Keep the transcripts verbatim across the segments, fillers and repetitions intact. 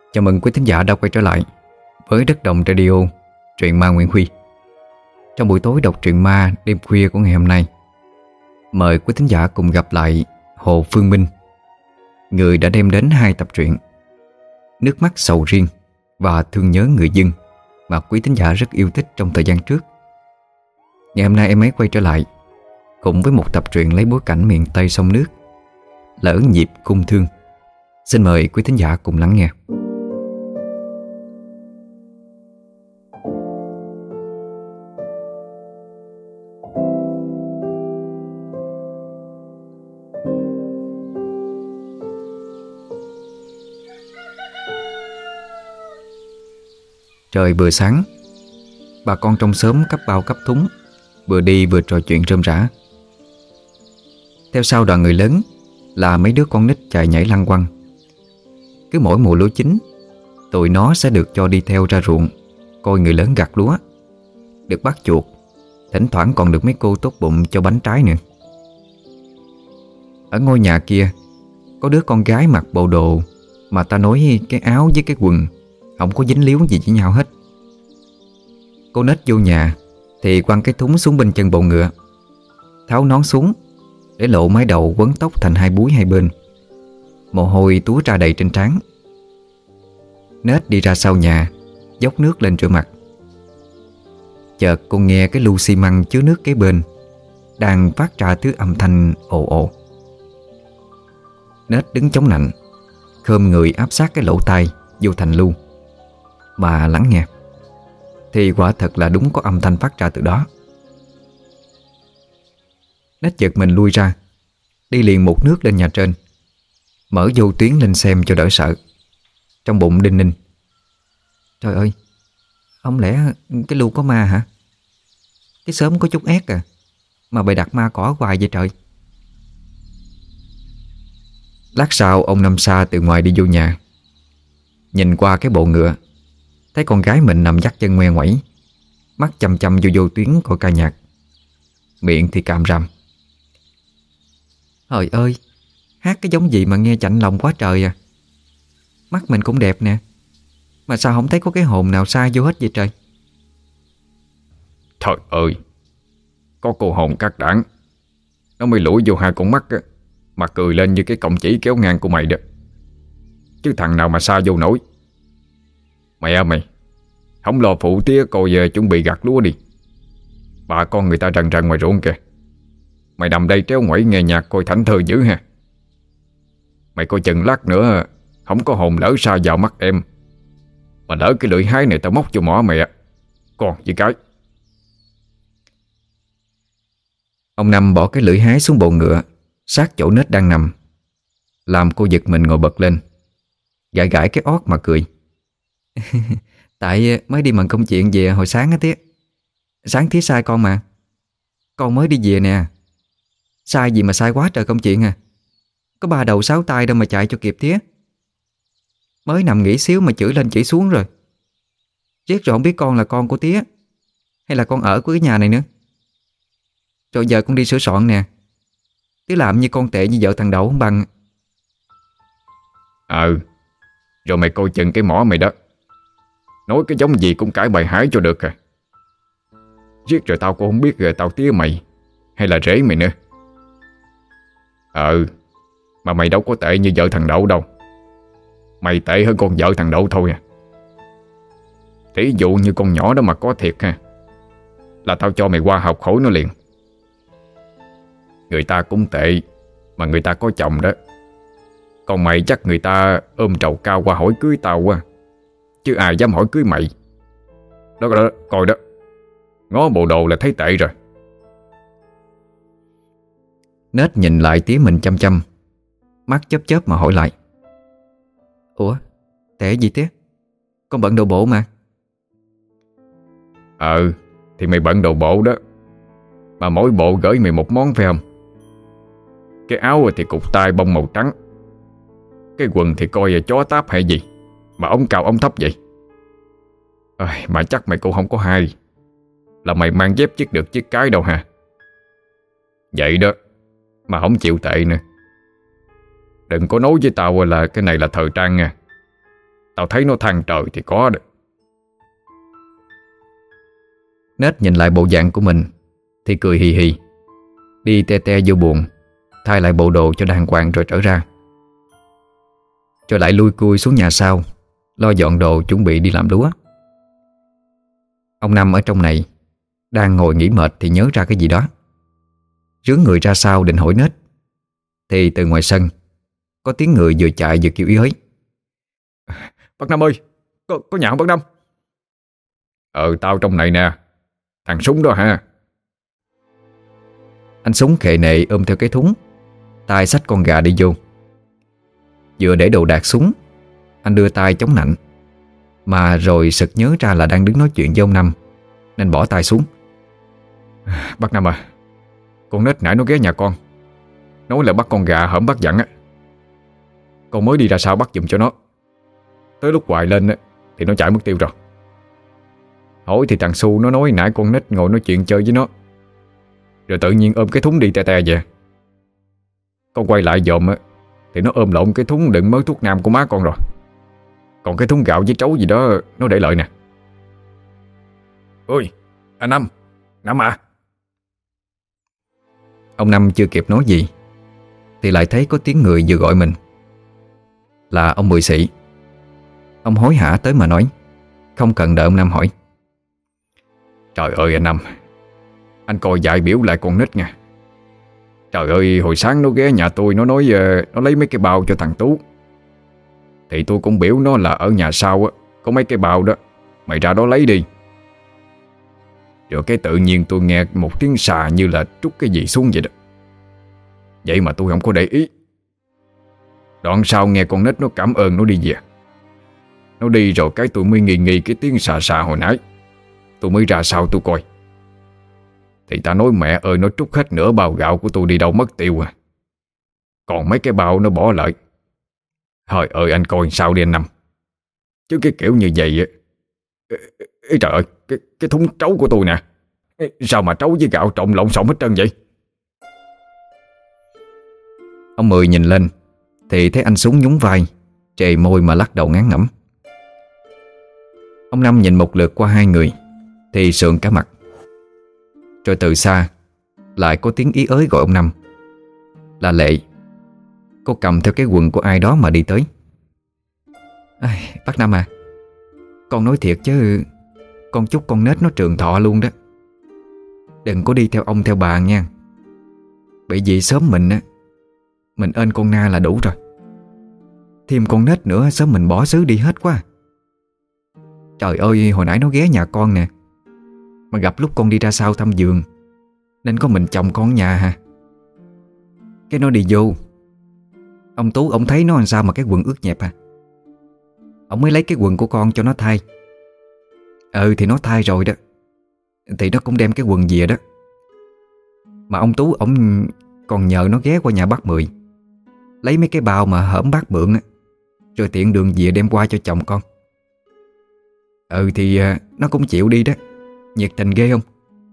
Chào mừng quý thính giả đã quay trở lại với Đất Đồng Radio, truyện ma Nguyễn Huy. Trong buổi tối đọc truyện ma đêm khuya của ngày hôm nay, mời quý thính giả cùng gặp lại Hồ Phương Minh, người đã đem đến hai tập truyện Nước Mắt Sầu Riêng và Thương Nhớ Người Dân mà quý thính giả rất yêu thích trong thời gian trước. Ngày hôm nay em ấy quay trở lại cùng với một tập truyện lấy bối cảnh miền Tây sông nước, Lỡ Nhịp Cung Thương. Xin mời quý thính giả cùng lắng nghe. Trời vừa sáng, bà con trong xóm cắp bao cắp thúng, vừa đi vừa trò chuyện rơm rã. Theo sau đoàn người lớn là mấy đứa con nít chạy nhảy lăn quăng. Cứ mỗi mùa lúa chín, tụi nó sẽ được cho đi theo ra ruộng coi người lớn gặt lúa, được bắt chuột, thỉnh thoảng còn được mấy cô tốt bụng cho bánh trái nữa. Ở ngôi nhà kia có đứa con gái mặc bộ đồ mà ta nói cái áo với cái quần không có dính líu gì với nhau hết. Cô nết vô nhà thì quăng cái thúng xuống bên chân bầu ngựa, tháo nón xuống để lộ mái đầu quấn tóc thành hai búi hai bên. Mồ hôi túa ra đầy trên trán. Nết đi ra sau nhà, dốc nước lên rửa mặt. Chợt cô nghe cái lu xi măng chứa nước kế bên đang phát ra thứ âm thanh ồ ồ. Nết đứng chống nạnh, khom người áp sát cái lỗ tai vô thành lu mà lắng nghe. Thì quả thật là đúng có âm thanh phát ra từ đó. Nết giật mình lui ra, đi liền một nước lên nhà trên, mở vô tuyến lên xem cho đỡ sợ. Trong bụng đinh ninh: trời ơi, không lẽ cái lu có ma hả? Cái xóm có chút ét à, mà bày đặt ma cỏ hoài vậy trời. Lát sau ông Năm Sa từ ngoài đi vô nhà, nhìn qua cái bộ ngựa, thấy con gái mình nằm dắt chân ngoe ngoẩy, mắt chăm chăm vô vô tuyến coi ca nhạc, miệng thì càm ràm: trời ơi, hát cái giống gì mà nghe chạnh lòng quá trời à. Mắt mình cũng đẹp nè, mà sao không thấy có cái hồn nào sai vô hết vậy trời. Trời ơi, có cô hồn cắt đảng, nó mới lủi vô hai con mắt á, mà cười lên như cái cọng chỉ kéo ngang của mày đó. Chứ thằng nào mà xa vô nổi. Mày à mày, không lo phụ tía coi về chuẩn bị gặt lúa đi. Bà con người ta rần rần ngoài ruộng kìa. Mày nằm đây tréo ngoẩy nghe nhạc coi thảnh thơi dữ ha. Mày coi chừng lát nữa không có hồn lỡ xa vào mắt em, mà lỡ cái lưỡi hái này tao móc vô mỏ mày á, còn gì cái. Ông Năm bỏ cái lưỡi hái xuống bộ ngựa sát chỗ Nết đang nằm, làm cô giật mình ngồi bật lên, gãi gãi cái ót mà cười. Tại mới đi mần công chuyện về hồi sáng á tía. Sáng tía sai con mà. Con mới đi về nè. Sai gì mà sai quá trời công chuyện à. Có ba đầu sáu tay đâu mà chạy cho kịp tía. Mới nằm nghỉ xíu mà chửi lên chửi xuống rồi. Riết rồi không biết con là con của tía hay là con ở của cái nhà này nữa. Rồi giờ con đi sửa soạn nè. Tía làm như con tệ như vợ thằng Đậu không bằng. Ừ, rồi mày coi chừng cái mỏ mày đó. Nói cái giống gì cũng cãi bài hái cho được à. Riết rồi tao cũng không biết rồi tao tía mày hay là rể mày nữa. Ừ, mà mày đâu có tệ như vợ thằng Đậu đâu. Mày tệ hơn con vợ thằng Đậu thôi à. Thí dụ như con nhỏ đó mà có thiệt ha, là tao cho mày qua học khối nó liền. Người ta cũng tệ mà người ta có chồng đó. Còn mày chắc người ta ôm trầu cao qua hỏi cưới tao quá, chứ ai dám hỏi cưới mày. Đó, đó, coi đó, ngó bộ đồ là thấy tệ rồi. Nết nhìn lại tía mình chăm chăm, mắt chớp chớp mà hỏi lại: ủa, tệ gì tía? Con bận đồ bộ mà. Ừ, thì mày bận đồ bộ đó, mà mỗi bộ gửi mày một món phải không? Cái áo thì cục tay bông màu trắng, cái quần thì coi là chó táp hay gì mà ống cao ống thấp vậy. À, mà chắc mày cũng không có hay là mày mang dép chiếc được chiếc cái đâu ha. Vậy đó mà không chịu tệ nữa. Đừng có nói với tao là cái này là thời trang nha. Tao thấy nó than trời thì có được. Nết nhìn lại bộ dạng của mình thì cười hì hì, đi te te vô buồng, thay lại bộ đồ cho đàng hoàng rồi trở ra. Rồi lại lui cui xuống nhà sau, lo dọn đồ chuẩn bị đi làm lúa. Ông Năm ở trong này đang ngồi nghỉ mệt thì nhớ ra cái gì đó, rướn người ra sau định hỏi Nết, thì từ ngoài sân có tiếng người vừa chạy vừa kêu ý ới: Bác Năm ơi, có, có nhà không bác Năm? Ờ tao trong này nè. Thằng Súng đó hả? Anh Súng khệ nệ ôm theo cái thúng, tay xách con gà đi vô. Vừa để đồ đạc xuống, anh đưa tay chống nạnh, mà rồi sực nhớ ra là đang đứng nói chuyện với ông Năm, nên bỏ tay xuống. Bác Năm à, con Nết nãy nó ghé nhà con, nói là bắt con gà hổm bác dặn á. Con mới đi ra sau bắt giùm cho nó. Tới lúc hoài lên á thì nó chạy mất tiêu rồi. Hỏi thì thằng Su nó nói nãy con Nết ngồi nói chuyện chơi với nó, rồi tự nhiên ôm cái thúng đi te te về. Con quay lại dòm á thì nó ôm lộn cái thúng đựng mớ thuốc nam của má con rồi. Còn cái thúng gạo với trấu gì đó nó để lợi nè. Ôi, anh Năm, Năm à. Ông Năm chưa kịp nói gì thì lại thấy có tiếng người vừa gọi mình. Là ông Mười Sĩ. Ông hối hả tới mà nói, không cần đợi ông Năm hỏi: Trời ơi anh Năm, anh coi dạy biểu lại con Nít nha. Trời ơi, hồi sáng nó ghé nhà tôi, nó nói uh, nó lấy mấy cái bao cho thằng Tú. Thì tôi cũng biểu nó là ở nhà sau á có mấy cái bao đó, mày ra đó lấy đi. Rồi cái tự nhiên tôi nghe một tiếng xà như là trút cái gì xuống vậy đó. Vậy mà tôi không có để ý. Đoạn sau nghe con Nít nó cảm ơn nó đi về. Nó đi rồi cái tôi mới nghi nghi cái tiếng xà xà hồi nãy. Tôi mới ra sau tôi coi. Thì ta nói mẹ ơi, nó trút hết nửa bao gạo của tôi đi đâu mất tiêu à. Còn mấy cái bao nó bỏ lại. Trời ơi anh coi sao đi anh Năm. Chứ cái kiểu như vậy á, ê, trời ơi, cái, cái thúng trấu của tôi nè, sao mà trấu với gạo trộn lộn xộn hết trơn vậy? Ông Mười nhìn lên thì thấy anh Súng nhún vai, trề môi mà lắc đầu ngán ngẩm. Ông Năm nhìn một lượt qua hai người thì sượng cả mặt. Rồi từ xa lại có tiếng ý ới gọi ông Năm. Là Lệ. Cô cầm theo cái quần của ai đó mà đi tới. À, bác Năm à, con nói thiệt chứ con chúc con Nết nó trường thọ luôn đó. Đừng có đi theo ông theo bà nha. Bởi vì sớm mình á, mình ơn con Na là đủ rồi. Thêm con Nết nữa sớm mình bỏ xứ đi hết quá. Trời ơi, hồi nãy nó ghé nhà con nè, mà gặp lúc con đi ra sau thăm vườn, nên có mình chồng con ở nhà hả. Cái nó đi vô, ông Tú ông thấy nó làm sao mà cái quần ướt nhẹp à. Ông mới lấy cái quần của con cho nó thay. Ừ thì nó thay rồi đó, thì nó cũng đem cái quần về đó. Mà ông Tú ông còn nhờ nó ghé qua nhà bác Mười, lấy mấy cái bao mà hởm bác Mượn á, rồi tiện đường về đem qua cho chồng con. Ừ thì nó cũng chịu đi đó. Nhiệt tình ghê không?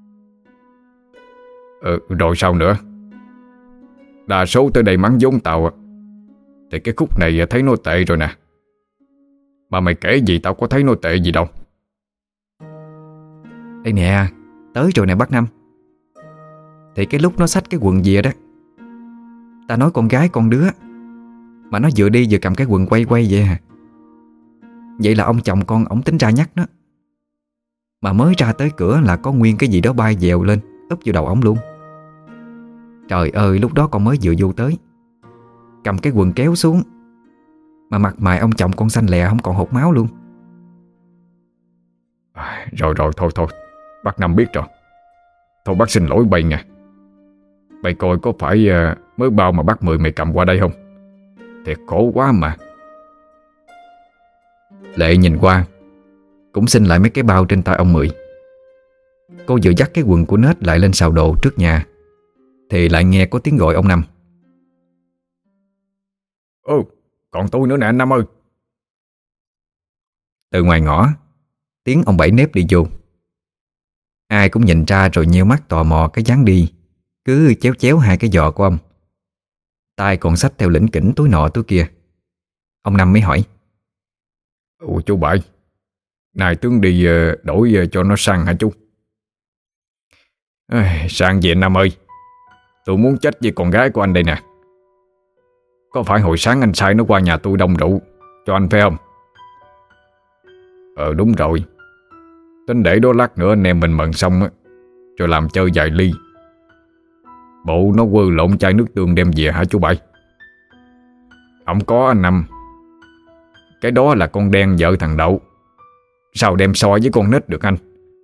Ừ rồi sao nữa? Đa số tới đây mắng vốn tao thì cái khúc này thấy nó tệ rồi nè. Mà mày kể gì tao có thấy nó tệ gì đâu. Đây nè, tới rồi nè bác Năm. Thì cái lúc nó xách cái quần về đó, ta nói con gái con đứa, mà nó vừa đi vừa cầm cái quần quay quay vậy hả. Vậy là ông chồng con ổng tính ra nhắc nó. Mà mới ra tới cửa là có nguyên cái gì đó bay dèo lên, úp vô đầu ổng luôn. Trời ơi, lúc đó con mới vừa vô tới, cầm cái quần kéo xuống, mà mặt mày ông chồng con xanh lè, không còn hột máu luôn. à, Rồi rồi thôi thôi, bác Năm biết rồi. Thôi bác xin lỗi bầy nha. Bầy coi có phải uh, mới bao mà bác Mười mày cầm qua đây không? Thiệt khổ quá mà. Lệ nhìn qua cũng xin lại mấy cái bao trên tay ông Mười. Cô vừa dắt cái quần của Nết lại lên xào đồ trước nhà thì lại nghe có tiếng gọi ông Năm. Ồ, còn tôi nữa nè anh Năm ơi. Từ ngoài ngõ, tiếng ông Bảy nếp đi vô. Ai cũng nhìn ra rồi nheo mắt tò mò cái dáng đi cứ chéo chéo hai cái giò của ông, tay còn xách theo lỉnh kỉnh túi nọ túi kia. Ông Năm mới hỏi: Ủa chú Bảy, nay tướng đi ờ, đổi ờ, cho nó sang hả chú? Ây, sang gì anh Năm ơi? Tôi muốn chết với con gái của anh đây nè. Có phải hồi sáng anh sai nó qua nhà tôi đông rượu cho anh phải không? Ờ đúng rồi. Tính để đó lát nữa anh em mình mận xong á, rồi làm chơi vài ly. Bộ nó quơ lộn chai nước tương đem về hả chú Bảy? Không có anh Năm. Cái đó là con đen vợ thằng Đậu. Sao đem so với con nít được anh?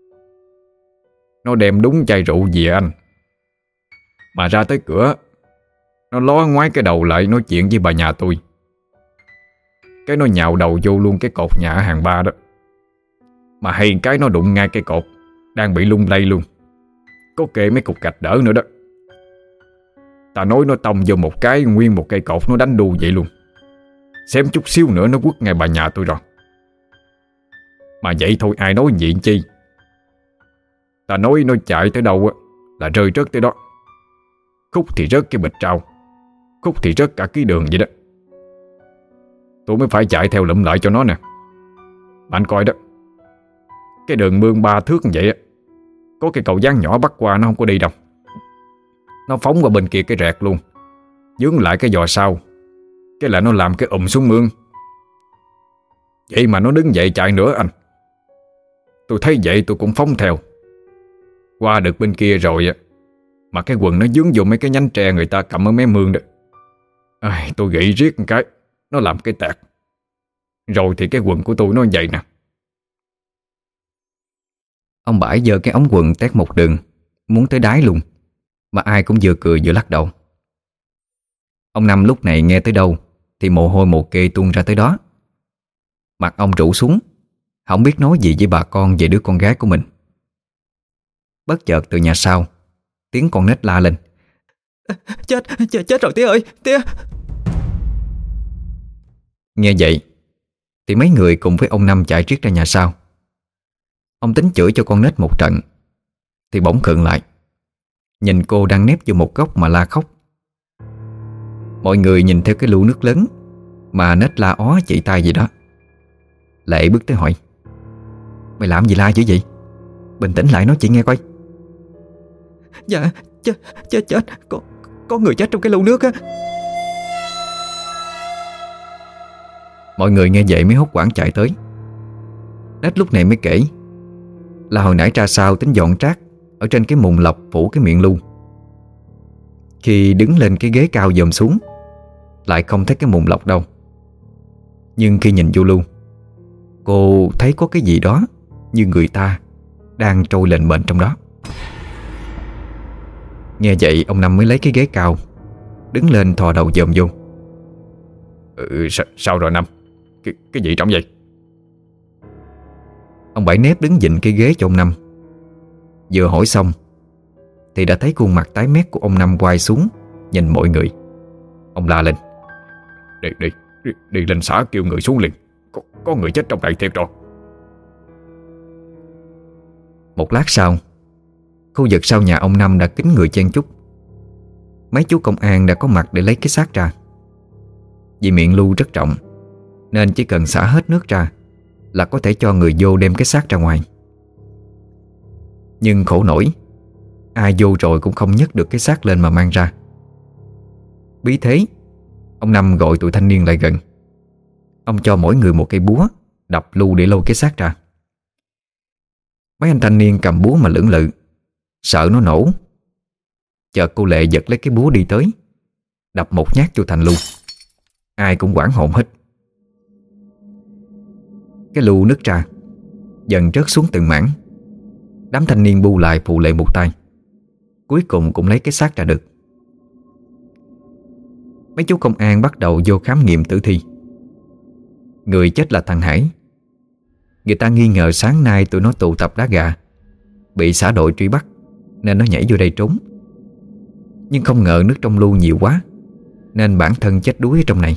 Nó đem đúng chai rượu về anh. Mà ra tới cửa, nó ló ngoái cái đầu lại nói chuyện với bà nhà tôi. Cái nó nhào đầu vô luôn cái cột nhà ở hàng ba đó. Mà hay cái nó đụng ngay cái cột đang bị lung lay luôn. Có kê mấy cục gạch đỡ nữa đó. Ta nói nó tông vô một cái nguyên một cây cột nó đánh đu vậy luôn. Xém chút xíu nữa nó quất ngay bà nhà tôi rồi. Mà vậy thôi ai nói gì chi. Ta nói nó chạy tới đâu á là rơi rớt tới đó. Khúc thì rớt cái bịch trao, khúc thì rớt cả cái đường vậy đó. Tôi mới phải chạy theo lụm lại cho nó nè. Mà anh coi đó, cái đường mương ba thước như vậy á, có cái cầu dáng nhỏ bắt qua nó không có đi đâu. Nó phóng qua bên kia cái rẹt luôn, dướng lại cái giò sau. Cái là nó làm cái ùm xuống mương. Vậy mà nó đứng dậy chạy nữa anh. Tôi thấy vậy tôi cũng phóng theo. Qua được bên kia rồi á, mà cái quần nó dướng vô mấy cái nhánh tre người ta cầm ở mé mương đó. À, tôi gậy riết một cái, nó làm cái tẹt. Rồi thì cái quần của tôi nó vậy nè. Ông Bãi giơ cái ống quần tét một đường, muốn tới đáy luôn. Mà ai cũng vừa cười vừa lắc đầu. Ông Năm lúc này nghe tới đâu thì mồ hôi mồ kê tuôn ra tới đó. Mặt ông rũ xuống, không biết nói gì với bà con về đứa con gái của mình. Bất chợt từ nhà sau, tiếng con nít la lên: Chết, chết, chết rồi tía ơi, tía. Nghe vậy thì mấy người cùng với ông Năm chạy riết ra nhà sau. Ông tính chửi cho con nít một trận thì bỗng khựng lại, nhìn cô đang nép vô một góc mà la khóc. Mọi người nhìn theo cái lu nước lớn mà nết la ó chỉ tay gì đó. Lệ bước tới hỏi: Mày làm gì la dữ vậy? Bình tĩnh lại nói chuyện nghe coi. Dạ, chết, chết, chết, có, có người chết trong cái lu nước á. Mọi người nghe vậy mới hốt hoảng chạy tới. Nết lúc này mới kể là hồi nãy ra sau tính dọn rác ở trên cái mùng lọc phủ cái miệng lu. Khi đứng lên cái ghế cao dòm xuống, lại không thấy cái mùng lọc đâu. Nhưng khi nhìn vô lu, cô thấy có cái gì đó như người ta đang trôi lên bền trong đó. Nghe vậy ông Năm mới lấy cái ghế cao, đứng lên thò đầu dòm vô. Ừ, sao, sao rồi Năm? Cái, cái gì trong vậy? Ông Bảy nép đứng dịnh cái ghế cho ông Năm. Vừa hỏi xong thì đã thấy khuôn mặt tái mét của ông Năm quay xuống nhìn mọi người. Ông la lên: Đi, đi, đi, đi lên xã kêu người xuống liền. Có, có người chết trong này thiệt rồi. Một lát sau, khu vực sau nhà ông Năm đã kín người chen chúc. Mấy chú công an đã có mặt để lấy cái xác ra. Vì miệng lu rất rộng nên chỉ cần xả hết nước ra là có thể cho người vô đem cái xác ra ngoài. Nhưng khổ nổi, ai vô rồi cũng không nhấc được cái xác lên mà mang ra. Bí thế, ông Năm gọi tụi thanh niên lại gần. Ông cho mỗi người một cây búa đập lu để lôi cái xác ra. Mấy anh thanh niên cầm búa mà lưỡng lự, sợ nó nổ. Chợt cô Lệ giật lấy cái búa đi tới, đập một nhát vô thành lu. Ai cũng hoảng hồn hết. Cái lu nứt ra, dần rớt xuống từng mảng. Đám thanh niên bu lại phụ Lệ một tay, cuối cùng cũng lấy cái xác ra được. Mấy chú công an bắt đầu vô khám nghiệm tử thi. Người chết là thằng Hải. Người ta nghi ngờ sáng nay tụi nó tụ tập đá gà, bị xã đội truy bắt nên nó nhảy vô đây trốn. Nhưng không ngờ nước trong lu nhiều quá nên bản thân chết đuối ở trong này.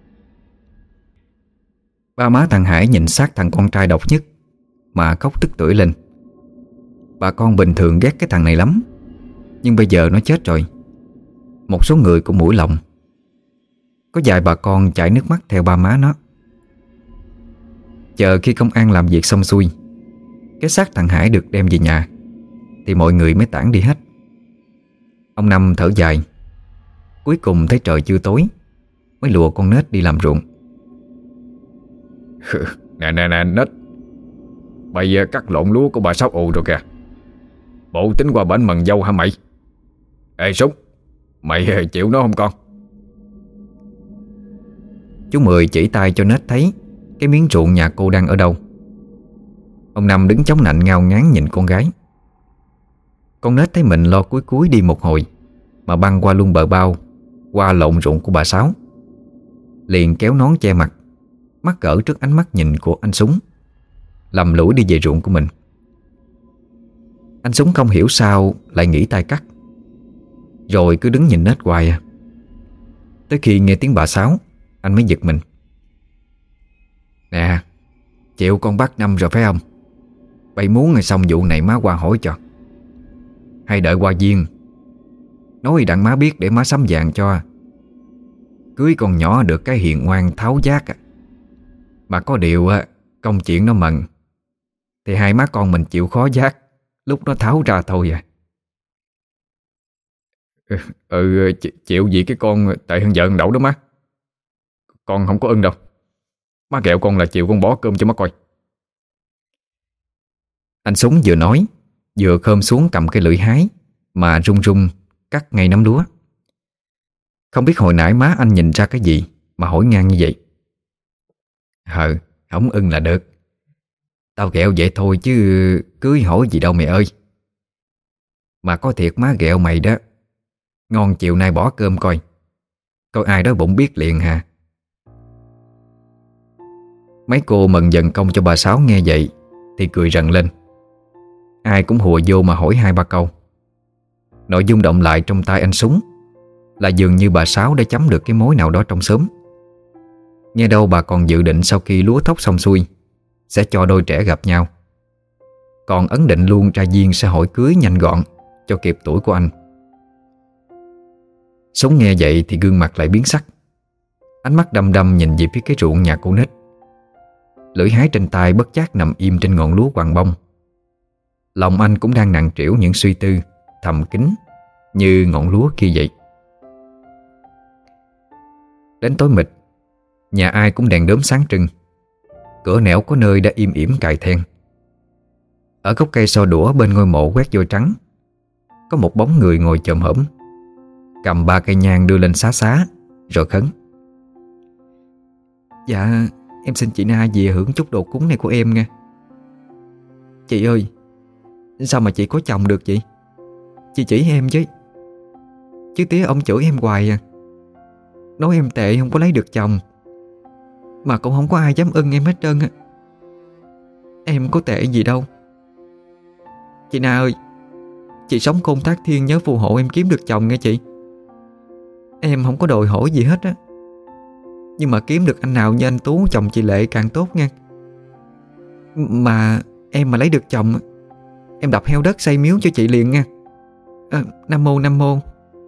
Ba má thằng Hải nhìn xác thằng con trai độc nhất mà khóc tức tưởi lên. Bà con bình thường ghét cái thằng này lắm, nhưng bây giờ nó chết rồi, một số người cũng mũi lòng. Có vài bà con chảy nước mắt theo ba má nó. chờ khi công an làm việc xong xuôi, cái xác thằng Hải được đem về nhà, thì mọi người mới tản đi hết. Ông Năm thở dài. Cuối cùng thấy trời chưa tối, mới lùa con nết đi làm ruộng. Nè nè nè Nết, bây giờ cắt lộn lúa của bà Sáu ù rồi kìa. Bộ tính qua bển mần dâu hả mày? Ê Súng, mày chịu nó không con? Chú Mười chỉ tay cho Nết thấy cái miếng ruộng nhà cô đang ở đâu. Ông Năm đứng chống nạnh ngao ngán nhìn con gái. Con Nết thấy mình lo cúi cúi đi một hồi mà băng qua luôn bờ bao, qua lộn ruộng của bà Sáu, liền kéo nón che mặt, mắc cỡ trước ánh mắt nhìn của anh Súng, lầm lũi đi về ruộng của mình. Anh Súng không hiểu sao lại nghỉ tay cắt, rồi cứ đứng nhìn Nết hoài à. Tới khi nghe tiếng bà Sáu, anh mới giật mình. Nè, chịu con bắt năm rồi phải không? Bây muốn ngày xong vụ này má qua hỏi cho, hay đợi qua viên nói đặng má biết để má sắm vàng cho. Cưới con nhỏ được cái hiền ngoan tháo giác à. Mà có điều công chuyện nó mần thì hai má con mình chịu khó giác lúc nó tháo ra thôi à. Ừ, ừ chịu gì cái con tệ hơn vợ đậu đó má. Con không có ưng đâu. Má ghẹo con là chịu con bỏ cơm cho má coi. Anh Súng vừa nói vừa khom xuống cầm cái lưỡi hái mà run run cắt ngay nắm lúa. Không biết hồi nãy má anh nhìn ra cái gì mà hỏi ngang như vậy. Hờ, không ưng là được. Tao ghẹo vậy thôi chứ cưới hỏi gì đâu mày ơi. Mà có thiệt má ghẹo mày đó, ngon chiều nay bỏ cơm coi. Coi ai đó bụng biết liền hả. Mấy cô mần dần công cho bà Sáu nghe vậy thì cười rần lên. Ai cũng hùa vô mà hỏi hai ba câu. Nội dung động lại trong tay anh Súng là dường như bà Sáu đã chấm được cái mối nào đó trong xóm. Nghe đâu bà còn dự định sau khi lúa thóc xong xuôi sẽ cho đôi trẻ gặp nhau, còn ấn định luôn trai duyên sẽ hỏi cưới nhanh gọn cho kịp tuổi của anh. Súng nghe vậy thì gương mặt lại biến sắc, ánh mắt đăm đăm nhìn về phía cái ruộng nhà cô Nết. Lưỡi hái trên tay bất giác nằm im trên ngọn lúa quàng bông. Lòng anh cũng đang nặng trĩu những suy tư thầm kín như ngọn lúa kia vậy. Đến tối mịt, nhà ai cũng đèn đốm sáng trưng. Cửa nẻo có nơi đã im ỉm cài then. Ở gốc cây so đũa bên ngôi mộ quét vôi trắng, có một bóng người ngồi chồm hổm, cầm ba cây nhang đưa lên xá xá rồi khấn. Dạ, em xin chị Na về hưởng chút đồ cúng này của em nha. Chị ơi, sao mà chị có chồng được vậy? Chị chỉ em với. Chứ tía ông chửi em hoài à, nói em tệ không có lấy được chồng, mà cũng không có ai dám ưng em hết trơn á. Em có tệ gì đâu. Chị Na ơi, chị sống khôn thác thiên nhớ phù hộ em kiếm được chồng nghe chị. Em không có đòi hỏi gì hết á, nhưng mà kiếm được anh nào như anh Tú chồng chị Lệ càng tốt nha. Mà em mà lấy được chồng, em đập heo đất xây miếu cho chị liền nha. à, Nam mô Nam mô.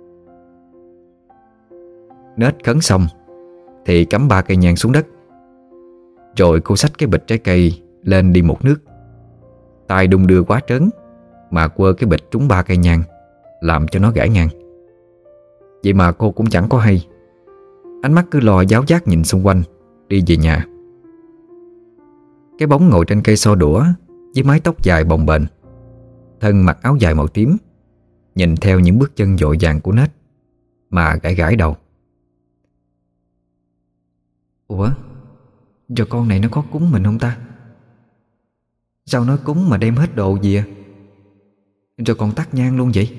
Nết khấn xong thì cắm ba cây nhang xuống đất, rồi cô xách cái bịch trái cây lên đi một nước. Tay đung đưa quá trớn mà quơ cái bịch trúng ba cây nhang, làm cho nó gãy ngang. Vậy mà cô cũng chẳng có hay, ánh mắt cứ lò giáo giác nhìn xung quanh, đi về nhà. Cái bóng ngồi trên cây xo đũa với mái tóc dài bồng bềnh, thân mặc áo dài màu tím, nhìn theo những bước chân vội vàng của Nết mà gãi gãi đầu. Ủa, giờ con này nó có cúng mình không ta? Sao nó cúng mà đem hết đồ gì à? Rồi còn tắt nhang luôn vậy?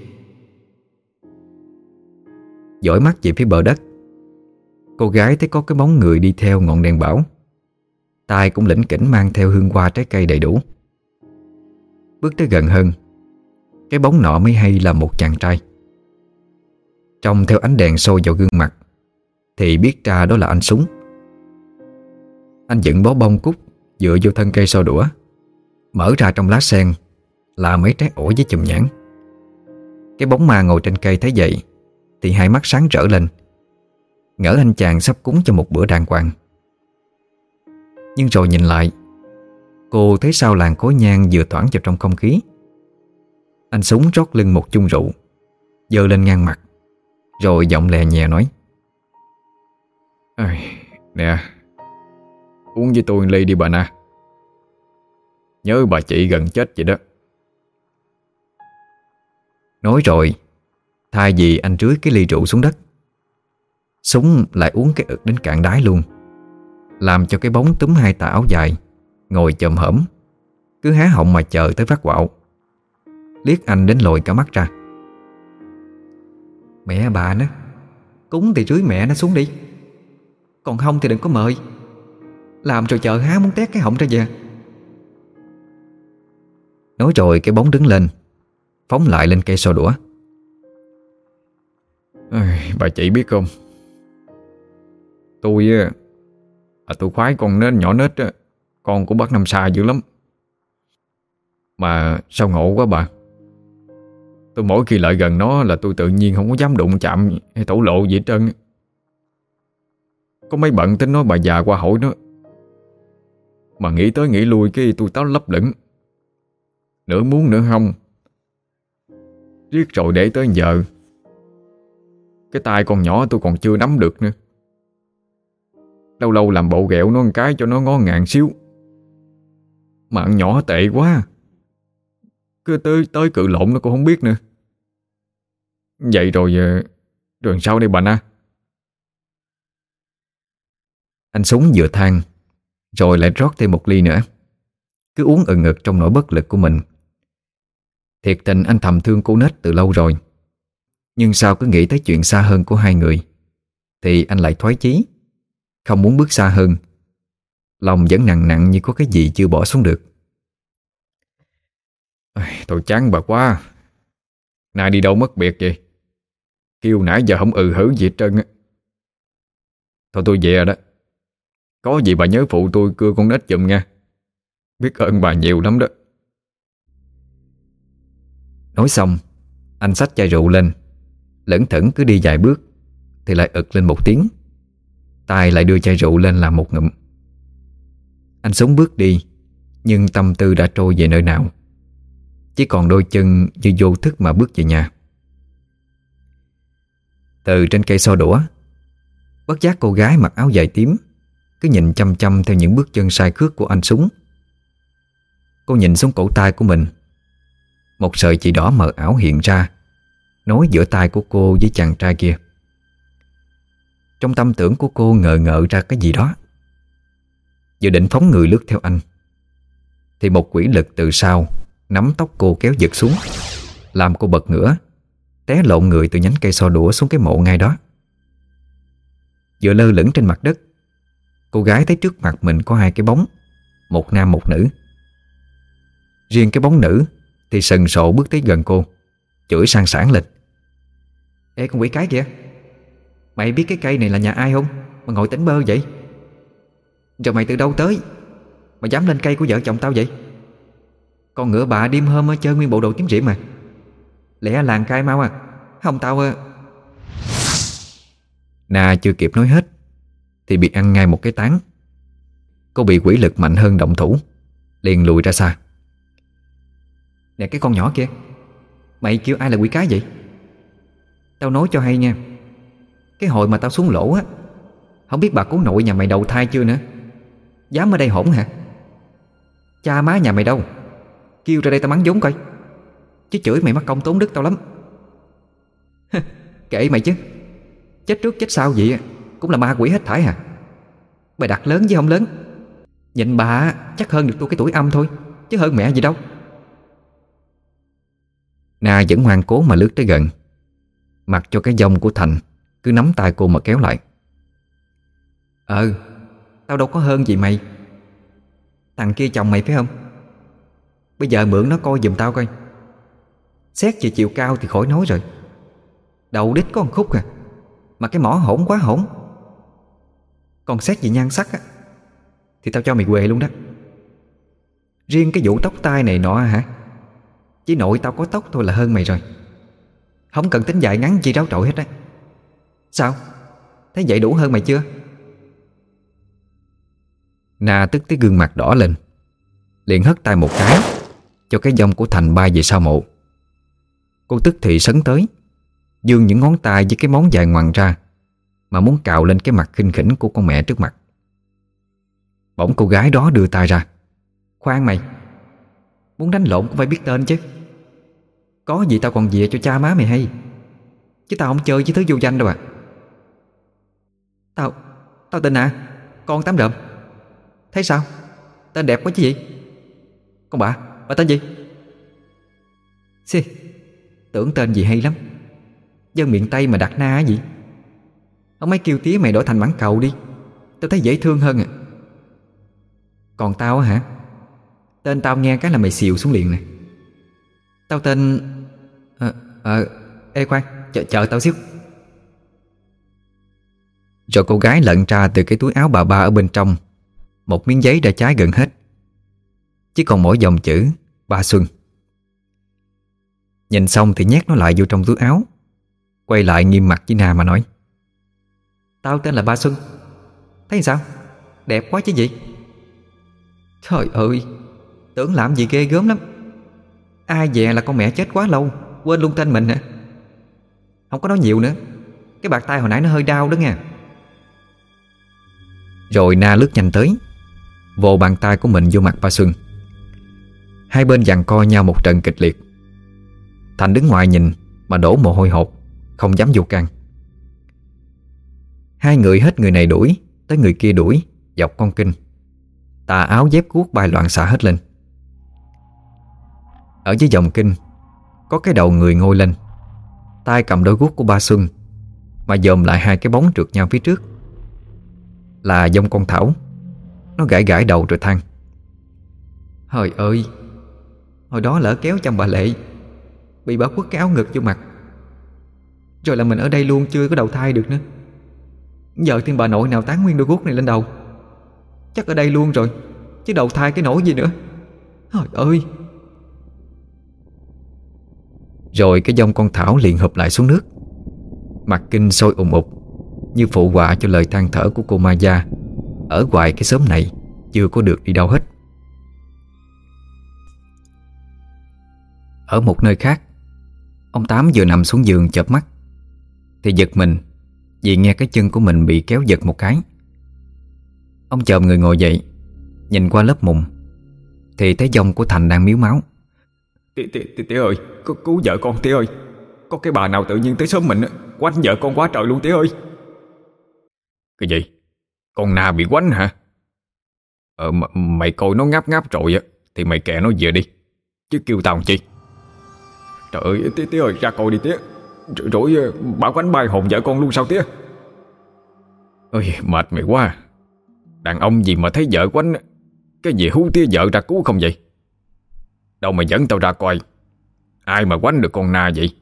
Dõi mắt về phía bờ đất, cô gái thấy có cái bóng người đi theo ngọn đèn bão, tay cũng lỉnh kỉnh mang theo hương hoa trái cây đầy đủ. Bước tới gần hơn, cái bóng nọ mới hay là một chàng trai. Trông theo ánh đèn soi vào gương mặt thì biết ra đó là anh Súng. Anh dựng bó bông cúc dựa vô thân cây xo đũa, mở ra trong lá sen là mấy trái ổi với chùm nhãn. Cái bóng ma ngồi trên cây thấy vậy thì hai mắt sáng rỡ lên, ngỡ anh chàng sắp cúng cho một bữa đàng hoàng. Nhưng rồi nhìn lại Cô thấy sau làn khói nhang vừa thoảng vào trong không khí. Anh Súng rót lưng một chung rượu, giơ lên ngang mặt, rồi giọng lè nhẹ nói: "Ây, nè, uống với tôi ly đi bà Na. Nhớ bà chị gần chết vậy đó." Nói rồi, thay vì anh rưới cái ly rượu xuống đất, Súng lại uống cái ực đến cạn đáy luôn, làm cho cái bóng túm hai tà áo dài ngồi chồm hổm, cứ há họng mà chờ tới phát quạo, liếc anh đến lồi cả mắt ra. Mẹ bà nó, cúng thì rưới mẹ nó xuống đi, còn không thì đừng có mời, làm rồi chờ há muốn tét cái họng ra về. Nói rồi cái bóng đứng lên, phóng lại lên cây xô đũa. Ây, bà chị biết không, Tôi á à, tôi khoái con nết nhỏ nết á, con của bác Năm Sa dữ lắm. Mà sao ngộ quá bà. Tôi mỗi khi lại gần nó là tôi tự nhiên không có dám đụng chạm hay thổ lộ gì hết trơn. Có mấy bận tính nói bà già qua hỏi nó, mà nghĩ tới nghĩ lui cái tôi táo lấp lửng, nửa muốn nửa không. Riết rồi để tới giờ cái tay con nhỏ tôi còn chưa nắm được nữa. Lâu lâu làm bộ ghẹo nó một cái cho nó ngó ngàng xíu, mà con nhỏ tệ quá, cứ tới tới cự lộn nó cũng không biết nữa. Vậy rồi rồi sao đây bà Na? Anh Súng vừa than, rồi lại rót thêm một ly nữa, cứ uống ừng ực trong nỗi bất lực của mình. Thiệt tình anh thầm thương cô Nết từ lâu rồi, nhưng sao cứ nghĩ tới chuyện xa hơn của hai người thì anh lại thoái chí, không muốn bước xa hơn. Lòng vẫn nặng nặng như có cái gì chưa bỏ xuống được. Tôi chán bà quá. Nay đi đâu mất biệt vậy? Kêu nãy giờ không ừ hử gì hết trơn á. Thôi tôi về rồi đó. Có gì bà nhớ phụ tôi cưa con nết giùm nha. Biết ơn bà nhiều lắm đó. Nói xong, anh xách chai rượu lên, lững thững cứ đi vài bước thì lại ực lên một tiếng. Tài lại đưa chai rượu lên làm một ngụm. Anh Súng bước đi, nhưng tâm tư đã trôi về nơi nào, chỉ còn đôi chân như vô thức mà bước về nhà. Từ trên cây xô đũa, bất giác cô gái mặc áo dài tím cứ nhìn chăm chăm theo những bước chân sai khước của anh Súng. Cô nhìn xuống cổ tay của mình. Một sợi chỉ đỏ mờ ảo hiện ra, nối giữa tay của cô với chàng trai kia. Trong tâm tưởng của cô ngờ ngợ ra cái gì đó. Vừa định phóng người lướt theo anh thì một quỷ lực từ sau nắm tóc cô kéo giật xuống, làm cô bật ngửa, té lộn người từ nhánh cây xô đũa xuống cái mộ ngay đó. Vừa lơ lửng trên mặt đất, cô gái thấy trước mặt mình có hai cái bóng, một nam một nữ. Riêng cái bóng nữ thì sần sộ bước tới gần cô, chửi sang sảng lên: Ê con quỷ cái kìa, mày biết cái cây này là nhà ai không mà ngồi tỉnh bơ vậy? Rồi mày từ đâu tới mà dám lên cây của vợ chồng tao vậy? Con ngựa bà đêm hôm chơi nguyên bộ đồ tím rịm mà. Lẽ làng cai mau à, không tao... Na chưa kịp nói hết thì bị ăn ngay một cái tán. Cô bị quỷ lực mạnh hơn động thủ, liền lùi ra xa. Nè cái con nhỏ kia, mày kêu ai là quỷ cái vậy? Tao nói cho hay nha, cái hồi mà tao xuống lỗ á, không biết bà cố nội nhà mày đầu thai chưa nữa, dám ở đây hỗn hả? Cha má nhà mày đâu, kêu ra đây tao mắng vốn coi, chứ chửi mày mất công tốn đức tao lắm. Kệ mày chứ, chết trước chết sau vậy cũng là ma quỷ hết thảy hả? Bà đặt lớn chứ không lớn. Nhìn bà chắc hơn được tôi cái tuổi âm thôi, chứ hơn mẹ gì đâu. Na vẫn ngoan cố mà lướt tới gần, mặc cho cái giông của Thành cứ nắm tay cô mà kéo lại. Ờ, tao đâu có hơn gì mày. Thằng kia chồng mày phải không? Bây giờ mượn nó coi giùm tao coi. Xét về chiều cao thì khỏi nói rồi, đầu đít có một khúc à, mà cái mỏ hổn quá hổn. Còn xét về nhan sắc á thì tao cho mày quề luôn đó. Riêng cái vụ tóc tai này nọ hả, chỉ nội tao có tóc thôi là hơn mày rồi, không cần tính dài ngắn chi ráo trội hết á. Sao? Thấy vậy đủ hơn mày chưa? Na tức tới gương mặt đỏ lên. liền hất tay một cái, cho cái dông của Thành bay về sau mộ. Cô tức thì sấn tới, giương những ngón tay với cái móng dài ngoằng ra, mà muốn cào lên cái mặt khinh khỉnh của con mẹ trước mặt. Bỗng cô gái đó đưa tay ra. Khoan mày, muốn đánh lộn cũng phải biết tên chứ. Có gì tao còn về cho cha má mày hay, chứ tao không chơi với thứ vô danh đâu à. Tao Tao tên à con Tám Rợm. Thấy sao, tên đẹp quá chứ gì. Con bà, bà tên gì? Xì, tưởng tên gì hay lắm. Dân miền Tây mà đặt na gì. Ông mấy kêu tía mày đổi thành mãn cầu đi, tao thấy dễ thương hơn à. Còn tao á hả? Tên tao nghe cái là mày xìu xuống liền nè. Tao tên... Ờ... Ờ... Ê khoan, chờ, chờ tao xíu. Rồi cô gái lận ra từ cái túi áo bà ba ở bên trong một miếng giấy đã cháy gần hết, chỉ còn mỗi dòng chữ Ba Xuân. Nhìn xong thì nhét nó lại vô trong túi áo, quay lại nghiêm mặt với Na mà nói: Tao tên là Ba Xuân. Thấy sao? Đẹp quá chứ gì. Trời ơi, tưởng làm gì ghê gớm lắm. Ai dè là con mẹ chết quá lâu, quên luôn tên mình hả? Không có nói nhiều nữa, cái bạc tay hồi nãy nó hơi đau đó nha. Rồi Na lướt nhanh tới, vồ bàn tay của mình vô mặt Ba Xuân. Hai bên giằng co nhau một trận kịch liệt. Thành đứng ngoài nhìn mà đổ mồ hôi hột, không dám vô can. Hai người hết người này đuổi tới người kia đuổi dọc con kinh. Tà áo dép guốc bay loạn xạ hết lên. Ở dưới dòng kinh có cái đầu người ngồi lên, tay cầm đôi guốc của Ba Xuân mà dòm lại hai cái bóng trượt nhau phía trước. Là dông con Thảo. Nó gãi gãi đầu rồi than: Trời ơi, hồi đó lỡ kéo chăm bà Lệ, bị bà quất cái áo ngực vô mặt. Rồi là mình ở đây luôn, chưa có đầu thai được nữa. Giờ thêm bà nội nào tán nguyên đôi guốc này lên đầu, chắc ở đây luôn rồi, chứ đầu thai cái nỗi gì nữa. Trời ơi. Rồi cái dông con Thảo liền hụp lại xuống nước, mặt kinh sôi ùng ục, như phụ họa cho lời than thở của cô Ma Gia ở ngoài cái xóm này chưa có được đi đâu hết. Ở một nơi khác, ông Tám vừa nằm xuống giường chợp mắt thì giật mình vì nghe cái chân của mình bị kéo giật một cái. Ông chồm người ngồi dậy, nhìn qua lớp mùng thì thấy dông của Thành đang miếu máu. Tía, tía, tía, tía ơi, cứu vợ con tía ơi. Có cái bà nào tự nhiên tới xóm mình quánh vợ con quá trời luôn tía ơi. Cái gì? Con Na bị quánh hả? Ờ mà, mày coi nó ngáp ngáp rồi á thì mày kệ nó về đi, chứ kêu tao làm chi. Trời ơi tía, tía ơi ra coi đi tía. Rồi, rồi bà quánh bay hồn vợ con luôn sao tía? Ôi mệt mày quá. Đàn ông gì mà thấy vợ quánh, cái gì hú tía vợ ra cứu không vậy? Đâu mà dẫn tao ra coi ai mà quánh được con Na vậy.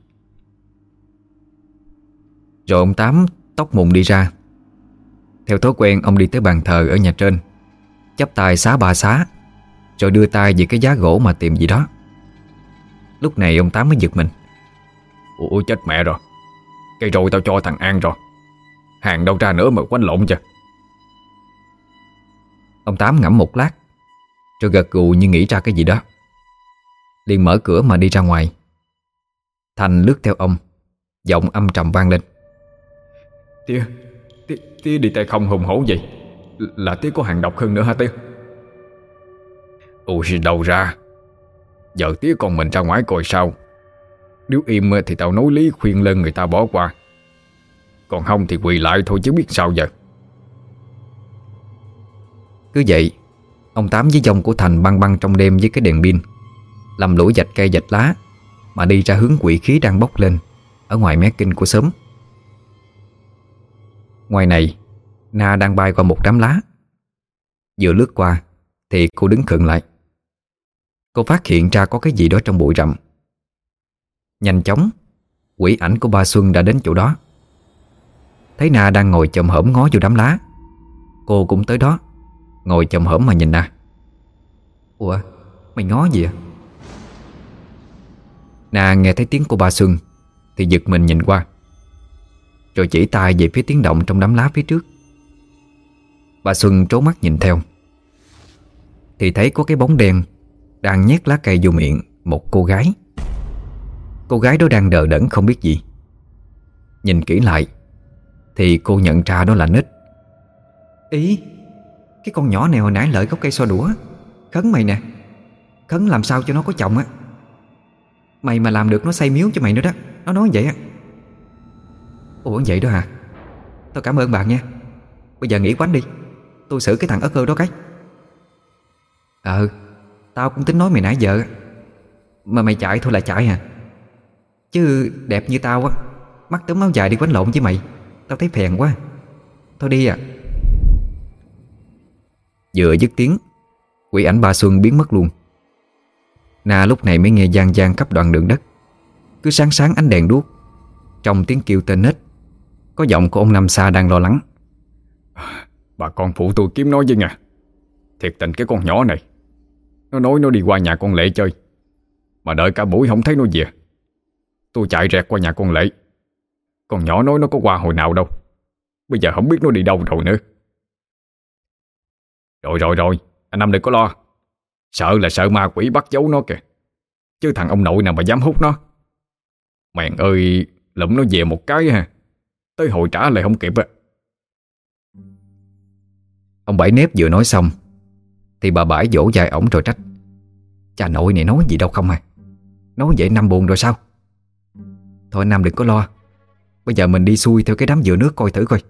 Rồi ông Tám tóc mùng đi ra. Theo thói quen ông đi tới bàn thờ ở nhà trên, chắp tay xá ba xá, rồi đưa tay về cái giá gỗ mà tìm gì đó. Lúc này ông Tám mới giật mình. Ủa chết mẹ rồi, cây rồi tao cho thằng An rồi, hàng đâu ra nữa mà quánh lộn chưa. Ông Tám ngẫm một lát rồi gật gù như nghĩ ra cái gì đó, liền mở cửa mà đi ra ngoài. Thành lướt theo ông, giọng âm trầm vang lên: Tía, tía, tía đi tay không hùng hổ vậy, là tía có hàng độc hơn nữa hả tía? Ủa đâu ra. Giờ tía con mình ra ngoài coi sao. Nếu im thì tao nói lý khuyên lơn người ta bỏ qua, còn không thì quỳ lại thôi chứ biết sao giờ. Cứ vậy, ông Tám với dông của Thành băng băng trong đêm với cái đèn pin, lầm lũi dạch cây dạch lá mà đi ra hướng quỷ khí đang bốc lên ở ngoài mé kinh của xóm. Ngoài này, Na đang bay qua một đám lá. Vừa lướt qua thì cô đứng khựng lại. Cô phát hiện ra có cái gì đó trong bụi rậm. Nhanh chóng, quỷ ảnh của Ba Xuân đã đến chỗ đó. Thấy Na đang ngồi chồm hổm ngó vô đám lá, cô cũng tới đó, ngồi chồm hổm mà nhìn Na. Ủa, mày ngó gì à? Na nghe thấy tiếng của Ba Xuân thì giật mình nhìn qua, rồi chỉ tay về phía tiếng động trong đám lá phía trước. Ba Xuân trố mắt nhìn theo thì thấy có cái bóng đen đang nhét lá cây vô miệng một cô gái. Cô gái đó đang đờ đẫn không biết gì. Nhìn kỹ lại thì cô nhận ra đó là Nết. Ý, cái con nhỏ này hồi nãy lợi gốc cây so đũa Khấn mày nè. Khấn làm sao cho nó có chồng á. Mày mà làm được nó xây miếu cho mày nữa đó. Nó nói vậy á. Ủa vậy đó hả? Tao cảm ơn bạn nha. Bây giờ nghỉ quánh đi, tôi xử cái thằng ớt cơ đó cái. Ờ, tao cũng tính nói mày nãy giờ, mà mày chạy thôi là chạy hả? Chứ đẹp như tao á, mắt tấm áo dài đi quánh lộn với mày, tao thấy phèn quá. Thôi đi à. Vừa dứt tiếng, quỷ ảnh Ba Xuân biến mất luôn. Na lúc này mới nghe vang vang khắp đoạn đường đất. Cứ sáng sáng ánh đèn đuốc, trong tiếng kêu tên Nết, có giọng của ông Năm Sa đang lo lắng. Bà con phụ tôi kiếm nói với nha. Thiệt tình cái con nhỏ này, nó nói nó đi qua nhà con Lệ chơi, mà đợi cả buổi không thấy nó về. Tôi chạy rẹt qua nhà con Lệ. Con nhỏ nói nó có qua hồi nào đâu. Bây giờ không biết nó đi đâu rồi nữa. Rồi rồi rồi, anh Năm đừng có lo. Sợ là sợ ma quỷ bắt giấu nó kìa. Chứ thằng ông nội nào mà dám hút nó. Mèn ơi, lụm nó về một cái ha, tới hồi trả lại không kịp á. Ông Bảy Nếp vừa nói xong thì bà Bãi vỗ vai ổng rồi trách. Cha nội này nói gì đâu không à. Nói vậy Năm buồn rồi sao? Thôi Năm đừng có lo. Bây giờ mình đi xuôi theo cái đám dừa nước coi thử coi.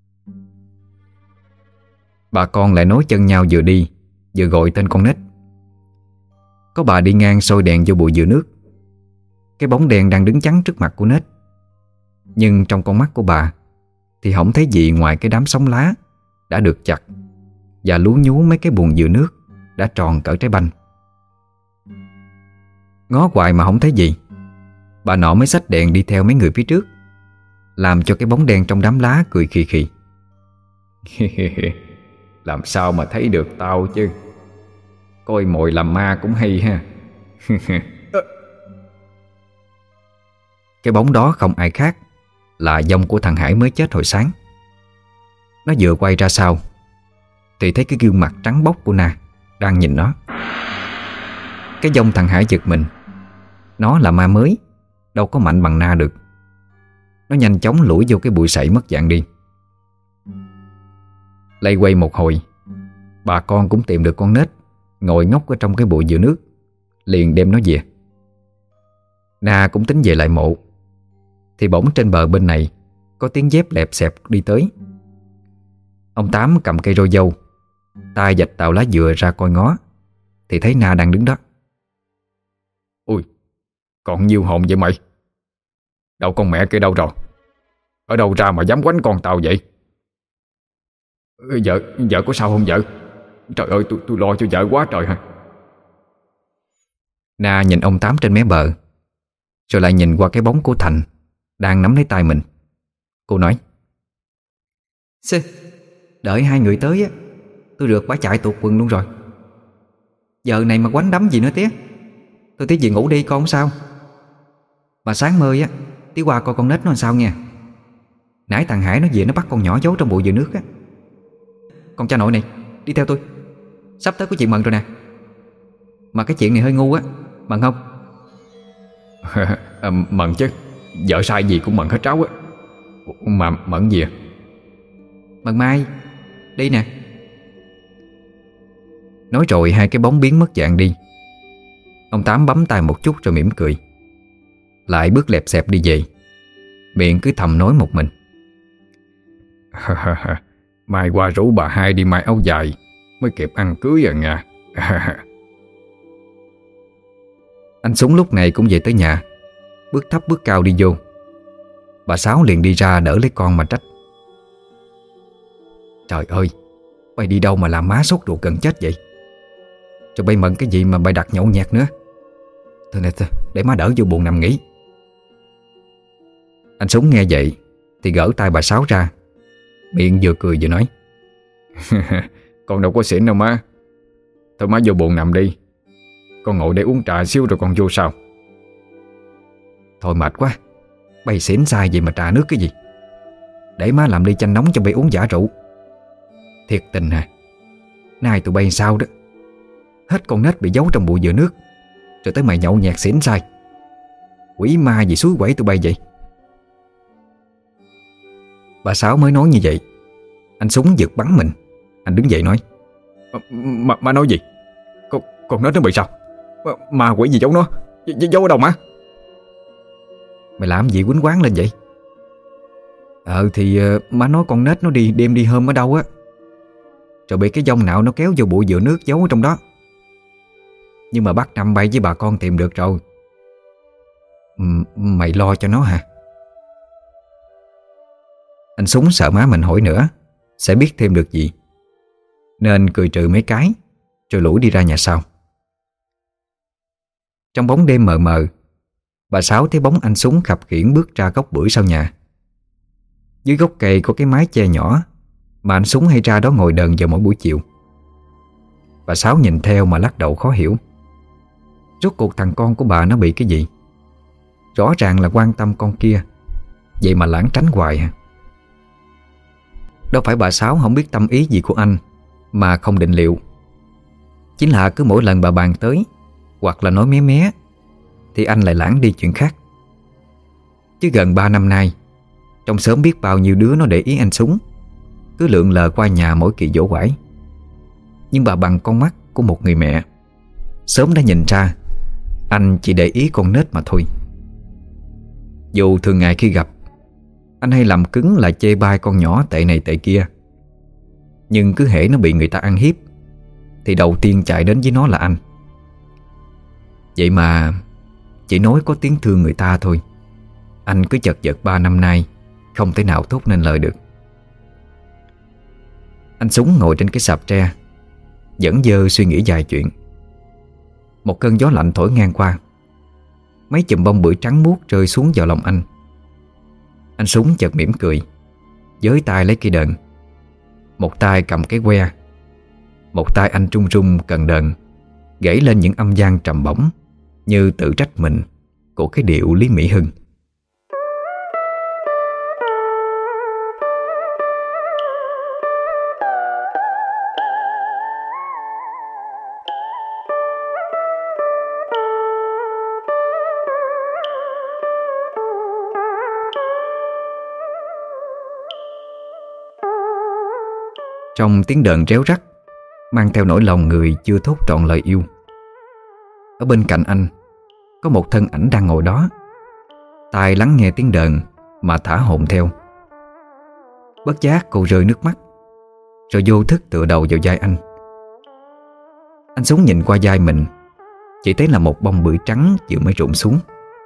Bà con lại nối chân nhau vừa đi vừa gọi tên con Nết. Có bà đi ngang soi đèn vô bụi dừa nước. Cái bóng đen đang đứng chắn trước mặt của Nết. Nhưng trong con mắt của bà thì không thấy gì ngoài cái đám sóng lá đã được chặt và lú nhú mấy cái buồng dừa nước đã tròn cỡ trái banh. Ngó hoài mà không thấy gì, bà nọ mới xách đèn đi theo mấy người phía trước, làm cho cái bóng đen trong đám lá cười khì khì. Làm sao mà thấy được tao chứ. Coi mồi làm ma cũng hay ha. Cái bóng đó không ai khác là dông của thằng Hải mới chết hồi sáng. Nó vừa quay ra sau thì thấy cái gương mặt trắng bóc của Na đang nhìn nó. Cái dông thằng Hải giật mình. Nó là ma mới, đâu có mạnh bằng Na được. Nó nhanh chóng lủi vô cái bụi sậy mất dạng đi. Lây quay một hồi, bà con cũng tìm được con Nết ngồi ngốc ở trong cái bụi dừa nước, liền đem nó về. Na cũng tính về lại mộ thì bỗng trên bờ bên này có tiếng dép lẹp xẹp đi tới. Ông Tám cầm cây roi dâu, tay vạch tàu lá dừa ra coi ngó thì thấy Na đang đứng đó. Ui, còn nhiều hồn vậy mày. Đâu con mẹ kia đâu rồi? Ở đâu ra mà dám quánh con tao vậy? Vợ, vợ có sao không vợ? Trời ơi, tôi tôi lo cho vợ quá trời hả? Na nhìn ông Tám trên mé bờ, rồi lại nhìn qua cái bóng của Thành đang nắm lấy tay mình. Cô nói: Xê, đợi hai người tới á, tôi rượt bả chạy tuột quần luôn rồi. Giờ này mà quánh đấm gì nữa tía. Tôi tí về ngủ đi con không sao. Mà sáng mơ á, tí qua coi con Nết nó làm sao nha. Nãy thằng Hải nó về nó bắt con nhỏ giấu trong bụi dừa nước á. Con cha nội này, đi theo tôi. Sắp tới có chuyện mận rồi nè. Mà cái chuyện này hơi ngu á, mận không? à, Mận chứ. Vợ sai gì cũng mận hết tráo á. Mà mận gì à? Mận Mai, đi nè. Nói rồi hai cái bóng biến mất dạng đi. Ông Tám bấm tay một chút rồi mỉm cười, lại bước lẹp xẹp đi về, miệng cứ thầm nói một mình. Mai qua rủ bà hai đi may áo dài mới kịp ăn cưới à nha. Anh Súng lúc này cũng về tới nhà, bước thấp bước cao đi vô. Bà Sáu liền đi ra đỡ lấy con mà trách: Trời ơi, bay đi đâu mà làm má sốt ruột gần chết vậy? Cho bay mận cái gì mà bay đặt nhậu nhẹt nữa. Thôi nè, thôi, để má đỡ vô buồn nằm nghỉ. Anh Súng nghe vậy thì gỡ tay bà Sáu ra, miệng vừa cười vừa nói: Con đâu có xỉn đâu má. Thôi má vô buồn nằm đi. Con ngồi để uống trà xíu rồi con vô sao? Thôi mệt quá, bay xỉn sai gì mà trà nước cái gì. Để má làm ly chanh nóng cho bay uống giả rượu. Thiệt tình hả? Nay tụi bay sao đó? Hết con nết bị giấu trong bụi dừa nước, rồi tới mày nhậu nhẹt xỉn sai. Quỷ ma gì suối quẩy tụi bay vậy? Bà Sáu mới nói như vậy, anh Súng giật bắn mình. Anh đứng dậy nói: Mà, mà nói gì? Con, con nết nó bị sao? Ma, ma quỷ gì giấu nó? Gi, giấu ở đâu mà? Mày làm gì quýnh quán lên vậy? Ờ thì uh, má nói con nết nó đi đêm đi hôm ở đâu á, rồi bị cái dông nạo nó kéo vô bụi dừa nước giấu ở trong đó. Nhưng mà bác Năm bay với bà con tìm được rồi. M- Mày lo cho nó hả? Anh Súng sợ má mình hỏi nữa sẽ biết thêm được gì, nên cười trừ mấy cái rồi lủi đi ra nhà sau. Trong bóng đêm mờ mờ, bà Sáu thấy bóng anh Súng khập khiễng bước ra góc bưởi sau nhà. Dưới gốc cây có cái mái che nhỏ mà anh Súng hay ra đó ngồi đờn vào mỗi buổi chiều. Bà Sáu nhìn theo mà lắc đầu khó hiểu. Rốt cuộc thằng con của bà nó bị cái gì? Rõ ràng là quan tâm con kia, vậy mà lảng tránh hoài hả? Đâu phải bà Sáu không biết tâm ý gì của anh mà không định liệu. Chính là cứ mỗi lần bà bàn tới hoặc là nói mé mé thì anh lại lảng đi chuyện khác. Chứ gần ba năm nay, trong xóm biết bao nhiêu đứa nó để ý anh Súng, cứ lượn lờ qua nhà mỗi kỳ dỗ quải. Nhưng bà bằng con mắt của một người mẹ sớm đã nhìn ra anh chỉ để ý con nết mà thôi. Dù thường ngày khi gặp, anh hay làm cứng lại chê bai con nhỏ tệ này tệ kia, nhưng cứ hễ nó bị người ta ăn hiếp thì đầu tiên chạy đến với nó là anh. Vậy mà chỉ nói có tiếng thương người ta thôi, anh cứ chật vật ba năm nay không thể nào thốt nên lời được. Anh Súng ngồi trên cái sạp tre, vẫn dơ suy nghĩ dài chuyện. Một cơn gió lạnh thổi ngang qua, mấy chùm bông bưởi trắng muốt rơi xuống vào lòng anh. Anh Súng chợt mỉm cười, với tay lấy cây đờn. Một tay cầm cái que, một tay anh trung trung cần đờn, gảy lên những âm vang trầm bổng như tự trách mình của cái điệu Lý Mỹ Hưng. Trong tiếng đờn réo rắt mang theo nỗi lòng người chưa thốt trọn lời yêu, ở bên cạnh anh có một thân ảnh đang ngồi đó, tai lắng nghe tiếng đờn mà thả hồn theo. Bất giác cô rơi nước mắt, rồi vô thức tựa đầu vào vai anh. Anh Súng nhìn qua vai mình, chỉ thấy là một bông bưởi trắng vừa mới rụng xuống.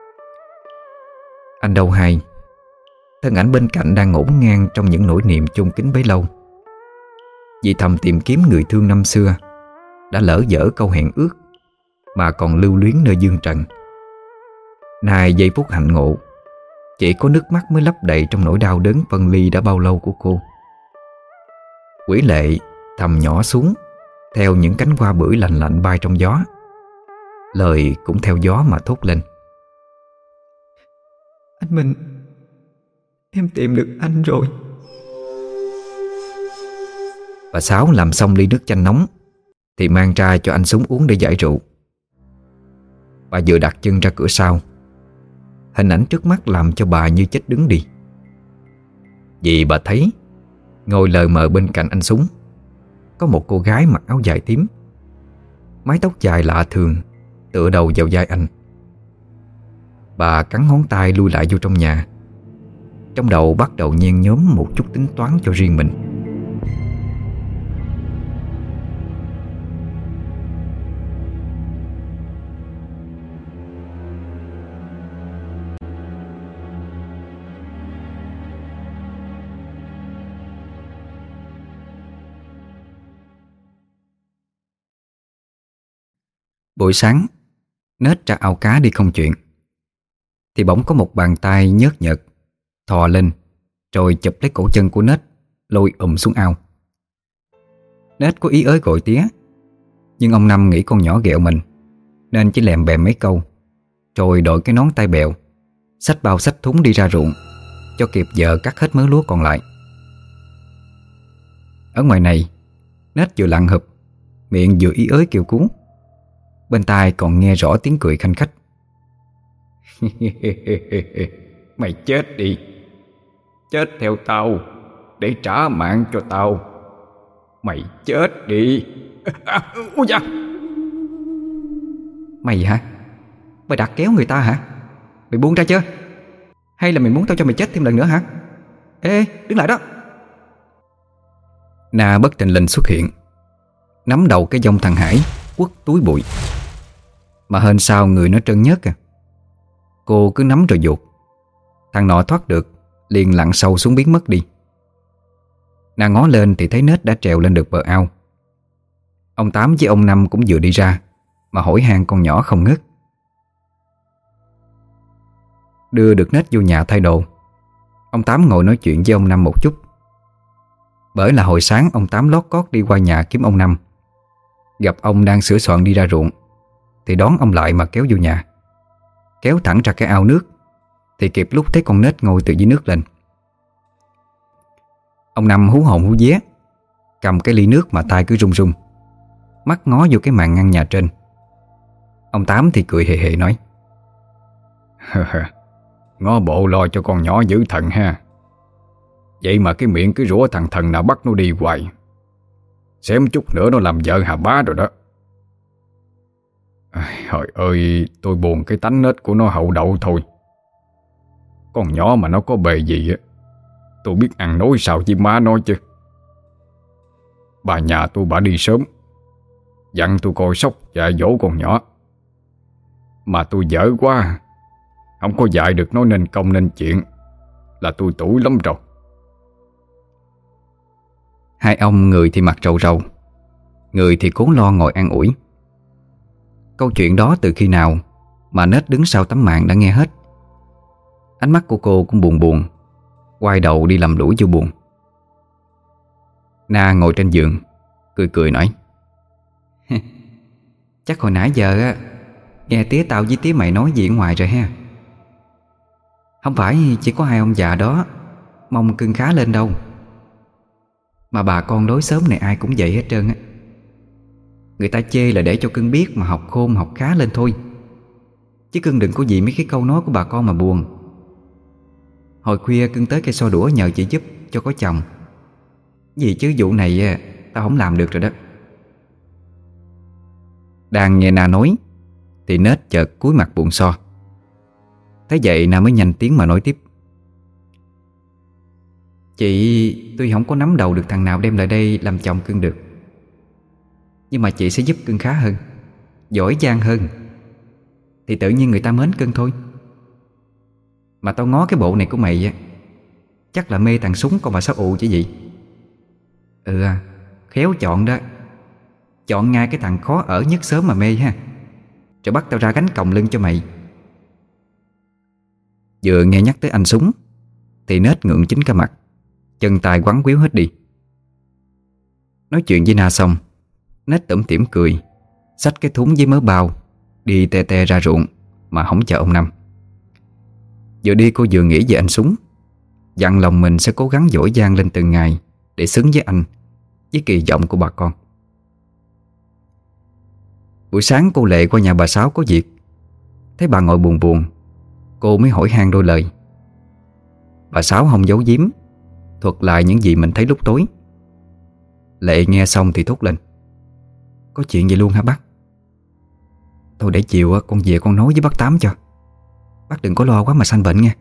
Anh đâu hay, thân ảnh bên cạnh đang ngổn ngang trong những nỗi niềm chôn kín bấy lâu, vì thầm tìm kiếm người thương năm xưa, đã lỡ dở câu hẹn ước mà còn lưu luyến nơi dương trần. Nay giây phút hạnh ngộ, chỉ có nước mắt mới lấp đầy trong nỗi đau đớn phân ly đã bao lâu của cô. Quỷ lệ thầm nhỏ xuống theo những cánh hoa bưởi lạnh lạnh bay trong gió. Lời cũng theo gió mà thốt lên: Anh Minh, em tìm được anh rồi. Bà Sáu làm xong ly nước chanh nóng thì mang ra cho anh Súng uống để giải rượu. Bà vừa đặt chân ra cửa sau, hình ảnh trước mắt làm cho bà như chết đứng đi. Vì bà thấy ngồi lờ mờ bên cạnh anh Súng có một cô gái mặc áo dài tím, mái tóc dài lạ thường tựa đầu vào vai anh. Bà cắn ngón tay lui lại vô trong nhà, trong đầu bắt đầu nhen nhóm một chút tính toán cho riêng mình. Buổi sáng, Nết ra ao cá đi công chuyện, thì bỗng có một bàn tay nhớt nhợt thò lên, rồi chụp lấy cổ chân của Nết, lôi ùm xuống ao. Nết có ý ới gọi tía, nhưng ông Năm nghĩ con nhỏ ghẹo mình, nên chỉ lèm bèm mấy câu, rồi đội cái nón tai bèo, xách bao xách thúng đi ra ruộng, cho kịp giờ cắt hết mớ lúa còn lại. Ở ngoài này, Nết vừa lặn hụp, miệng vừa ý ới kêu cứu, Bên tai còn nghe rõ tiếng cười khanh khách. Mày chết đi, chết theo tao để trả mạng cho tao. Mày chết đi. À, ôi da. Mày hả? Mày đặt kéo người ta hả? Mày buông ra chưa? Hay là mày muốn tao cho mày chết thêm lần nữa hả? Ê, đứng lại đó. Na bất thình lình xuất hiện, nắm đầu cái dông thằng Hải, quất túi bụi. Mà hên sao người nó trơn nhớt à. Cô cứ nắm rồi dụt. Thằng nọ thoát được, liền lặn sâu xuống biến mất đi. Na ngó lên thì thấy Nết đã trèo lên được bờ ao. Ông Tám với ông Năm cũng vừa đi ra, mà hỏi han con nhỏ không ngớt. Đưa được Nết vô nhà thay đồ, ông Tám ngồi nói chuyện với ông Năm một chút. Bởi là hồi sáng ông Tám lót cót đi qua nhà kiếm ông Năm, gặp ông đang sửa soạn đi ra ruộng, thì đón ông lại mà kéo vô nhà. Kéo thẳng ra cái ao nước, thì kịp lúc thấy con Nết ngồi từ dưới nước lên. Ông Năm hú hồn hú vía, cầm cái ly nước mà tay cứ run run, mắt ngó vô cái màn ngăn nhà trên. Ông Tám thì cười hề hề nói: ngó bộ lo cho con nhỏ giữ thần ha. Vậy mà cái miệng cứ rủa thằng thần nào bắt nó đi hoài. Xém chút nữa nó làm vợ Hà Bá rồi đó. Trời ơi, tôi buồn cái tánh nết của nó hậu đậu thôi. Con nhỏ mà nó có bề gì á, tôi biết ăn nói sao với má nó chứ. Bà nhà tôi bà đi sớm, dặn tôi coi sóc dạy dỗ con nhỏ. Mà tôi dở quá, không có dạy được nó nên công nên chuyện, là tôi tủi lắm rồi. Hai ông người thì mặt rầu rầu, người thì cố lo ngồi an ủi. Câu chuyện đó từ khi nào mà Nết đứng sau tấm màn đã nghe hết. Ánh mắt của cô cũng buồn buồn, quay đầu đi làm lũi vô buồn. Na ngồi trên giường, cười cười nói: chắc hồi nãy giờ á, nghe tía tao với tía mày nói gì ở ngoài rồi ha. Không phải chỉ có hai ông già đó mong cưng khá lên đâu, mà bà con đối xóm này ai cũng vậy hết trơn á. Người ta chê là để cho cưng biết mà học khôn học khá lên thôi, chứ cưng đừng có vì mấy cái câu nói của bà con mà buồn. Hồi khuya cưng tới cây so đũa nhờ chị giúp cho có chồng, vì chứ vụ này tao không làm được rồi đó. Đang nghe Na nói thì Nết chợt cúi mặt buồn so. Thế vậy Na mới nhanh tiếng mà nói tiếp: chị tuy không có nắm đầu được thằng nào đem lại đây làm chồng cưng được, nhưng mà chị sẽ giúp cưng khá hơn, giỏi giang hơn, thì tự nhiên người ta mến cưng thôi. Mà tao ngó cái bộ này của mày á, chắc là mê thằng Súng con bà Sáu ụ chứ gì. Ừ à, khéo chọn đó. Chọn ngay cái thằng khó ở nhất sớm mà mê ha, rồi bắt tao ra gánh còng lưng cho mày. Vừa nghe nhắc tới anh Súng thì Nết ngượng chính cả mặt, chân tay quắn quýu hết đi. Nói chuyện với Na xong, Nết tủm tỉm cười, xách cái thúng với mớ bao đi tè tè ra ruộng mà không chờ ông Năm. Vừa đi cô vừa nghĩ về anh Súng, dặn lòng mình sẽ cố gắng giỏi giang lên từng ngày để xứng với anh, với kỳ vọng của bà con. Buổi sáng cô Lệ qua nhà bà Sáu có việc, thấy bà ngồi buồn buồn, cô mới hỏi han đôi lời. Bà Sáu không giấu giếm, thuật lại những gì mình thấy lúc tối. Lệ nghe xong thì thốt lên: có chuyện vậy luôn hả bác? Thôi để chiều con về con nói với bác Tám cho. Bác đừng có lo quá mà sanh bệnh nha.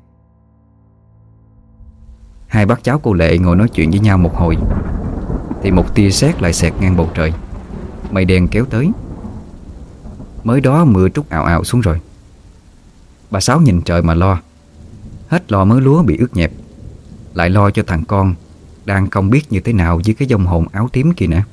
Hai bác cháu cô Lệ ngồi nói chuyện với nhau một hồi thì một tia sét lại xẹt ngang bầu trời. Mây đen kéo tới. Mới đó mưa trút ào ào xuống rồi. Bà Sáu nhìn trời mà lo. Hết lo mớ lúa bị ướt nhẹp, lại lo cho thằng con đang không biết như thế nào với cái vong hồn áo tím kia nữa.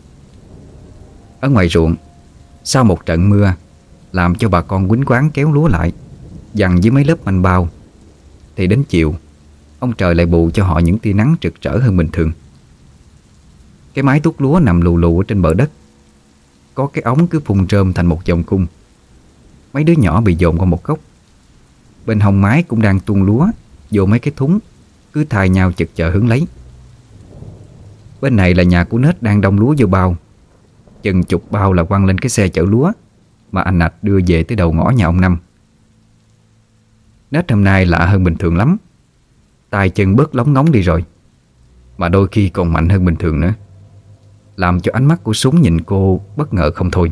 Ở ngoài ruộng, sau một trận mưa làm cho bà con quýnh quán kéo lúa lại, dằn với mấy lớp manh bao, thì đến chiều ông trời lại bù cho họ những tia nắng rực rỡ hơn bình thường. Cái mái tuốt lúa nằm lù lù ở trên bờ đất, có cái ống cứ phun rơm thành một vòng cung. Mấy đứa nhỏ bị dồn qua một góc. Bên hông mái cũng đang tuôn lúa vô mấy cái thúng, cứ thay nhau chực chờ hứng lấy. Bên này là nhà của Nết đang đông lúa vô bao. Chừng chục bao là quăng lên cái xe chở lúa mà anh Ạch đưa về tới đầu ngõ nhà ông Năm. Nết hôm nay lạ hơn bình thường lắm. Tay chân bớt lóng ngóng đi rồi, mà đôi khi còn mạnh hơn bình thường nữa, làm cho ánh mắt của Súng nhìn cô bất ngờ không thôi.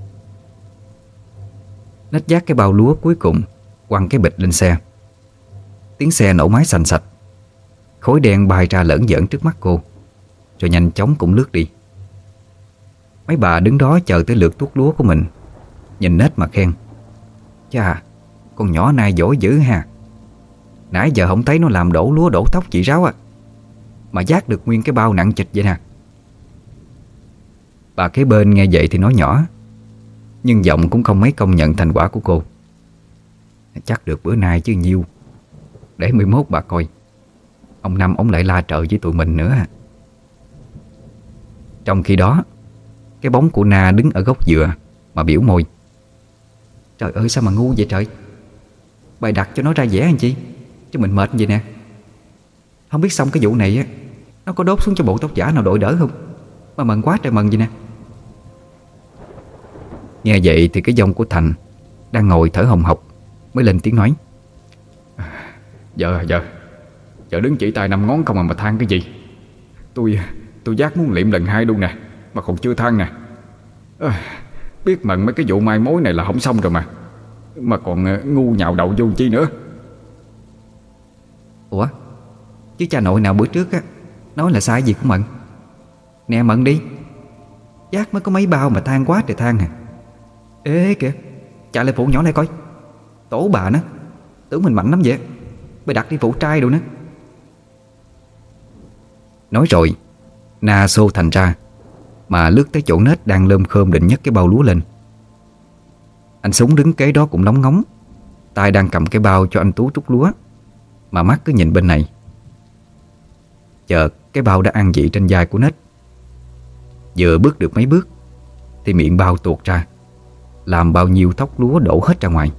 Nết vác cái bao lúa cuối cùng, quăng cái bịch lên xe. Tiếng xe nổ máy xành xạch. Khối đen bay ra lởn giởn trước mắt cô, rồi nhanh chóng cũng lướt đi. Mấy bà đứng đó chờ tới lượt tuốt lúa của mình, nhìn Nết mà khen: "Chà, con nhỏ này giỏi dữ ha. Nãy giờ không thấy nó làm đổ lúa đổ tóc chị Ráo à, mà vác được nguyên cái bao nặng chịch vậy nè." Bà kế bên nghe vậy thì nói nhỏ, nhưng giọng cũng không mấy công nhận thành quả của cô. "Chắc được bữa nay chứ nhiêu. Để mười mốt bà coi, ông Năm ông lại la trợ với tụi mình nữa." Trong khi đó, cái bóng của Na đứng ở gốc dừa mà biểu môi: "Trời ơi, sao mà ngu vậy trời. Bày đặt cho nó ra vẽ anh chị, chứ mình mệt vậy nè. Không biết xong cái vụ này á, nó có đốt xuống cho bộ tóc giả nào đội đỡ không, mà mần quá trời mần vậy nè." Nghe vậy thì cái giọng của Thành đang ngồi thở hồng hộc mới lên tiếng nói: Giờ giờ Giờ đứng chỉ tay năm ngón không mà mà than cái gì. Tôi tôi giác muốn liệm lần hai luôn nè, mà còn chưa than nè. à, Biết mận mấy cái vụ mai mối này là không xong rồi mà Mà còn uh, ngu nhào đầu vô chi nữa. "Ủa, chứ cha nội nào bữa trước á nói là sai gì của Mận. Nè Mận đi, giác mới có mấy bao mà than quá trời than à. Ê kìa, chạy lại phụ nhỏ này coi. Tổ bà nó, tưởng mình mạnh lắm vậy, mày đặt đi phụ trai đồ nữa." Nói rồi, Na xô Thành ra mà lướt tới chỗ Nết đang lơm khơm định nhấc cái bao lúa lên. Anh Súng đứng kế đó cũng lóng ngóng, tay đang cầm cái bao cho anh Tú trút lúa, mà mắt cứ nhìn bên này. Chợt cái bao đã an vị trên vai của Nết. Vừa bước được mấy bước thì miệng bao tuột ra, làm bao nhiêu thóc lúa đổ hết ra ngoài.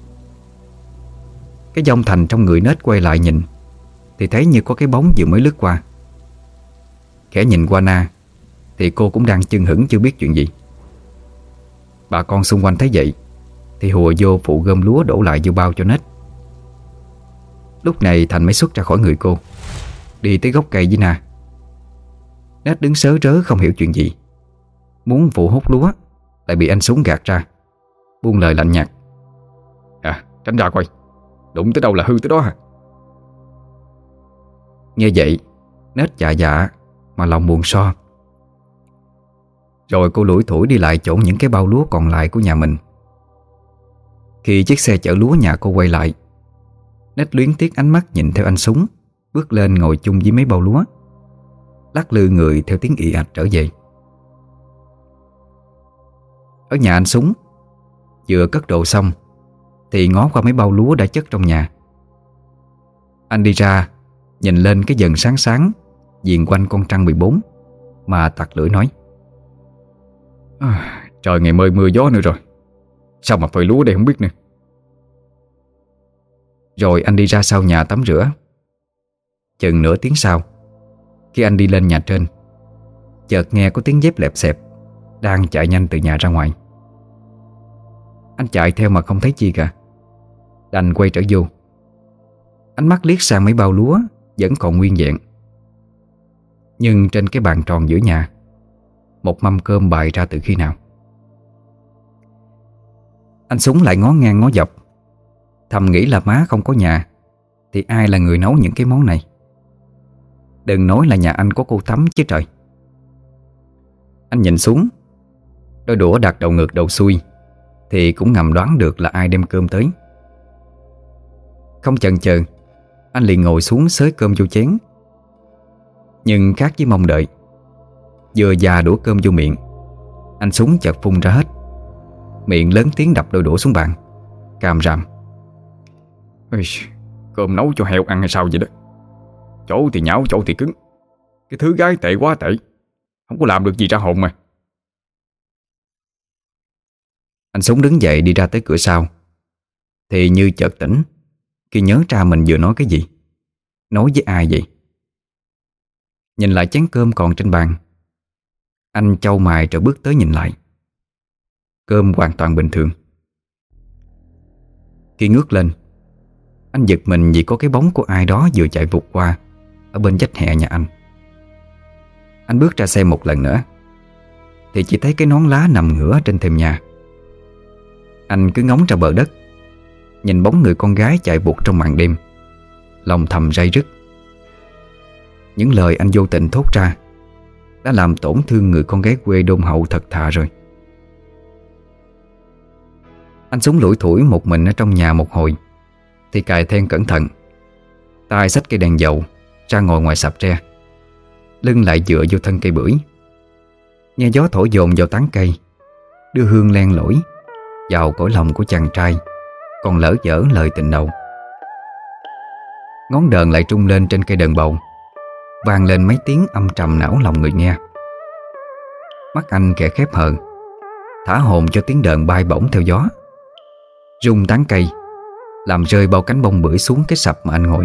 Cái dòng Thành trong người Nết quay lại nhìn thì thấy như có cái bóng vừa mới lướt qua. Khẽ nhìn qua Na thì cô cũng đang chưng hửng chưa biết chuyện gì. Bà con xung quanh thấy vậy thì hùa vô phụ gom lúa đổ lại vô bao cho Nết. Lúc này Thành mới xuất ra khỏi người cô, đi tới gốc cây với Na. Nết đứng sớ rớ không hiểu chuyện gì, muốn phụ hút lúa lại bị anh Súng gạt ra, buông lời lạnh nhạt: À, tránh ra coi, đụng tới đâu là hư tới đó hả? Nghe vậy, Nết dạ dạ mà lòng buồn so. Rồi cô lủi thủi đi lại chỗ những cái bao lúa còn lại của nhà mình. Khi chiếc xe chở lúa nhà cô quay lại, Nết luyến tiếc ánh mắt nhìn theo anh Súng bước lên ngồi chung với mấy bao lúa, lắc lư người theo tiếng ì ạch trở về. Ở nhà anh Súng, vừa cất đồ xong thì ngó qua mấy bao lúa đã chất trong nhà. Anh đi ra, nhìn lên cái dần sáng sáng viền quanh con trăng mười bốn mà tặc lưỡi nói: à, Trời ngày mơi mưa gió nữa rồi, sao mà phơi lúa đây không biết nữa. Rồi anh đi ra sau nhà tắm rửa. Chừng nửa tiếng sau, khi anh đi lên nhà trên, chợt nghe có tiếng dép lẹp xẹp đang chạy nhanh từ nhà ra ngoài. Anh chạy theo mà không thấy chi cả, đành quay trở vô. Ánh mắt liếc sang mấy bao lúa vẫn còn nguyên vẹn, nhưng trên cái bàn tròn giữa nhà, một mâm cơm bày ra từ khi nào. Anh Súng lại ngó ngang ngó dọc, thầm nghĩ là má không có nhà thì ai là người nấu những cái món này. Đừng nói là nhà anh có cô Tắm chứ trời. Anh nhìn xuống, đôi đũa đặt đầu ngược đầu xuôi thì cũng ngầm đoán được là ai đem cơm tới. Không chần chờ, anh liền ngồi xuống xới cơm vô chén. Nhưng khác với mong đợi, vừa già đũa cơm vô miệng, anh Súng chợt phun ra hết, miệng lớn tiếng đập đôi đũa xuống bàn, càm ràm: Ê, cơm nấu cho heo ăn hay sao vậy đó? Chỗ thì nhão, chỗ thì cứng. Cái thứ gái tệ quá tệ, không có làm được gì ra hồn mà. Anh Súng đứng dậy đi ra tới cửa sau thì như chợt tỉnh khi nhớ ra mình vừa nói cái gì, nói với ai vậy. Nhìn lại chén cơm còn trên bàn, anh chau mày rồi bước tới nhìn lại. cơm hoàn toàn bình thường. Khi ngước lên, anh giật mình vì có cái bóng của ai đó vừa chạy vụt qua ở bên vách hè nhà anh. Anh bước ra xem một lần nữa thì chỉ thấy cái nón lá nằm ngửa trên thềm nhà. Anh cứ ngóng ra bờ đất, nhìn bóng người con gái chạy vụt trong màn đêm, lòng thầm ray rứt. Những lời anh vô tình thốt ra đã làm tổn thương người con gái quê đôn hậu thật thà rồi. Anh súng lủi thủi một mình ở trong nhà một hồi thì cài then cẩn thận, tay xách cây đèn dầu ra ngồi ngoài sạp tre, lưng lại dựa vô thân cây bưởi, nghe gió thổi dồn vào tán cây, đưa hương len lỏi vào cõi lòng của chàng trai còn lỡ dở lời tình đầu. Ngón đờn lại trung lên trên cây đờn bầu, vang lên mấy tiếng âm trầm não lòng người nghe. Mắt anh khẽ khép hờ, thả hồn cho tiếng đờn bay bổng theo gió, rung tán cây, làm rơi bao cánh bông bưởi xuống cái sập mà anh ngồi.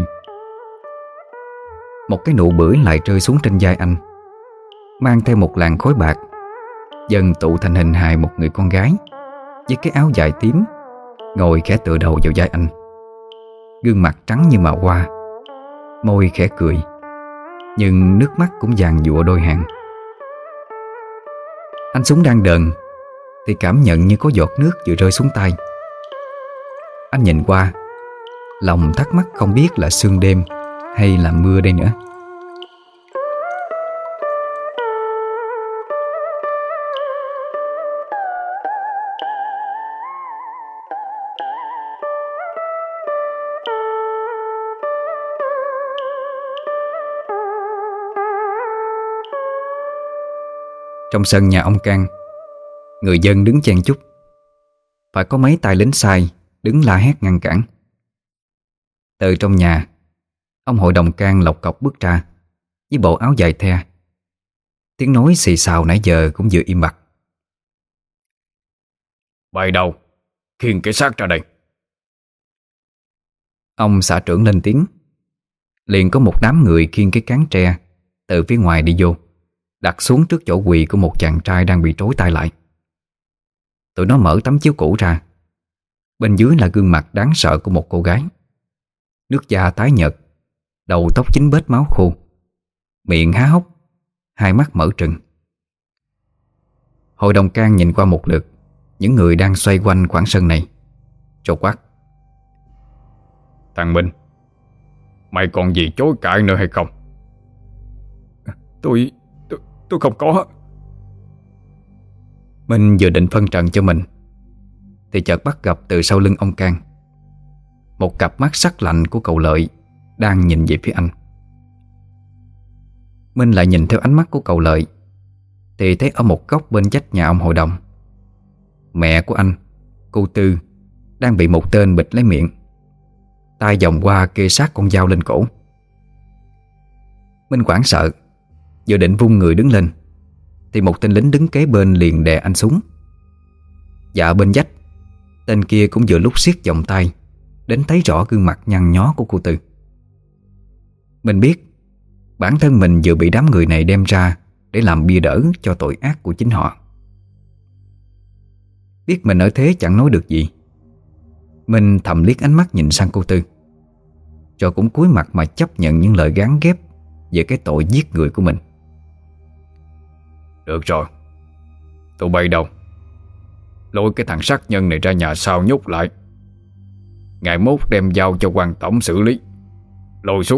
Một cái nụ bưởi lại rơi xuống trên vai anh, mang theo một làn khói bạc, dần tụ thành hình hài một người con gái với cái áo dài tím, ngồi khẽ tựa đầu vào vai anh. Gương mặt trắng như màu hoa, môi khẽ cười, nhưng nước mắt cũng vàng dụa đôi hàng. Anh súng đang đờn thì cảm nhận như có giọt nước vừa rơi xuống tay. Anh nhìn qua, lòng thắc mắc không biết là sương đêm hay là mưa đây nữa. Trong sân nhà ông Cang, người dân đứng chen chúc. Phải có mấy tay lính sai đứng la hét ngăn cản. Từ trong nhà, ông hội đồng Cang lộc cọc bước ra với bộ áo dài the. Tiếng nói xì xào nãy giờ cũng vừa im bặt. Bay đâu? Khiêng cái xác ra đây. Ông xã trưởng lên tiếng. Liền có một đám người khiêng cái cán tre từ phía ngoài đi vô, đặt xuống trước chỗ quỳ của một chàng trai đang bị trói tay lại. Tụi nó mở tấm chiếu cũ ra. Bên dưới là gương mặt đáng sợ của một cô gái, nước da tái nhợt, đầu tóc chín bết máu khô, miệng há hốc, hai mắt mở trừng. Hội đồng Cang nhìn qua một lượt những người đang xoay quanh khoảng sân này, rồi quát: Thằng Minh, mày còn gì chối cãi nữa hay không? Tôi, tôi, tôi không có. Minh vừa định phân trần cho mình thì chợt bắt gặp từ sau lưng ông Cang một cặp mắt sắc lạnh của cậu Lợi đang nhìn về phía anh. Minh lại nhìn theo ánh mắt của cậu Lợi thì thấy ở một góc bên vách nhà ông hội đồng, mẹ của anh, cô Tư, đang bị một tên bịt lấy miệng, tay vòng qua kê sát con dao lên cổ. Minh hoảng sợ, vừa định vung người đứng lên thì một tên lính đứng kế bên liền đè anh xuống. Dạ bên vách, tên kia cũng vừa lúc siết vòng tay đến thấy rõ gương mặt nhăn nhó của cô Tư. Mình biết bản thân mình vừa bị đám người này đem ra để làm bia đỡ cho tội ác của chính họ. Biết mình ở thế chẳng nói được gì, mình thầm liếc ánh mắt nhìn sang cô Tư, rồi cũng cúi mặt mà chấp nhận những lời gán ghép về cái tội giết người của mình. Được rồi, tụi bay đâu? Lôi cái thằng sát nhân này ra nhà sau nhốt lại, ngày mốt đem giao cho quan tổng xử lý. Lôi xuống.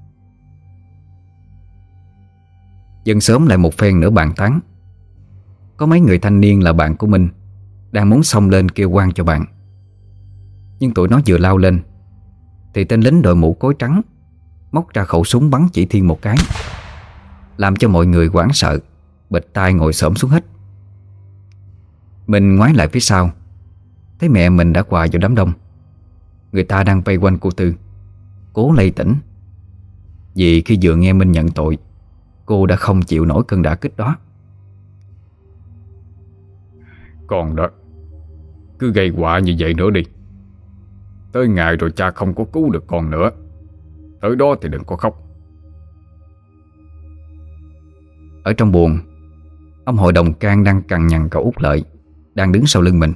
Dân xóm lại một phen nữa bàn tán. Có mấy người thanh niên là bạn của mình đang muốn xông lên kêu quan cho bạn, nhưng tụi nó vừa lao lên thì tên lính đội mũ cối trắng móc ra khẩu súng bắn chỉ thiên một cái, làm cho mọi người hoảng sợ, bịt tai ngồi xổm xuống hết. Mình ngoái lại phía sau, thấy mẹ mình đã quỳ vào đám đông. Người ta đang vây quanh cô Tư, cố lay tỉnh. Vì khi vừa nghe Minh nhận tội, cô đã không chịu nổi cơn đả kích đó. Còn đó, cứ gây họa như vậy nữa đi. Tới ngày rồi cha không có cứu được con nữa, tới đó thì đừng có khóc. Ở trong buồng, ông hội đồng Cang đang cằn nhằn cậu út Lợi đang đứng sau lưng mình.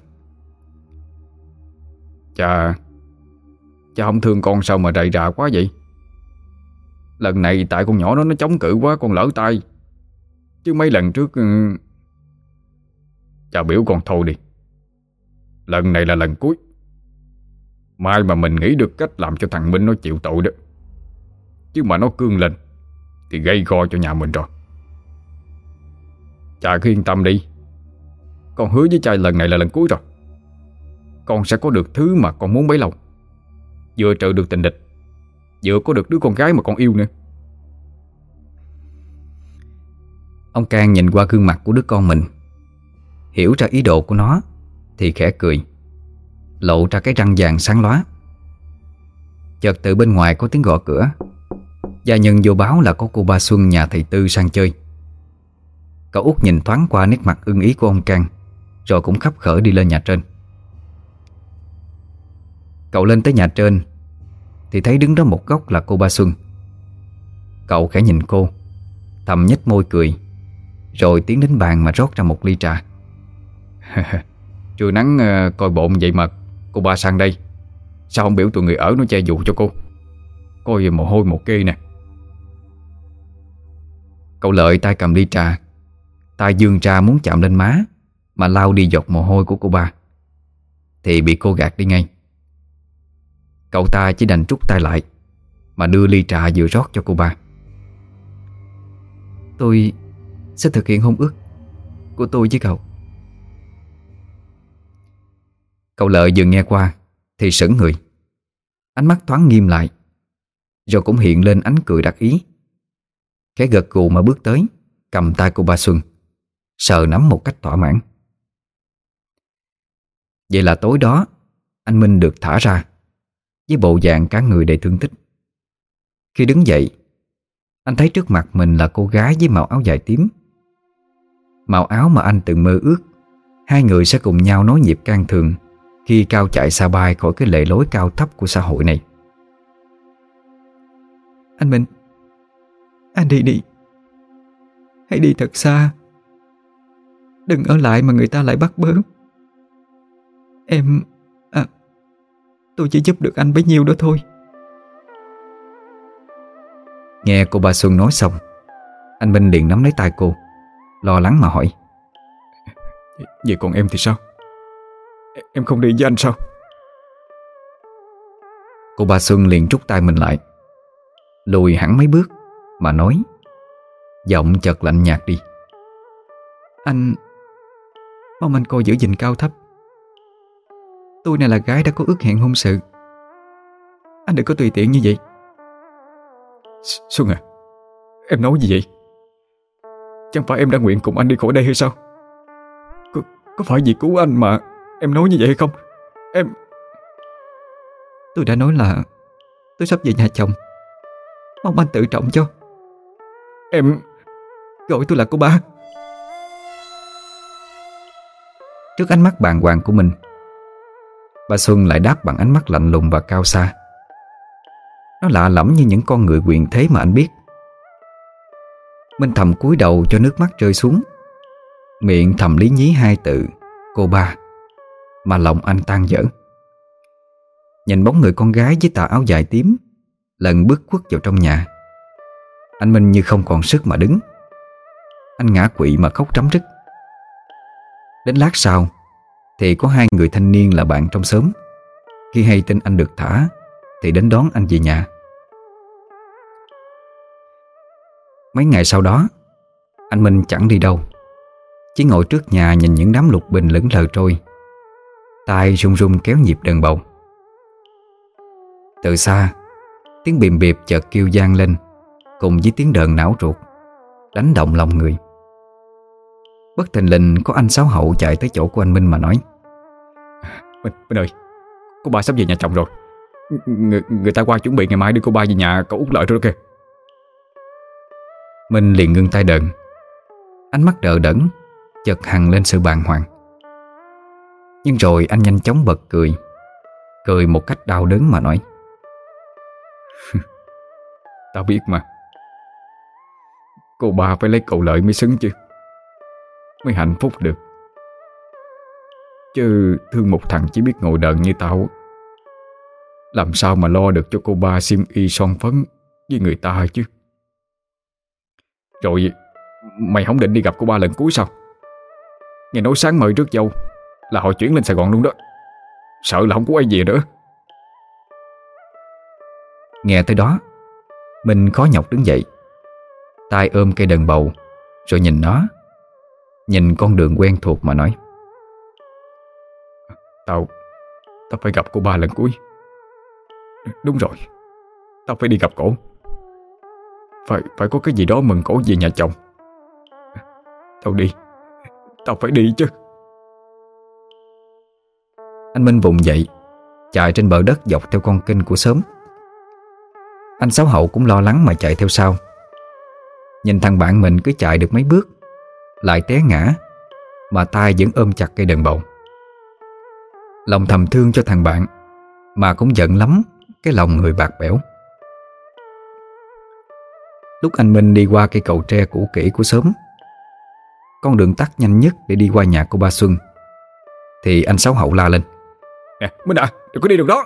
Cha Cha không thương con sao mà rầy rà quá vậy? Lần này tại con nhỏ đó nó chống cự quá, con lỡ tay. Chứ mấy lần trước ừ, cha biểu con thôi đi. Lần này là lần cuối. Mai mà mình nghĩ được cách làm cho thằng Minh nó chịu tội đó, chứ mà nó cương lên thì gây go cho nhà mình rồi. Cha cứ yên tâm đi. Con hứa với cha lần này là lần cuối rồi. Con sẽ có được thứ mà con muốn bấy lâu. Vừa trừ được tình địch, vừa có được đứa con gái mà con yêu nữa. Ông Cang nhìn qua gương mặt của đứa con mình, hiểu ra ý đồ của nó thì khẽ cười, lộ ra cái răng vàng sáng lóa. Chợt từ bên ngoài có tiếng gõ cửa. Gia nhân vô báo là có cô ba Xuân nhà thầy Tư sang chơi. Cậu út nhìn thoáng qua nét mặt ưng ý của ông Cang, rồi cũng khấp khởi đi lên nhà trên. Cậu lên tới nhà trên thì thấy đứng đó một góc là cô ba Xuân. Cậu khẽ nhìn cô, thầm nhếch môi cười, rồi tiến đến bàn mà rót ra một ly trà. Trưa nắng uh, coi bộn vậy mà cô ba sang đây, sao không biểu tụi người ở nó che dụ cho cô? Coi mồ hôi một kê nè. Cậu Lợi tay cầm ly trà, tay giương ra muốn chạm lên má mà lau đi giọt mồ hôi của cô ba, thì bị cô gạt đi ngay. Cậu ta chỉ đành trút tay lại mà đưa ly trà vừa rót cho cô ba. Tôi sẽ thực hiện hôn ước của tôi với cậu. Cậu Lợi vừa nghe qua thì sững người, ánh mắt thoáng nghiêm lại, rồi cũng hiện lên ánh cười đặc ý. Khẽ gật gù mà bước tới, cầm tay cô ba Xuân, sờ nắm một cách thỏa mãn. Vậy là tối đó anh Minh được thả ra với bộ dạng cả người đầy thương tích. Khi đứng dậy, anh thấy trước mặt mình là cô gái với màu áo dài tím, màu áo mà anh từng mơ ước hai người sẽ cùng nhau nối nhịp can thường khi cao chạy xa bay khỏi cái lề lối cao thấp của xã hội này. Anh Minh, anh đi đi. Hãy đi thật xa. Đừng ở lại mà người ta lại bắt bớ. Em... À, tôi chỉ giúp được anh bấy nhiêu đó thôi. Nghe cô ba Xuân nói xong, anh Minh liền nắm lấy tay cô, lo lắng mà hỏi: Vậy còn em thì sao? Em không đi với anh sao? Cô ba Xuân liền rút tay mình lại, lùi hẳn mấy bước mà nói, giọng chợt lạnh nhạt đi: Anh... mong anh coi giữ gìn cao thấp. Tôi này là gái đã có ước hẹn hôn sự. Anh đừng có tùy tiện như vậy. Xuân à, em nói gì vậy? Chẳng phải em đã nguyện cùng anh đi khỏi đây hay sao? Có, có phải vì cứu anh mà em nói như vậy hay không? Em... Tôi đã nói là tôi sắp về nhà chồng. Mong anh tự trọng cho. Em... Gọi tôi là cô ba. Trước ánh mắt bàng hoàng của mình, bà Xuân lại đáp bằng ánh mắt lạnh lùng và cao xa. Nó lạ lẫm như những con người quyền thế mà anh biết. Minh thầm cúi đầu cho nước mắt rơi xuống, miệng thầm lý nhí hai từ cô ba, mà lòng anh tan vỡ. Nhìn bóng người con gái với tà áo dài tím lần bước khuất vào trong nhà, anh Minh như không còn sức mà đứng. Anh ngã quỵ mà khóc rắm rứt. Đến lát sau thì có hai người thanh niên là bạn trong xóm, khi hay tin anh được thả thì đến đón anh về nhà. Mấy ngày sau đó, anh Minh chẳng đi đâu, chỉ ngồi trước nhà nhìn những đám lục bình lững lờ trôi, tay run run kéo nhịp đàn bầu. Từ xa, tiếng bìm bịp chợt kêu vang lên, cùng với tiếng đờn não ruột đánh động lòng người. Bất thình lình có anh Sáu Hậu chạy tới chỗ của anh Minh mà nói: Minh, Minh ơi, cô ba sắp về nhà chồng rồi. Người, người ta qua chuẩn bị ngày mai đưa cô ba về nhà cậu Út Lợi rồi kìa. Minh liền ngưng tay đờn, ánh mắt đờ đẫn chợt hằn lên sự bàng hoàng. Nhưng rồi anh nhanh chóng bật cười, cười một cách đau đớn mà nói: Tao biết mà, cô ba phải lấy cậu Lợi mới xứng chứ, mới hạnh phúc được. Chứ thương một thằng chỉ biết ngồi đờn như tao, làm sao mà lo được cho cô ba xiêm y son phấn với người ta chứ. Rồi mày không định đi gặp cô ba lần cuối sao? Nghe nói sáng mời rước dâu là họ chuyển lên Sài Gòn luôn đó. Sợ là không có ai về nữa. Nghe tới đó, Minh khó nhọc đứng dậy, tay ôm cây đờn bầu, rồi nhìn nó, nhìn con đường quen thuộc mà nói: Tao Tao phải gặp cô ba lần cuối. Đúng rồi, tao phải đi gặp cổ. Phải phải có cái gì đó mừng cổ về nhà chồng. Tao đi Tao phải đi chứ. Anh Minh vùng dậy, chạy trên bờ đất dọc theo con kênh của xóm. Anh Sáu Hậu cũng lo lắng mà chạy theo sau. Nhìn thằng bạn mình cứ chạy được mấy bước lại té ngã, mà tay vẫn ôm chặt cây đờn bầu. Lòng thầm thương cho thằng bạn, mà cũng giận lắm cái lòng người bạc bẽo. Lúc anh Minh đi qua cây cầu tre cũ kỹ của xóm, con đường tắt nhanh nhất để đi qua nhà cô ba Xuân, thì anh Sáu Hậu la lên: Nè Minh à, đừng có đi đường đó.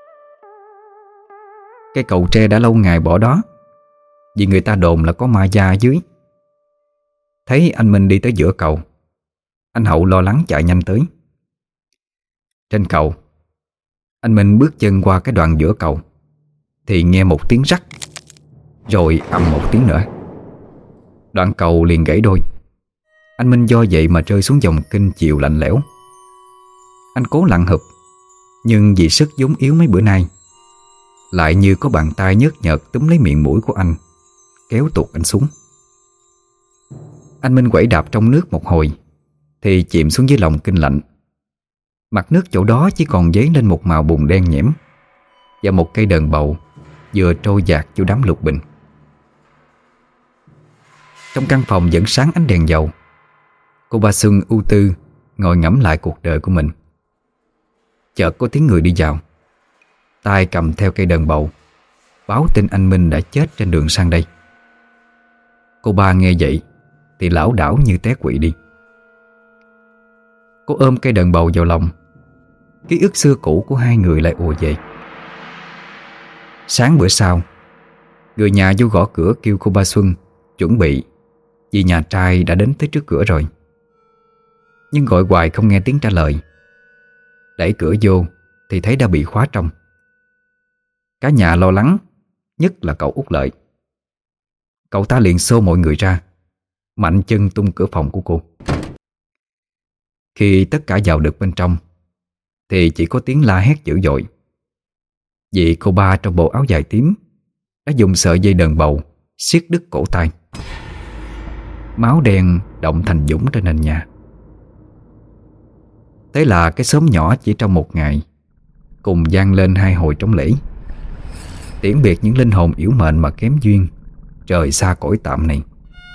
Cây cầu tre đã lâu ngày bỏ đó, vì người ta đồn là có ma da ở dưới. Thấy anh Minh đi tới giữa cầu, anh Hậu lo lắng chạy nhanh tới. Trên cầu, anh Minh bước chân qua cái đoạn giữa cầu thì nghe một tiếng rắc, rồi ầm một tiếng nữa. Đoạn cầu liền gãy đôi. Anh Minh do vậy mà rơi xuống dòng kênh chiều lạnh lẽo. Anh cố lặn hụp, nhưng vì sức vốn yếu mấy bữa nay, lại như có bàn tay nhớt nhợt túm lấy miệng mũi của anh, kéo tuột anh xuống. Anh Minh quẩy đạp trong nước một hồi thì chìm xuống dưới lòng kênh lạnh. Mặt nước chỗ đó chỉ còn dấy lên một màu bùn đen nhẽm, và một cây đờn bầu vừa trôi dạt vô đám lục bình. Trong căn phòng vẫn sáng ánh đèn dầu, cô ba Xuân ưu tư ngồi ngẫm lại cuộc đời của mình. Chợt có tiếng người đi vào, tay cầm theo cây đờn bầu, báo tin anh Minh đã chết trên đường sang đây. Cô ba nghe vậy thì lảo đảo như té quỵ đi. Cô ôm cây đờn bầu vào lòng, ký ức xưa cũ của hai người lại ùa về. Sáng bữa sau, người nhà vô gõ cửa kêu cô ba Xuân chuẩn bị, vì nhà trai đã đến tới trước cửa rồi. Nhưng gọi hoài không nghe tiếng trả lời. Đẩy cửa vô thì thấy đã bị khóa trong. Cả nhà lo lắng, nhất là cậu Út Lợi. Cậu ta liền xô mọi người ra, mạnh chân tung cửa phòng của cô. Khi tất cả vào được bên trong thì chỉ có tiếng la hét dữ dội, vì cô ba trong bộ áo dài tím đã dùng sợi dây đờn bầu siết đứt cổ tay. Máu đen động thành dũng trên nền nhà. Thế là cái xóm nhỏ chỉ trong một ngày cùng vang lên hai hồi trống lễ, tiễn biệt những linh hồn yếu mệnh mà kém duyên rời xa cõi tạm này.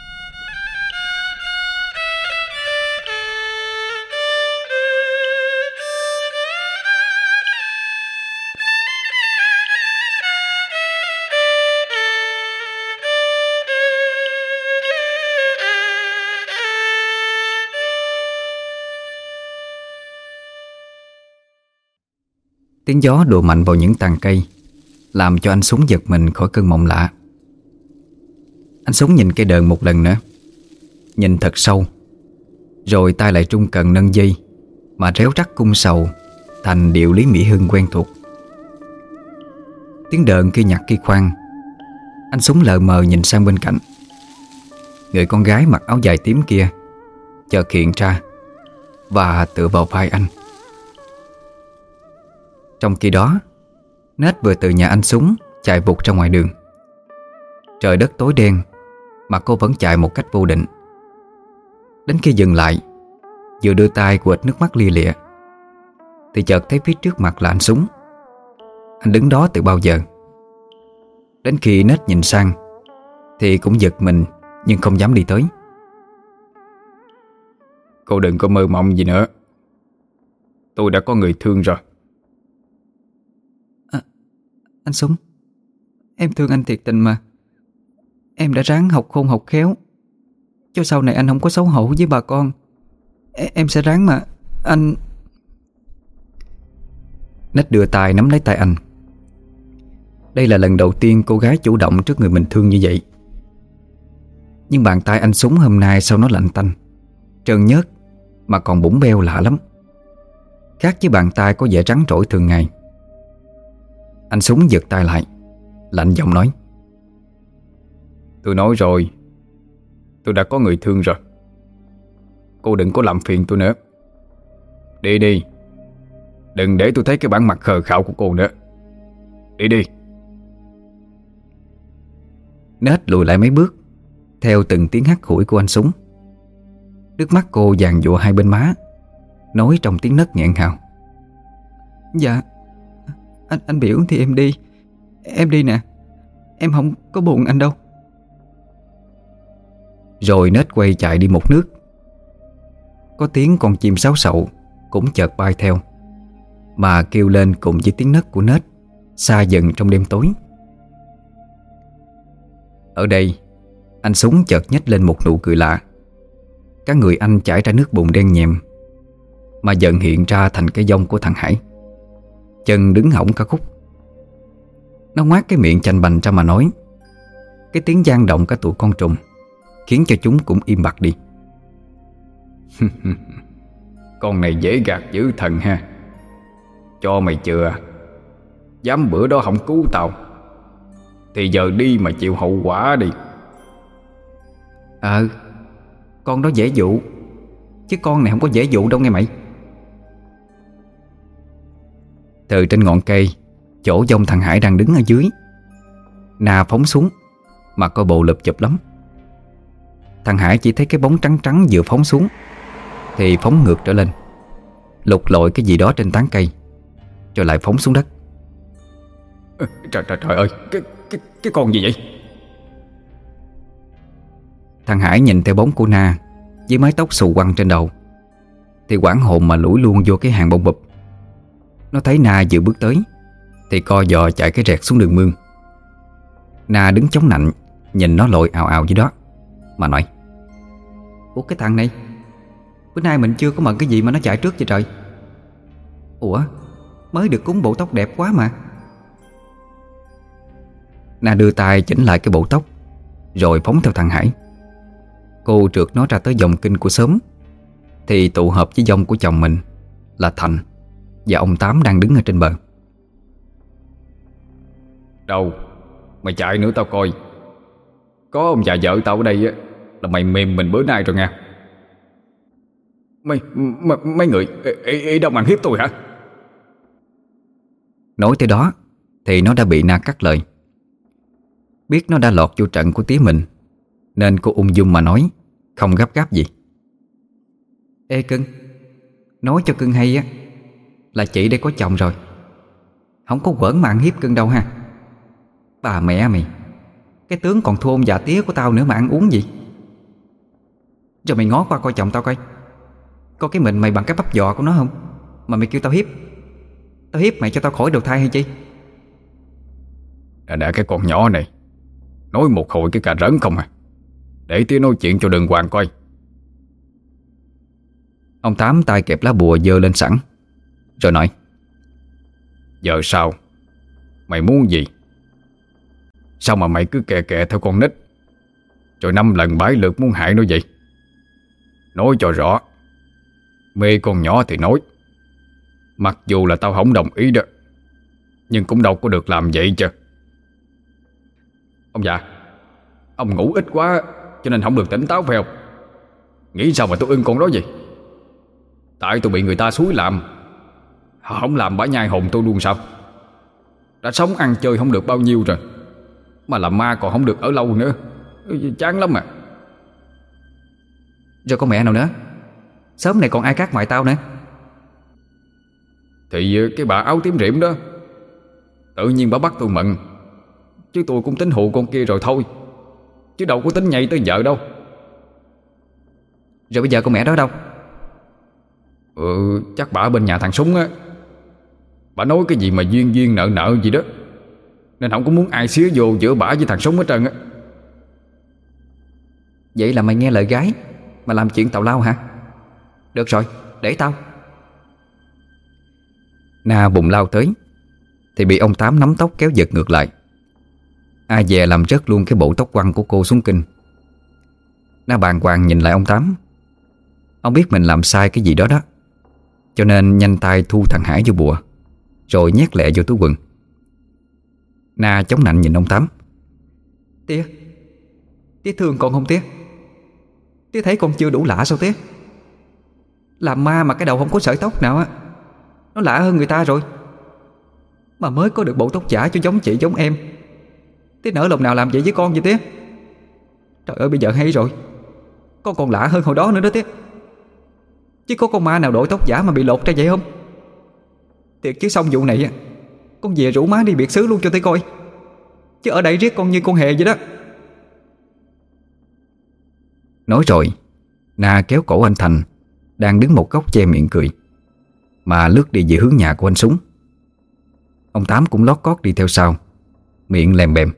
Tiếng gió đùa mạnh vào những tàn cây làm cho anh Súng giật mình khỏi cơn mộng lạ. Anh Súng nhìn cây đờn một lần nữa, nhìn thật sâu, rồi tay lại trung cần nâng dây mà réo rắt cung sầu thành điệu Lý Mỹ Hưng quen thuộc. Tiếng đờn kia nhặt kia khoan. Anh Súng lờ mờ nhìn sang bên cạnh. Người con gái mặc áo dài tím kia chợt hiện ra và tựa vào vai anh. Trong khi đó, Nết vừa từ nhà anh Súng chạy vụt ra ngoài đường. Trời đất tối đen mà cô vẫn chạy một cách vô định. Đến khi dừng lại, vừa đưa tay quệt nước mắt lia lịa, thì chợt thấy phía trước mặt là anh Súng. Anh đứng đó từ bao giờ. Đến khi Nết nhìn sang thì cũng giật mình, nhưng không dám đi tới. Cô đừng có mơ mộng gì nữa. Tôi đã có người thương rồi. À, anh Súng, em thương anh thiệt tình mà. Em đã ráng học khôn học khéo, cho sau này anh không có xấu hổ với bà con. E- Em sẽ ráng mà anh... Nết đưa tay nắm lấy tay anh. Đây là lần đầu tiên cô gái chủ động trước người mình thương như vậy. Nhưng bàn tay anh Súng hôm nay sao nó lạnh tanh, trơn nhớt, mà còn bủng beo lạ lắm, khác với bàn tay có vẻ trắng trỗi thường ngày. Anh Súng giật tay lại, lạnh giọng nói: Tôi nói rồi, tôi đã có người thương rồi. Cô đừng có làm phiền tôi nữa. Đi đi, đừng để tôi thấy cái bản mặt khờ khạo của cô nữa. Đi đi. Nết lùi lại mấy bước theo từng tiếng hắt hủi của anh Súng. Nước mắt cô giàn giụa hai bên má, nói trong tiếng nấc nghẹn ngào: Dạ, anh anh biểu thì em đi. Em đi nè, em không có buồn anh đâu. Rồi Nết quay chạy đi một nước. Có tiếng con chim sáo sậu cũng chợt bay theo, mà kêu lên cùng với tiếng nấc của Nết, xa dần trong đêm tối. Ở đây, anh Súng chợt nhếch lên một nụ cười lạ. Cả người anh chảy ra nước bùn đen nhèm, mà dần hiện ra thành cái vong của thằng Hải. Chân đứng hõng cả khúc. Nó ngoác cái miệng chành bành ra mà nói. Cái tiếng vang động cả tụi con trùng khiến cho chúng cũng im bặt đi. Con này dễ gạt dữ thần ha. Cho mày chừa, dám bữa đó không cứu tao thì giờ đi mà chịu hậu quả đi. Ờ, con đó dễ dụ, chứ con này không có dễ dụ đâu nghe mày. Từ trên ngọn cây, chỗ vong thằng Hải đang đứng ở dưới, Na phóng xuống, mà coi bộ lụp chụp lắm. Thằng Hải chỉ thấy cái bóng trắng trắng vừa phóng xuống thì phóng ngược trở lên, lục lội cái gì đó trên tán cây, rồi lại phóng xuống đất. Trời trời trời ơi, cái, cái, cái con gì vậy? Thằng Hải nhìn theo bóng của Na với mái tóc xù quăn trên đầu thì hoảng hồn mà lủi luôn vô cái hàng bông bụp. Nó thấy Na vừa bước tới thì co giò chạy cái rẹt xuống đường mương. Na đứng chống nạnh nhìn nó lội ào ào dưới đó mà nói: Ủa cái thằng này, bữa nay mình chưa có mận cái gì mà nó chạy trước vậy trời. Ủa, mới được cúng bộ tóc đẹp quá mà. Na đưa tay chỉnh lại cái bộ tóc rồi phóng theo thằng Hải. Cô trượt nó ra tới dòng kinh của xóm thì tụ hợp với dòng của chồng mình là Thành và ông Tám đang đứng ở trên bờ. Đâu, mày chạy nữa tao coi. Có ông già vợ tao ở đây á là mày mềm mình bữa nay rồi nha. Mấy, mấy, mấy người ý, ý đâu mà hiếp tôi hả? Nói tới đó thì nó đã bị Na cắt lời. Biết nó đã lọt vô trận của tía mình nên cô ung dung mà nói, không gấp gáp gì: Ê cưng, nói cho cưng hay á, là chị đây có chồng rồi, không có quởn mà ăn hiếp cưng đâu ha. Bà mẹ mày, cái tướng còn thua ông già tía của tao nữa mà ăn uống gì. Rồi mày ngó qua coi chồng tao coi, có cái mình mày bằng cái bắp giò của nó không mà mày kêu tao hiếp. Tao hiếp mày cho tao khỏi đầu thai hay chi? Đã, đã cái con nhỏ này nói một hồi cái cà rỡn không à. Để tía nói chuyện cho đừng hoàng coi. Ông Tám tay kẹp lá bùa giơ lên sẵn rồi nói: Giờ sao? Mày muốn gì? Sao mà mày cứ kè kè theo con nít, rồi năm lần bái lượt muốn hại nó vậy? Nói cho rõ. Mê con nhỏ thì nói. Mặc dù là tao không đồng ý đó, nhưng cũng đâu có được làm vậy chứ. Ông già, ông ngủ ít quá cho nên không được tỉnh táo phải không? Nghĩ sao mà tôi ưng con đó vậy? Tại tôi bị người ta xúi làm, họ không làm bả nhai hồn tôi luôn sao? Đã sống ăn chơi không được bao nhiêu rồi, mà làm ma còn không được ở lâu nữa. Chán lắm à. Rồi con mẹ nào nữa? Sớm này còn ai cát ngoại tao nữa? Thì cái bà áo tím rỉm đó, tự nhiên bà bắt tôi mận, chứ tôi cũng tính hụ con kia rồi thôi, chứ đâu có tính nhảy tới vợ đâu. Rồi bây giờ con mẹ đó đâu? Ừ, chắc bà ở bên nhà thằng Súng á. Bà nói cái gì mà duyên duyên nợ nợ gì đó, nên không có muốn ai xía vô giữa bà với thằng Súng hết trơn á. Vậy là mày nghe lời gái mà làm chuyện tào lao hả? Được rồi, để tao. Na bùng lao tới thì bị ông Tám nắm tóc kéo giật ngược lại. A dè làm rớt luôn cái bộ tóc quăn của cô xuống kinh. Na bàng hoàng nhìn lại ông Tám. Ông biết mình làm sai cái gì đó đó, cho nên nhanh tay thu thằng Hải vô bùa, rồi nhét lẹ vô túi quần. Na chống nạnh nhìn ông Tám. Tía, tía thương con không tía? Tía thấy con chưa đủ lạ sao tía? Làm ma mà cái đầu không có sợi tóc nào á, nó lạ hơn người ta rồi. Mà mới có được bộ tóc giả cho giống chị giống em, tía nỡ lòng nào làm vậy với con vậy tía? Trời ơi, bây giờ hay rồi, con còn lạ hơn hồi đó nữa đó tía. Chứ có con ma nào đội tóc giả mà bị lột ra vậy không? Thiệt chứ xong vụ này á, con về rủ má đi biệt xứ luôn cho tía coi, chứ ở đây riết con như con hề vậy đó. Nói rồi, Na kéo cổ anh Thành đang đứng một góc che miệng cười, mà lướt đi về hướng nhà của anh Súng. Ông Tám cũng lót cót đi theo sau, miệng lèm bèm.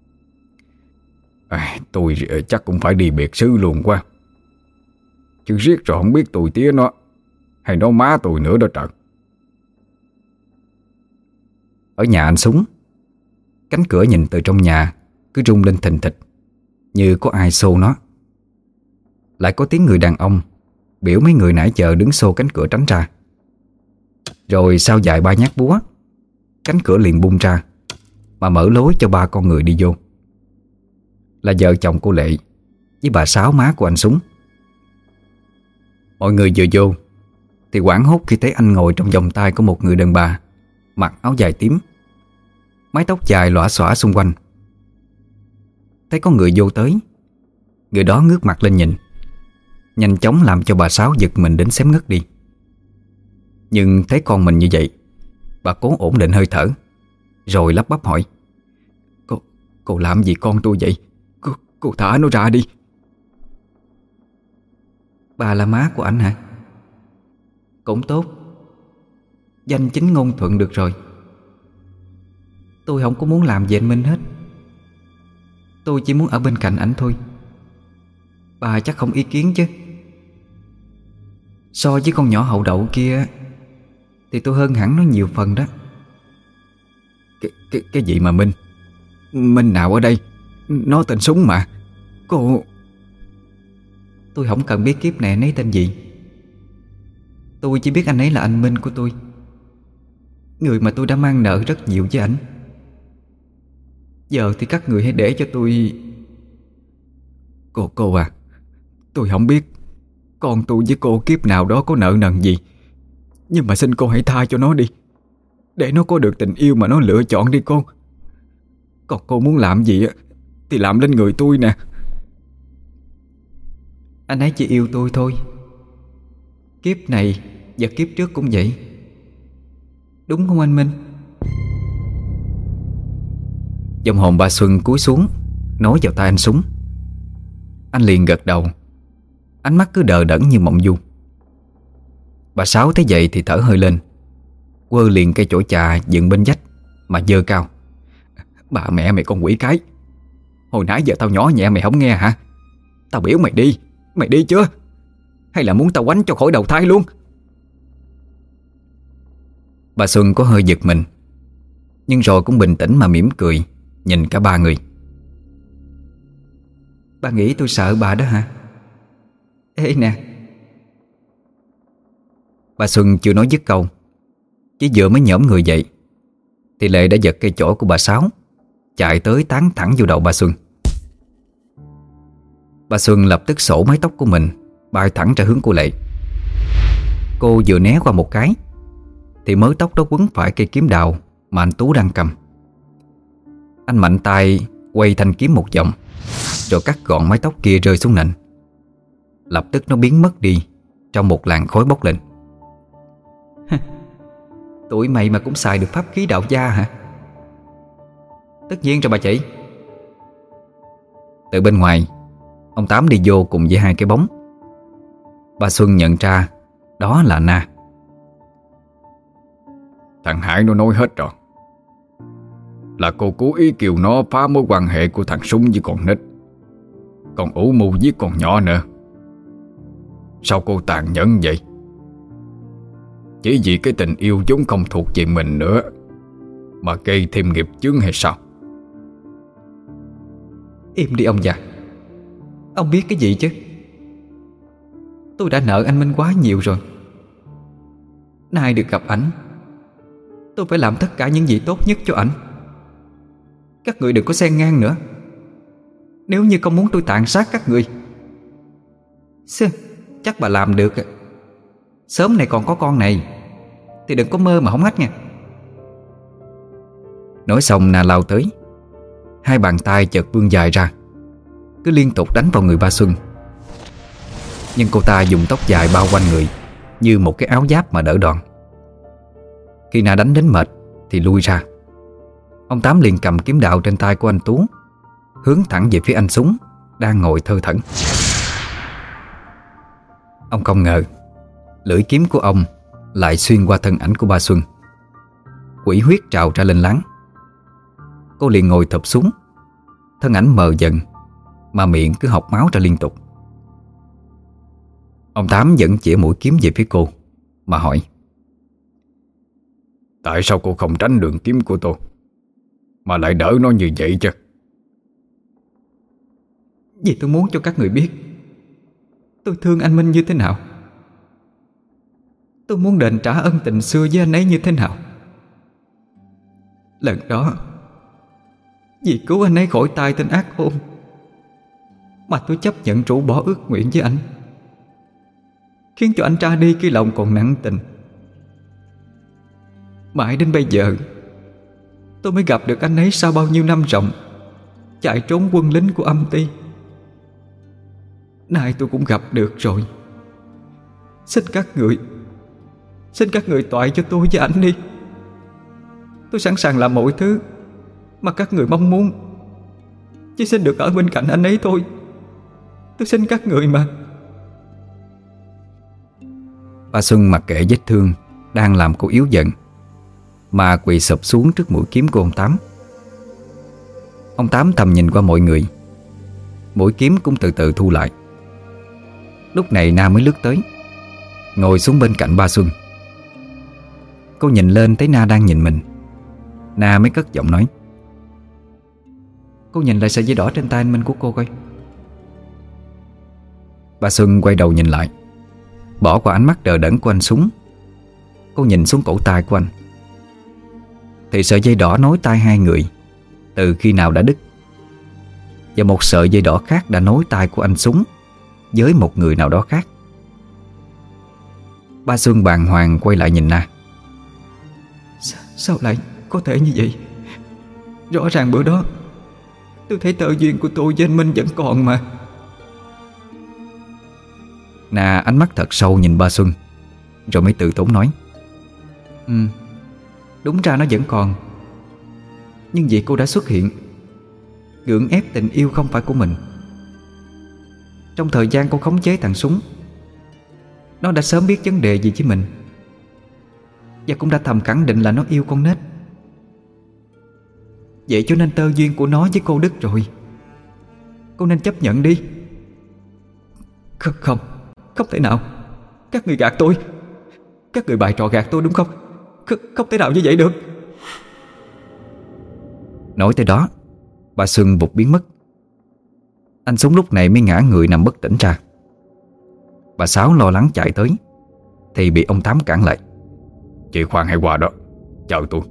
À, tôi chắc cũng phải đi biệt xứ luôn quá, chứ riết rồi không biết tụi tía nó hay nó má tôi nữa đó trời. Ở nhà anh Súng, cánh cửa nhìn từ trong nhà cứ rung lên thình thịch, như có ai xô nó. Lại có tiếng người đàn ông biểu mấy người nãy giờ đứng xô cánh cửa tránh ra. Rồi sau vài ba nhát búa, cánh cửa liền bung ra, mà mở lối cho ba con người đi vô. Là vợ chồng cô Lệ với bà Sáu, má của anh Súng. Mọi người vừa vô thì hoảng hốt khi thấy anh ngồi trong vòng tay của một người đàn bà mặc áo dài tím, mái tóc dài lõa xõa xung quanh. Thấy có người vô tới, người đó ngước mặt lên nhìn, nhanh chóng làm cho bà Sáu giật mình đến xém ngất đi. Nhưng thấy con mình như vậy, bà cố ổn định hơi thở, rồi lắp bắp hỏi: Cô, cô làm gì con tôi vậy? Cô, cô thả nó ra đi. Bà là má của anh hả? Cũng tốt, danh chính ngôn thuận được rồi. Tôi không có muốn làm gì anh Minh hết, tôi chỉ muốn ở bên cạnh ảnh thôi. Bà chắc không ý kiến chứ? So với con nhỏ hậu đậu kia thì tôi hơn hẳn nó nhiều phần đó. Cái, cái, cái gì mà Minh? Minh nào ở đây? Nó tên Súng mà. Cô... Tôi không cần biết kiếp này anh ấy tên gì. Tôi chỉ biết anh ấy là anh Minh của tôi, người mà tôi đã mang nợ rất nhiều với ảnh. Giờ thì các người hãy để cho tôi... Cô, cô à, tôi không biết con tôi với cô kiếp nào đó có nợ nần gì, nhưng mà xin cô hãy tha cho nó đi, để nó có được tình yêu mà nó lựa chọn đi con. Còn cô muốn làm gì thì làm lên người tôi nè. Anh ấy chỉ yêu tôi thôi, kiếp này và kiếp trước cũng vậy. Đúng không anh Minh? Dòng hồn bà Xuân cúi xuống nói vào tai anh Súng. Anh liền gật đầu, ánh mắt cứ đờ đẫn như mộng du. Bà Sáu thấy vậy thì thở hơi lên, quơ liền cây chổi chà dựng bên vách mà giơ cao. Bà mẹ mày con quỷ cái, hồi nãy giờ tao nhỏ nhẹ mày không nghe hả? Tao biểu mày đi, mày đi chưa? Hay là muốn tao quánh cho khỏi đầu thai luôn? Bà Xuân có hơi giật mình, nhưng rồi cũng bình tĩnh mà mỉm cười nhìn cả ba người. Bà nghĩ tôi sợ bà đó hả? Ê nè. Bà Xuân chưa nói dứt câu, chỉ vừa mới nhổm người dậy thì Lệ đã giật cây chổi của bà Sáu, chạy tới tán thẳng vô đầu bà Xuân. Bà Xuân lập tức xổ mái tóc của mình bay thẳng ra hướng của Lệ. Cô vừa né qua một cái thì mớ tóc đó quấn phải cây kiếm đào mà anh Tú đang cầm. Anh mạnh tay quay thanh kiếm một vòng, rồi cắt gọn mái tóc kia rơi xuống nền. Lập tức nó biến mất đi trong một làn khói bốc lên. Tụi mày mà cũng xài được pháp khí đạo gia hả? Tất nhiên rồi bà chị. Từ bên ngoài, ông Tám đi vô cùng với hai cái bóng. Bà Xuân nhận ra đó là Na. Thằng Hải nó nói hết rồi, là cô cố ý kêu nó phá mối quan hệ của thằng Súng với con nít, còn ủ mưu giết con nhỏ nữa. Sao cô tàn nhẫn vậy? chỉ vì cái tình yêu vốn không thuộc về mình nữa mà gây thêm nghiệp chướng hay sao? Im đi ông già. Ông biết cái gì chứ? Tôi đã nợ anh Minh quá nhiều rồi. Nay được gặp ảnh, tôi phải làm tất cả những gì tốt nhất cho ảnh. Các người đừng có xen ngang nữa. Nếu như không muốn tôi tàn sát các người, chắc bà làm được. Sớm này còn có con này thì đừng có mơ mà hóng hách nha. Nói xong Na lao tới. Hai bàn tay chợt vươn dài ra, cứ liên tục đánh vào người ba Xuân. Nhưng cô ta dùng tóc dài bao quanh người như một cái áo giáp mà đỡ đòn. Khi Na đánh đến mệt thì lui ra. Ông Tám liền cầm kiếm đạo trên tay của anh Tú, hướng thẳng về phía anh Súng đang ngồi thơ thẩn. Ông không ngờ lưỡi kiếm của ông lại xuyên qua thân ảnh của ba Xuân. Quỷ huyết trào ra lên láng. Cô liền ngồi thụp xuống, thân ảnh mờ dần mà miệng cứ học máu ra liên tục. Ông Tám vẫn chĩa mũi kiếm về phía cô mà hỏi: Tại sao cô không tránh đường kiếm của tôi mà lại đỡ nó như vậy chứ? Vì tôi muốn cho các người biết tôi thương anh Minh như thế nào. Tôi muốn đền trả ân tình xưa với anh ấy như thế nào. Lần đó, vì cứu anh ấy khỏi tay tên ác ôn mà tôi chấp nhận rũ bỏ ước nguyện với anh, khiến cho anh ra đi khi lòng còn nặng tình. Mãi đến bây giờ tôi mới gặp được anh ấy sau bao nhiêu năm rộng chạy trốn quân lính của âm ty. Nay tôi cũng gặp được rồi. Xin các người Xin các người toại cho tôi với anh đi. Tôi sẵn sàng làm mọi thứ mà các người mong muốn, chỉ xin được ở bên cạnh anh ấy thôi. Tôi xin các người mà. Ba Xuân mặc kệ vết thương đang làm cô yếu giận mà quỳ sụp xuống trước mũi kiếm của ông Tám. Ông Tám thầm nhìn qua mọi người. Mũi kiếm cũng từ từ thu lại. Lúc này Na mới lướt tới, ngồi xuống bên cạnh ba Xuân. Cô nhìn lên thấy Na đang nhìn mình. Na mới cất giọng nói: Cô nhìn lại sợi dây đỏ trên tay anh Minh của cô coi. Ba Xuân quay đầu nhìn lại, bỏ qua ánh mắt đờ đẫn của anh Súng. Cô nhìn xuống cổ tay của anh, thì sợi dây đỏ nối tay hai người từ khi nào đã đứt. Và một sợi dây đỏ khác đã nối tay của anh Súng với một người nào đó khác. Ba Xuân bàng hoàng quay lại nhìn Na. Sao, sao lại có thể như vậy? Rõ ràng bữa đó tôi thấy tơ duyên của tôi với anh Minh vẫn còn mà. Na ánh mắt thật sâu nhìn ba Xuân, rồi mới tự tốn nói: Ừ, đúng ra nó vẫn còn. Nhưng vì cô đã xuất hiện, gượng ép tình yêu không phải của mình. Trong thời gian cô khống chế thằng Súng, nó đã sớm biết vấn đề gì với mình, và cũng đã thầm khẳng định là nó yêu con nết. Vậy cho nên tơ duyên của nó với cô đứt rồi. Cô nên chấp nhận đi. Không, không, không thể nào. Các người gạt tôi. Các người bày trò gạt tôi đúng không? Không, không thể nào như vậy được. Nói tới đó, bà Xuân vụt biến mất. Anh Súng lúc này mới ngã người nằm bất tỉnh ra. Bà Sáu lo lắng chạy tới thì bị ông Tám cản lại: Chị khoan hãy qua đó, chờ tôi.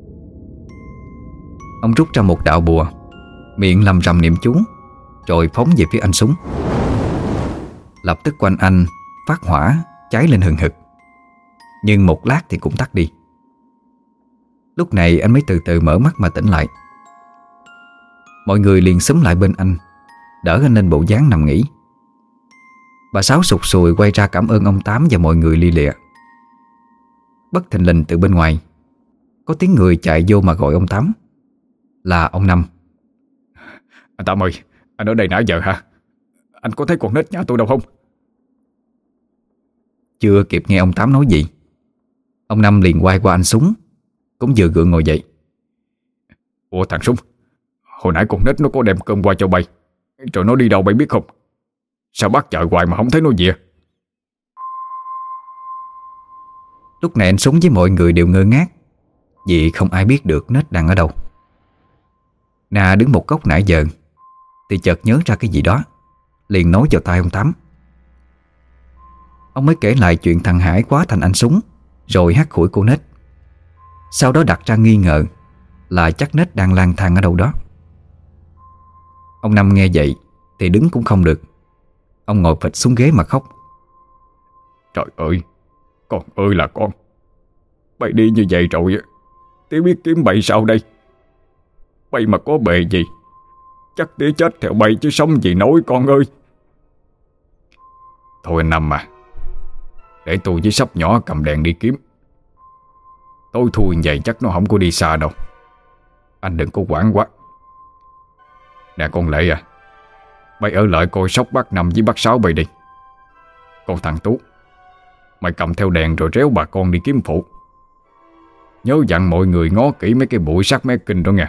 Ông rút ra một đạo bùa, miệng lầm rầm niệm chú, rồi phóng về phía anh Súng. Lập tức quanh anh phát hỏa cháy lên hừng hực, nhưng một lát thì cũng tắt đi. Lúc này anh mới từ từ mở mắt mà tỉnh lại. Mọi người liền xúm lại bên anh, đỡ anh lên bộ dáng nằm nghỉ. Bà Sáu sụt sùi quay ra cảm ơn ông Tám và mọi người li lịa. Bất thình lình từ bên ngoài có tiếng người chạy vô mà gọi ông Tám. Là ông Năm. Anh Tám ơi, anh ở đây nãy giờ hả? Anh có thấy con nết nhà tôi đâu không? Chưa kịp nghe ông Tám nói gì, ông Năm liền quay qua anh Súng, cũng vừa gượng ngồi dậy. Ủa thằng Súng, hồi nãy con nết nó có đem cơm qua cho bay, rồi nó đi đâu bay biết không? Sao bắt chợ hoài mà không thấy nó về? Lúc này anh Súng với mọi người đều ngơ ngác, vì không ai biết được Nết đang ở đâu. Na đứng một góc nãy giờ thì chợt nhớ ra cái gì đó, liền nói vào tai ông Tám. Ông mới kể lại chuyện thằng Hải quá thành anh Súng, rồi hắt hủi cô Nết. Sau đó đặt ra nghi ngờ là chắc Nết đang lang thang ở đâu đó. Ông Năm nghe vậy thì đứng cũng không được. Ông ngồi phịch xuống ghế mà khóc. Trời ơi, con ơi là con. Bay đi như vậy rồi tía biết kiếm bậy sao đây? Bay mà có bề gì chắc tía chết theo bay chứ sống gì nổi con ơi. Thôi anh Năm à, để tôi với Sắp nhỏ cầm đèn đi kiếm. Tôi thui vậy chắc nó không có đi xa đâu. Anh đừng có quản quá. Nè con Lệ à, bay ở lại coi Sóc bác Năm với bác Sáu bay đi. Còn thằng Tú, mày cầm theo đèn rồi réo bà con đi kiếm phụ. Nhớ dặn mọi người ngó kỹ mấy cái bụi sắt mé kinh đó nghe.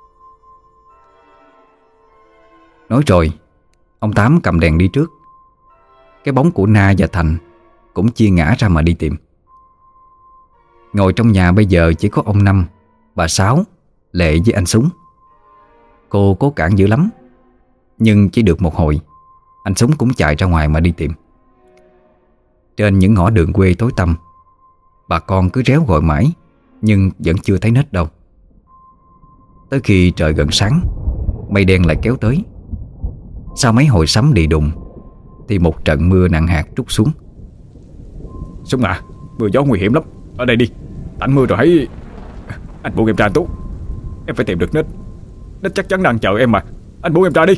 Nói rồi, ông Tám cầm đèn đi trước. Cái bóng của Na và Thành cũng chia ngã ra mà đi tìm. Ngồi trong nhà bây giờ chỉ có ông Năm, bà Sáu, Lệ với anh Súng. Cô cố cản dữ lắm, nhưng chỉ được một hồi, anh Súng cũng chạy ra ngoài mà đi tìm. Trên những ngõ đường quê tối tăm, bà con cứ réo gọi mãi, nhưng vẫn chưa thấy Nết đâu. Tới khi trời gần sáng, mây đen lại kéo tới. Sau mấy hồi sấm đi đùng thì một trận mưa nặng hạt trút xuống. Súng à, mưa gió nguy hiểm lắm. Ở đây đi, tạnh mưa rồi hãy. Anh buông em ra anh Tú. Em phải tìm được Nết. Nết chắc chắn đang chờ em mà. Anh buông em ra đi.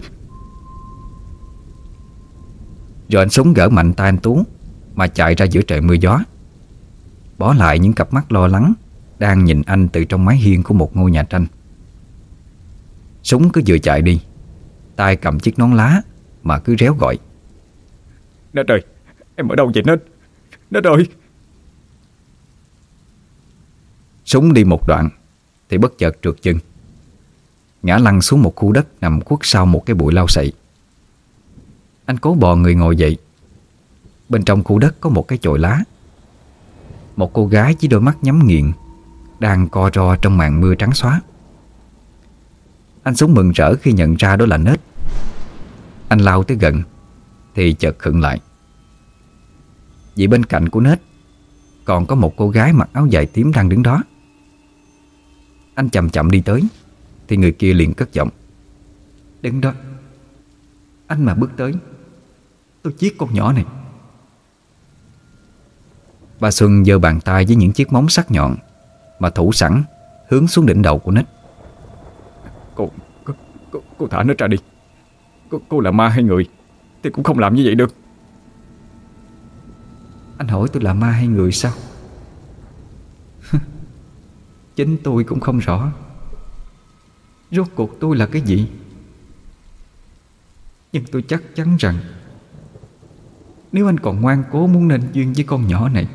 Rồi anh Súng gỡ mạnh tay anh Tú mà chạy ra giữa trời mưa gió, bỏ lại những cặp mắt lo lắng đang nhìn anh từ trong mái hiên của một ngôi nhà tranh. Súng cứ vừa chạy đi, tay cầm chiếc nón lá mà cứ réo gọi. Nết ơi, em ở đâu vậy Nết? Nết ơi. Súng đi một đoạn thì bất chợt trượt chân, ngã lăn xuống một khu đất nằm khuất sau một cái bụi lau sậy. Anh cố bò người ngồi dậy. Bên trong khu đất có một cái chòi lá. Một cô gái với đôi mắt nhắm nghiền đang co ro trong màn mưa trắng xóa. Anh Súng mừng rỡ khi nhận ra đó là Nết. Anh lao tới gần thì chợt khựng lại, vì bên cạnh của Nết còn có một cô gái mặc áo dài tím đang đứng đó. Anh chậm chậm đi tới thì người kia liền cất giọng. Đứng đó, anh mà bước tới, tôi giết con nhỏ này. Bà Xuân giơ bàn tay với những chiếc móng sắc nhọn mà thủ sẵn hướng xuống đỉnh đầu của Nết. Cô, cô, cô, cô thả Nết ra đi. Cô, cô là ma hay người thì cũng không làm như vậy được. Anh hỏi tôi là ma hay người sao? Chính tôi cũng không rõ rốt cuộc tôi là cái gì. Nhưng tôi chắc chắn rằng nếu anh còn ngoan cố muốn nên duyên với con nhỏ này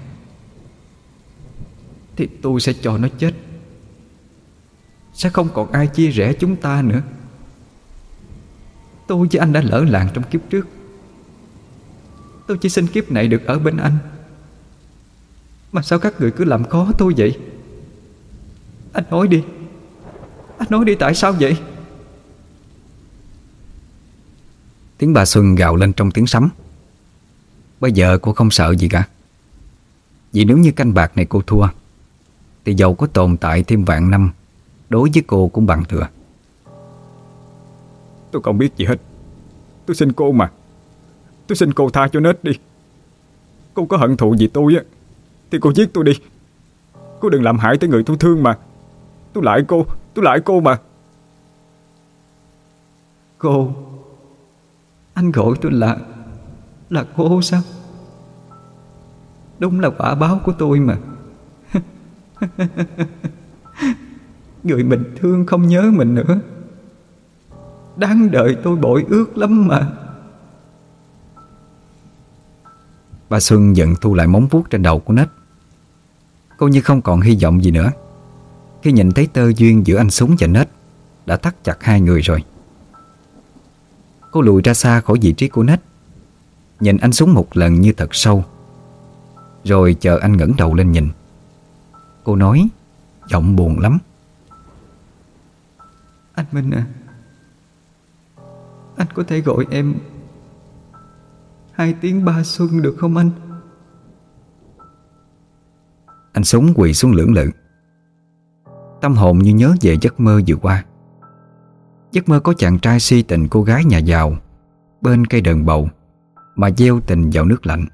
thì tôi sẽ cho nó chết. Sẽ không còn ai chia rẽ chúng ta nữa. Tôi với anh đã lỡ làng trong kiếp trước. Tôi chỉ xin kiếp này được ở bên anh. Mà sao các người cứ làm khó tôi vậy? Anh nói đi. Anh nói đi, tại sao vậy? Tiếng bà Xuân gào lên trong tiếng sấm. Bây giờ cô không sợ gì cả, vì nếu như canh bạc này cô thua thì dầu có tồn tại thêm vạn năm, đối với cô cũng bằng thừa. Tôi không biết gì hết. Tôi xin cô mà. Tôi xin cô tha cho Nết đi. Cô có hận thù gì tôi á thì cô giết tôi đi. Cô đừng làm hại tới người tôi thương mà. Tôi lại cô. Tôi lại cô mà. Cô? Anh gọi tôi là Là cô sao? Đúng là quả báo của tôi mà. Người mình thương không nhớ mình nữa. Đáng đời tôi bội ước lắm mà. Bà Xuân giận thu lại móng vuốt trên đầu của Nết. Cô như không còn hy vọng gì nữa khi nhìn thấy tơ duyên giữa anh Súng và Nết đã thắt chặt hai người rồi. Cô lùi ra xa khỏi vị trí của Nết, nhìn anh Súng một lần như thật sâu, rồi chờ anh ngẩng đầu lên nhìn cô nói, giọng buồn lắm. Anh Minh à, anh có thể gọi em hai tiếng Ba Xuân được không anh? Anh Súng quỳ xuống lưỡng lự. Tâm hồn như nhớ về giấc mơ vừa qua. Giấc mơ có chàng trai si tình cô gái nhà giàu bên cây đờn bầu mà gieo tình vào nước lạnh.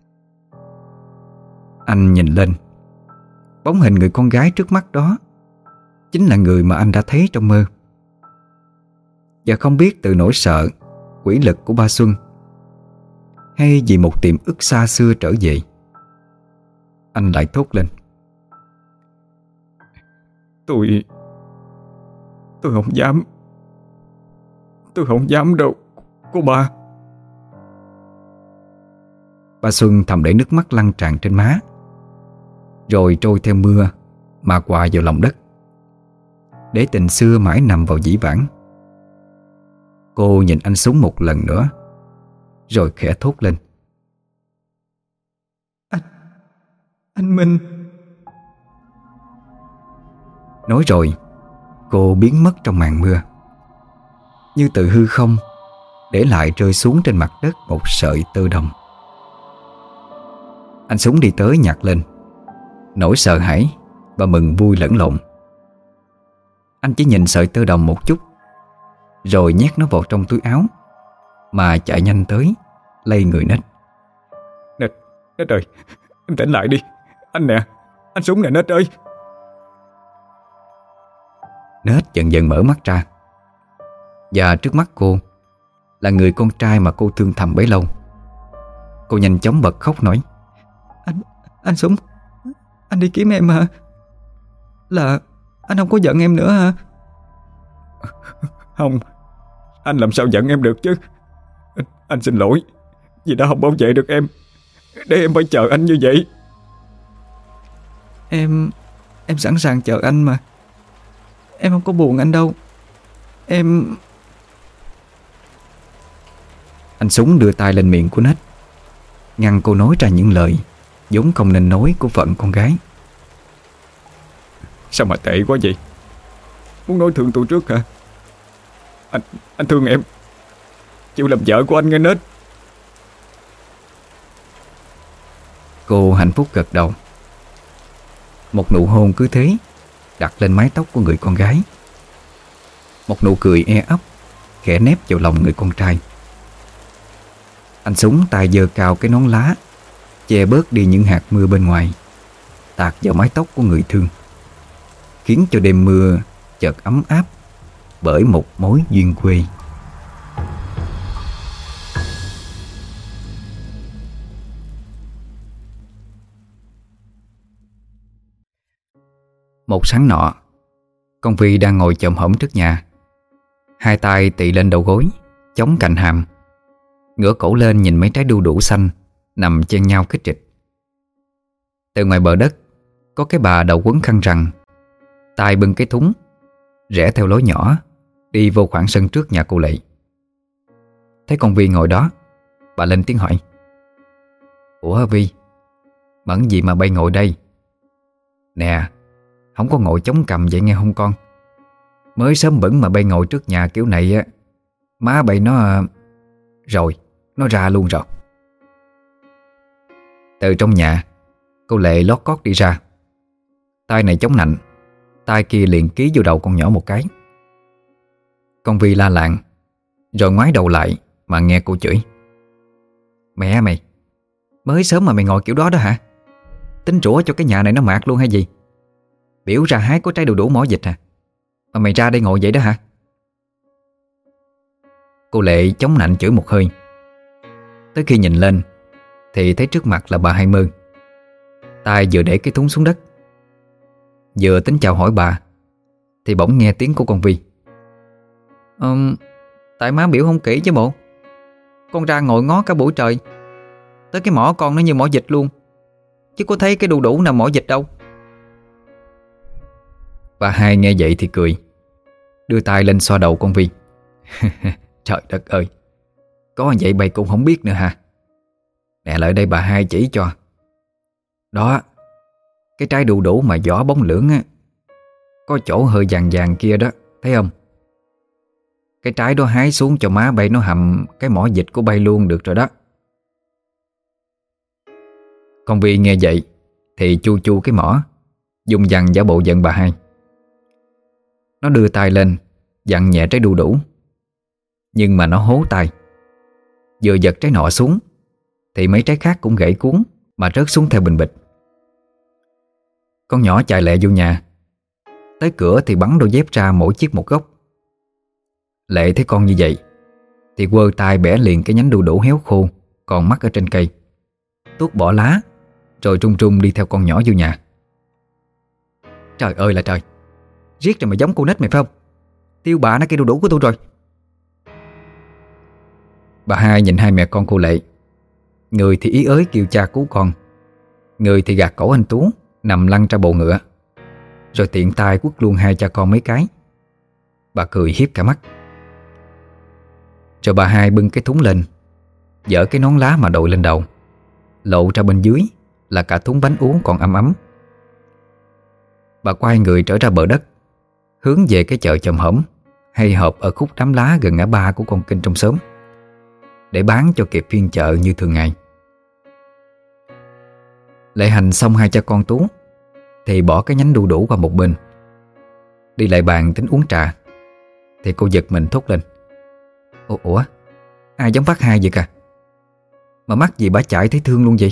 Anh nhìn lên, bóng hình người con gái trước mắt đó chính là người mà anh đã thấy trong mơ. Và không biết từ nỗi sợ, quỷ lực của Ba Xuân, hay vì một tiềm ức xa xưa trở về, anh lại thốt lên: Tôi Tôi không dám Tôi không dám đâu cô ba. Ba Xuân thầm để nước mắt lăn tràn trên má, rồi trôi theo mưa mà hòa vào lòng đất, để tình xưa mãi nằm vào dĩ vãng. Cô nhìn anh Súng một lần nữa, rồi khẽ thốt lên: Anh Anh Minh. Nói rồi cô biến mất trong màn mưa, như từ hư không, để lại rơi xuống trên mặt đất một sợi tơ đồng. Anh Súng đi tới nhặt lên, nỗi sợ hãi và mừng vui lẫn lộn. Anh chỉ nhìn sợi tơ đồng một chút, rồi nhét nó vào trong túi áo mà chạy nhanh tới lay người Nết. Nết, Nết ơi, em tỉnh lại đi. Anh nè, anh Súng nè Nết ơi. Nết dần dần mở mắt ra, và trước mắt cô là người con trai mà cô thương thầm bấy lâu. Cô nhanh chóng bật khóc nói: Anh, anh Súng, anh đi kiếm em hả? Là anh không có giận em nữa hả? Không, anh làm sao giận em được chứ. Anh, anh xin lỗi vì đã không bảo vệ được em, để em phải chờ anh như vậy. Em Em sẵn sàng chờ anh mà. Em không có buồn anh đâu. Em... Anh Súng đưa tay lên miệng của Nết, ngăn cô nói ra những lời vốn không nên nói của phận con gái. Sao mà tệ quá vậy? Muốn nói thương tôi trước hả? Anh anh thương em, chịu làm vợ của anh nghe Nết. Cô hạnh phúc gật đầu. Một nụ hôn cứ thế đặt lên mái tóc của người con gái. Một nụ cười e ấp khẽ nép vào lòng người con trai. Anh Súng tay giơ cao cái nón lá, che bớt đi những hạt mưa bên ngoài, tạt vào mái tóc của người thương, khiến cho đêm mưa chợt ấm áp bởi một mối duyên quê. Một sáng nọ, con Vi đang ngồi chồm hổm trước nhà, hai tay tỳ lên đầu gối, chống cạnh hàm, ngửa cổ lên nhìn mấy trái đu đủ xanh nằm chen nhau khít trịch. Từ ngoài bờ đất có cái bà đầu quấn khăn rằng, tay bưng cái thúng, rẽ theo lối nhỏ đi vô khoảng sân trước nhà cô Lệ. Thấy con Vi ngồi đó, bà lên tiếng hỏi: Ủa Vi, mẫn gì mà bay ngồi đây? Nè, không có ngồi chống cằm vậy nghe không con? Mới sớm bẩn mà bay ngồi trước nhà kiểu này á, má bay nó... Rồi, nó ra luôn rồi. Từ trong nhà, cô Lệ lót cót đi ra, tay này chống nạnh, tay kia liền ký vô đầu con nhỏ một cái. Con Vi la làng, rồi ngoái đầu lại mà nghe cô chửi: Mẹ mày, mới sớm mà mày ngồi kiểu đó đó hả? Tính rủa cho cái nhà này nó mạt luôn hay gì? Biểu ra hái có trái đu đủ mỏ dịch hả? Mà mày ra đây ngồi vậy đó hả? Cô Lệ chống nạnh chửi một hơi. Tới khi nhìn lên thì thấy trước mặt là bà Hai Mơ. Tay vừa để cái thúng xuống đất, vừa tính chào hỏi bà thì bỗng nghe tiếng của con Vi: um, Tại má biểu không kỹ chứ bộ. Con ra ngồi ngó cả buổi trời, tới cái mỏ con nó như mỏ dịch luôn, chứ có thấy cái đu đủ nào mỏ dịch đâu. Bà Hai nghe vậy thì cười, đưa tay lên xoa đầu con Vi. Trời đất ơi, có vậy bay cũng không biết nữa hả? Nè, lại đây bà Hai chỉ cho. Đó, Cái trái đu đủ mà vỏ bóng lưỡng á, có chỗ hơi vàng vàng kia đó, thấy không? Cái trái đó hái xuống cho má bay nó hầm cái mỏ dịch của bay luôn được rồi đó. Con Vi nghe vậy thì chu chu cái mỏ, dùng dằn giả bộ giận bà hai. Nó đưa tay lên dặn nhẹ trái đu đủ, nhưng mà nó hố tay. Vừa giật trái nọ xuống thì mấy trái khác cũng gãy cuốn mà rớt xuống theo bình bịch. Con nhỏ chạy lẹ vô nhà. Tới cửa thì bắn đôi dép ra mỗi chiếc một góc. Lệ thấy con như vậy thì quơ tay bẻ liền cái nhánh đu đủ héo khô còn mắc ở trên cây, tuốt bỏ lá, rồi trung trung đi theo con nhỏ vô nhà. Trời ơi là trời, riết rồi mà giống cô nết mày phải không? Tiêu bạ nó cây đu đủ của tôi rồi. Bà hai nhìn hai mẹ con cô Lệ, người thì ý ới kêu cha cứu con, người thì gạt cổ anh Tú nằm lăn ra bồ ngựa, rồi tiện tay quất luôn hai cha con mấy cái. Bà cười hiếp cả mắt. Rồi bà hai bưng cái thúng lên, dỡ cái nón lá mà đội lên đầu, lộ ra bên dưới là cả thúng bánh uống còn ấm ấm. Bà quay người trở ra bờ đất, hướng về cái chợ chòm hổm hay họp ở khúc đám lá gần ngã ba của con kênh trong xóm, để bán cho kịp phiên chợ như thường ngày. Lệ hành xong hai cha con Tú thì bỏ cái nhánh đu đủ qua một bên, đi lại bàn tính uống trà. Thì cô giật mình thốt lên: Ủa, ủa ai giống bác hai vậy cả? Mà mắc gì bả chạy thấy thương luôn vậy?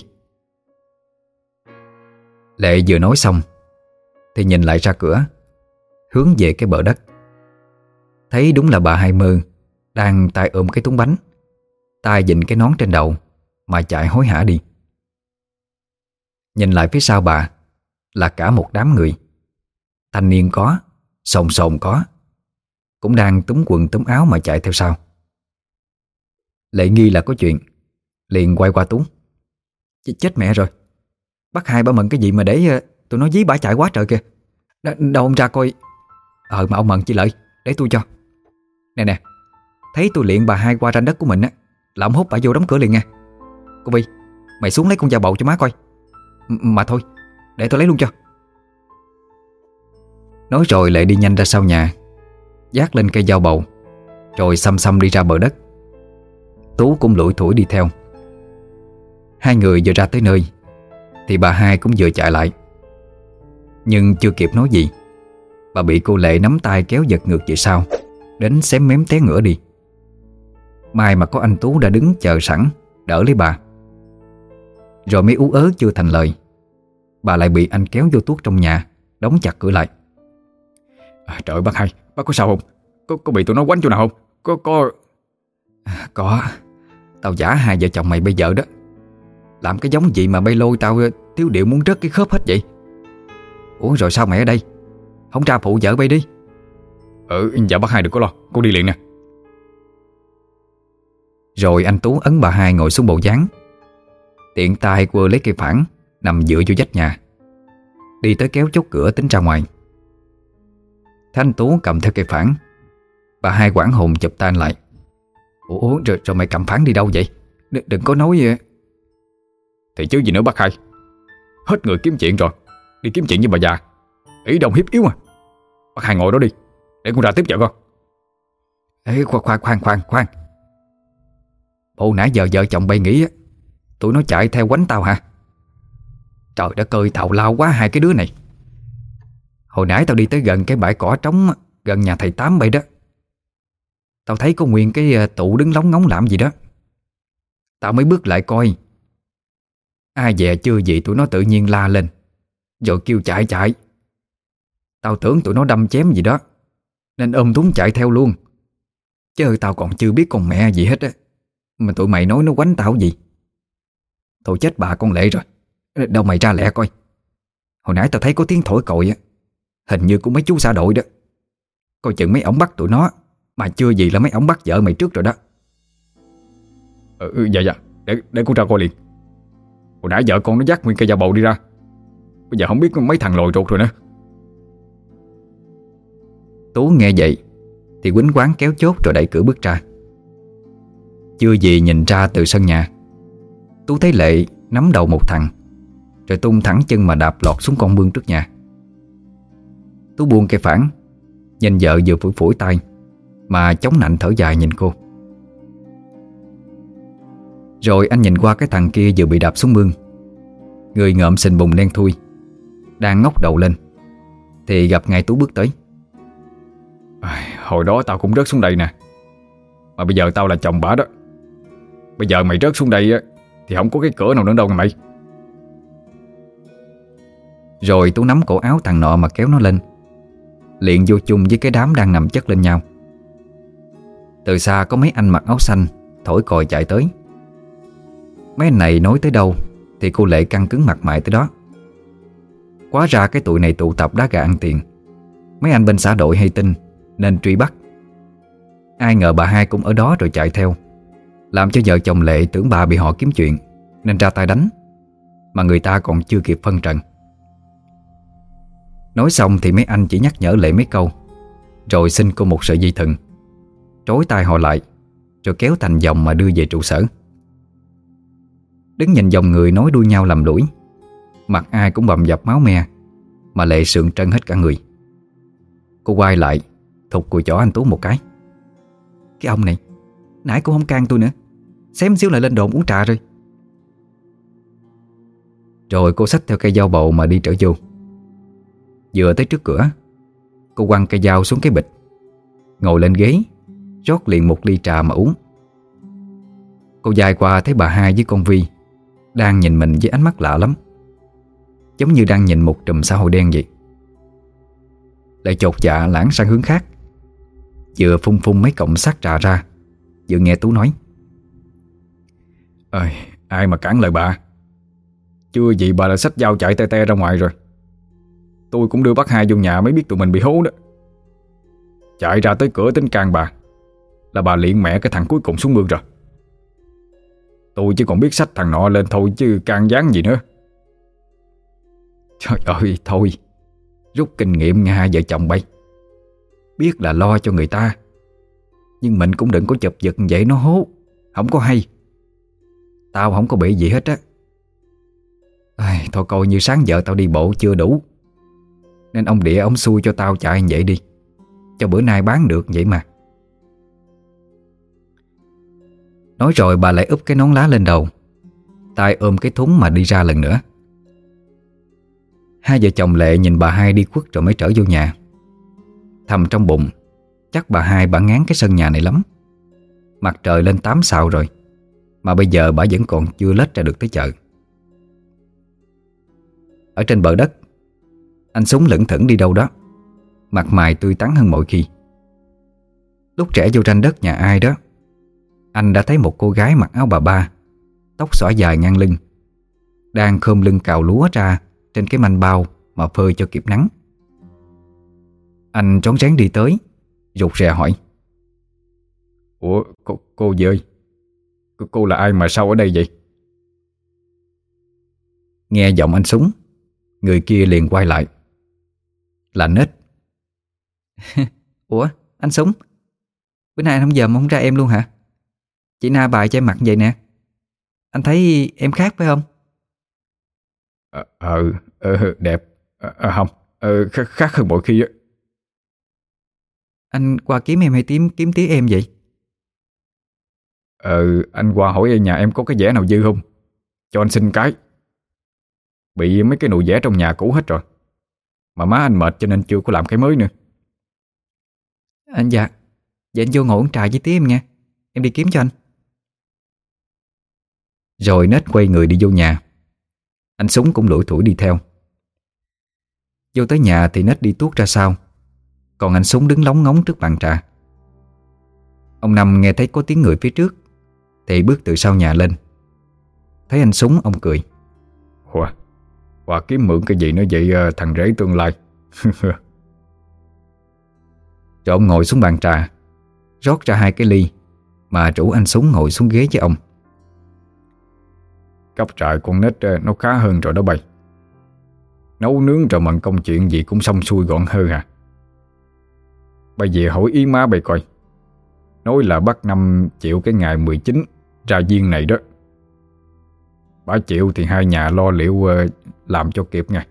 Lệ vừa nói xong thì nhìn lại ra cửa, hướng về cái bờ đất. Thấy đúng là bà hai Mơ đang tay ôm cái thúng bánh, tay vịn cái nón trên đầu mà chạy hối hả đi. Nhìn lại phía sau bà là cả một đám người. Thanh niên có, sồn sồn có, cũng đang túm quần túm áo mà chạy theo sau. Lệ nghi là có chuyện, liền quay qua Tú: Ch Chết mẹ rồi, bác hai bà Mận cái gì mà để uh, tụi nó dí bả chạy quá trời kìa. Đ đâu ông ra coi. Ờ mà ông Mận chị Lợi, để tôi cho. Nè nè, thấy tôi luyện bà hai qua ranh đất của mình á, là ông hút bà vô đóng cửa liền nha. Cô Vi, mày xuống lấy con dao bầu cho má coi. M Mà thôi, để tôi lấy luôn cho. Nói rồi Lệ đi nhanh ra sau nhà, vác lên cây dao bầu, rồi xăm xăm đi ra bờ đất. Tú cũng lủi thủi đi theo. Hai người vừa ra tới nơi thì bà hai cũng vừa chạy lại. Nhưng chưa kịp nói gì, bà bị cô Lệ nắm tay kéo giật ngược về sau, đến xém mém té ngửa đi. May mà có anh Tú đã đứng chờ sẵn đỡ lấy bà. Rồi mấy ú ớ chưa thành lời, bà lại bị anh kéo vô tuốt trong nhà, đóng chặt cửa lại. À, trời ơi bác hai, bác có sao không? Có, có bị tụi nó quánh chỗ nào không? Có, có... À, có. Tao giả hai vợ chồng mày bây giờ đó. Làm cái giống gì mà bay lôi tao thiếu điệu muốn rớt cái khớp hết vậy? Ủa rồi sao mẹ ở đây? Không ra phụ vợ bay đi. Ừ, dạ bác hai đừng có lo, con đi liền nè. Rồi anh Tú ấn bà hai ngồi xuống bầu gián, tiện tay quơ lấy cây phản nằm dựa vô vách nhà, đi tới kéo chốt cửa tính ra ngoài. Thấy anh Tú cầm theo cây phản, bà hai hoảng hồn chụp tay anh lại. Ủa rồi, rồi mày cầm phản đi đâu vậy? Đ Đừng có nói vậy. Thì chứ gì nữa bác hai, hết người kiếm chuyện rồi, đi kiếm chuyện với bà già, ý đồng hiếp yếu à. Bác hai ngồi đó đi, để con ra tiếp vợ con. Ê khoan khoan khoan khoan khoan. Bộ nãy giờ vợ chồng bay nghĩ tụi nó chạy theo quánh tao hả? Trời đất ơi, tào lao quá hai cái đứa này. Hồi nãy tao đi tới gần cái bãi cỏ trống gần nhà thầy Tám bay đó, tao thấy có nguyên cái tụ đứng lóng ngóng làm gì đó. Tao mới bước lại coi, ai dè chưa gì tụi nó tự nhiên la lên, rồi kêu chạy chạy. Tao tưởng tụi nó đâm chém gì đó, nên ôm thúng chạy theo luôn. Chứ tao còn chưa biết con mẹ gì hết á, mà tụi mày nói nó quánh tao gì. Thôi chết bà con Lệ rồi. Đâu mày ra lẹ coi. Hồi nãy tao thấy có tiếng thổi còi á, hình như của mấy chú xã đội đó. Coi chừng mấy ổng bắt tụi nó, mà chưa gì là mấy ổng bắt vợ mày trước rồi đó. Ừ, dạ dạ, để, để con ra coi liền. Hồi nãy vợ con nó dắt nguyên cây dao bầu đi ra, bây giờ không biết mấy thằng lồi ruột rồi nữa. Tú nghe vậy thì quýnh quán kéo chốt rồi đẩy cửa bước ra. Chưa gì nhìn ra từ sân nhà, Tú thấy Lệ nắm đầu một thằng, rồi tung thẳng chân mà đạp lọt xuống con mương trước nhà. Tú buông cây phản, nhìn vợ vừa phủi phủi tay mà chống nạnh thở dài nhìn cô. Rồi anh nhìn qua cái thằng kia vừa bị đạp xuống mương, người ngợm sình bùn đen thui, đang ngóc đầu lên, thì gặp ngay Tú bước tới. À, hồi đó tao cũng rớt xuống đây nè, mà bây giờ tao là chồng bả đó. Bây giờ mày rớt xuống đây á thì không có cái cửa nào nữa đâu nè mày. Rồi Tú nắm cổ áo thằng nọ mà kéo nó lên, liền vô chung với cái đám đang nằm chất lên nhau. Từ xa có mấy anh mặc áo xanh thổi còi chạy tới. Mấy anh này nói tới đâu thì cô Lệ căng cứng mặt mày tới đó. Quá ra cái tụi này tụ tập đá gà ăn tiền. Mấy anh bên xã đội hay tin nên truy bắt. Ai ngờ bà hai cũng ở đó rồi chạy theo, làm cho vợ chồng Lệ tưởng bà bị họ kiếm chuyện nên ra tay đánh, mà người ta còn chưa kịp phân trận. Nói xong thì mấy anh chỉ nhắc nhở Lệ mấy câu, rồi xin cô một sợi dây thừng, trói tay họ lại, rồi kéo thành vòng mà đưa về trụ sở. Đứng nhìn dòng người nói đuôi nhau lầm lũi, mặt ai cũng bầm dập máu me, mà Lệ sượng trân hết cả người. Cô quay lại thục cùi chỏ anh Tú một cái. Cái ông này, nãy cũng không can tôi nữa, xém xíu lại lên đồn uống trà rồi. Rồi cô xách theo cây dao bầu mà đi trở vô. Vừa tới trước cửa, cô quăng cây dao xuống cái bịch, ngồi lên ghế, rót liền một ly trà mà uống. Cô dài qua thấy bà hai với con Vi đang nhìn mình với ánh mắt lạ lắm, giống như đang nhìn một trùm xã hội đen vậy. Lại chột dạ lãng sang hướng khác, vừa phun phun mấy cọng sắt trà ra, vừa nghe Tú nói: Ơi, ai mà cản lời bà? Chưa gì bà đã xách dao chạy te te ra ngoài rồi. Tôi cũng đưa bác hai vô nhà mới biết tụi mình bị hố đó. Chạy ra tới cửa tính can bà là bà liệng mẹ cái thằng cuối cùng xuống mương rồi. Tôi chỉ còn biết xách thằng nọ lên thôi chứ can gián gì nữa. Trời ơi, thôi, rút kinh nghiệm nghe hai vợ chồng bay. Biết là lo cho người ta, nhưng mình cũng đừng có chụp giật vậy nó hố, không có hay. Tao không có bị gì hết á. Ai, thôi coi như sáng giờ tao đi bộ chưa đủ, nên ông địa ông xui cho tao chạy vậy đi, cho bữa nay bán được vậy mà. Nói rồi bà lại úp cái nón lá lên đầu, tay ôm cái thúng mà đi ra lần nữa. Hai vợ chồng Lệ nhìn bà hai đi khuất rồi mới trở vô nhà. Thầm trong bụng, chắc bà hai bà ngán cái sân nhà này lắm. Mặt trời lên tám sào rồi, mà bây giờ bà vẫn còn chưa lết ra được tới chợ. Ở trên bờ đất, anh Súng lững thững đi đâu đó, mặt mày tươi tắn hơn mọi khi. Lúc trẻ vô tranh đất nhà ai đó, anh đã thấy một cô gái mặc áo bà ba, tóc xõa dài ngang lưng, đang khom lưng cào lúa ra trên cái manh bao mà phơi cho kịp nắng. Anh rón rén đi tới, rụt rè hỏi: Ủa cô, cô gì ơi, cô, cô là ai mà sao ở đây vậy? Nghe giọng anh Súng, người kia liền quay lại. Là Nết. Ủa anh Súng, bữa nay anh không giờ mà không ra em luôn hả? Chị Na bài cho em mặc vậy nè, anh thấy em khác phải không? Ờ, ờ, ờ đẹp. Ờ, à, không, ờ, khác, khác hơn mọi khi á. Anh qua kiếm em hay kiếm kiếm tía em vậy? Ờ, anh qua hỏi ở nhà em có cái vẽ nào dư không, cho anh xin cái. Bị mấy cái nụ vẽ trong nhà cũ hết rồi, mà má anh mệt cho nên chưa có làm cái mới nữa. Anh dạ, vậy anh vô ngồi uống trà với tía em nha, em đi kiếm cho anh. Rồi Nết quay người đi vô nhà. Anh Súng cũng lủi thủi đi theo. Vô tới nhà thì Nết đi tuốt ra sau, còn anh Súng đứng lóng ngóng trước bàn trà. Ông Năm nghe thấy có tiếng người phía trước thì bước từ sau nhà lên. Thấy anh Súng ông cười: Ủa, qua kiếm mượn cái gì nữa vậy thằng rể tương lai? Rồi ông ngồi xuống bàn trà, rót ra hai cái ly mà rủ anh Súng ngồi xuống ghế với ông. Cắp trại con nít nó khá hơn rồi đó bay. Nấu nướng rồi mận công chuyện gì cũng xong xuôi gọn hơn à. Bây giờ hỏi ý má bay coi, nói là bắt Năm chịu cái ngày mười chín ra viên này đó. Bà chịu thì hai nhà lo liệu uh, làm cho kịp nha.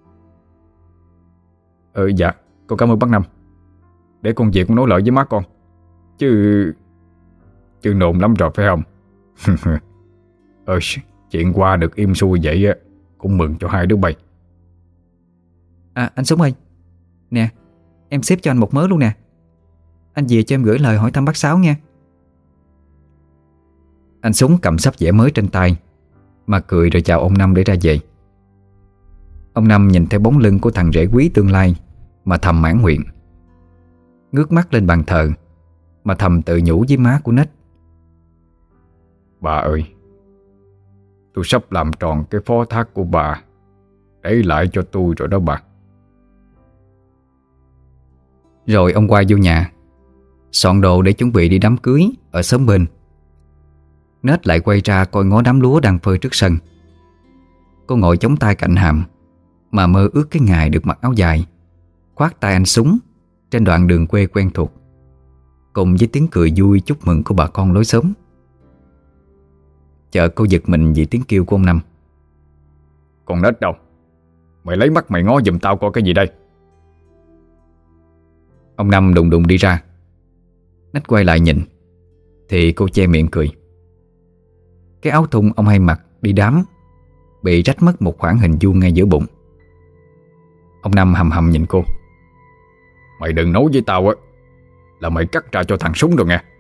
Ừ dạ, con cảm ơn bác Năm. Để con về con nói lời với má con. Chứ Chứ nồn lắm rồi phải không? Ừ, chuyện qua được im xuôi vậy á, cũng mừng cho hai đứa bay. À anh Súng ơi, nè, em xếp cho anh một mớ luôn nè. Anh về cho em gửi lời hỏi thăm bác Sáu nha. Anh Súng cầm sắp vẽ mới trên tay mà cười rồi chào ông Năm để ra về. Ông Năm nhìn theo bóng lưng của thằng rể quý tương lai mà thầm mãn nguyện, ngước mắt lên bàn thờ mà thầm tự nhủ với má của Nết. Bà ơi, tôi sắp làm tròn cái phó thác của bà để lại cho tôi rồi đó bà. Rồi ông qua vô nhà soạn đồ để chuẩn bị đi đám cưới ở xóm bên. Nết lại quay ra coi ngó đám lúa đang phơi trước sân. Cô ngồi chống tay cạnh hàm mà mơ ước cái ngày được mặc áo dài, khoác tay anh Súng trên đoạn đường quê quen thuộc, cùng với tiếng cười vui chúc mừng của bà con lối xóm. Chợt cô giật mình vì tiếng kêu của ông Năm. Còn Nết đâu? Mày lấy mắt mày ngó giùm tao coi cái gì đây? Ông Năm đùng đùng đi ra. Nết quay lại nhìn thì cô che miệng cười. Cái áo thun ông hay mặc đi đám bị rách mất một khoảng hình vuông ngay giữa bụng. Ông Năm hầm hầm nhìn cô. Mày đừng nói với tao á là mày cắt ra cho thằng Súng rồi nghe.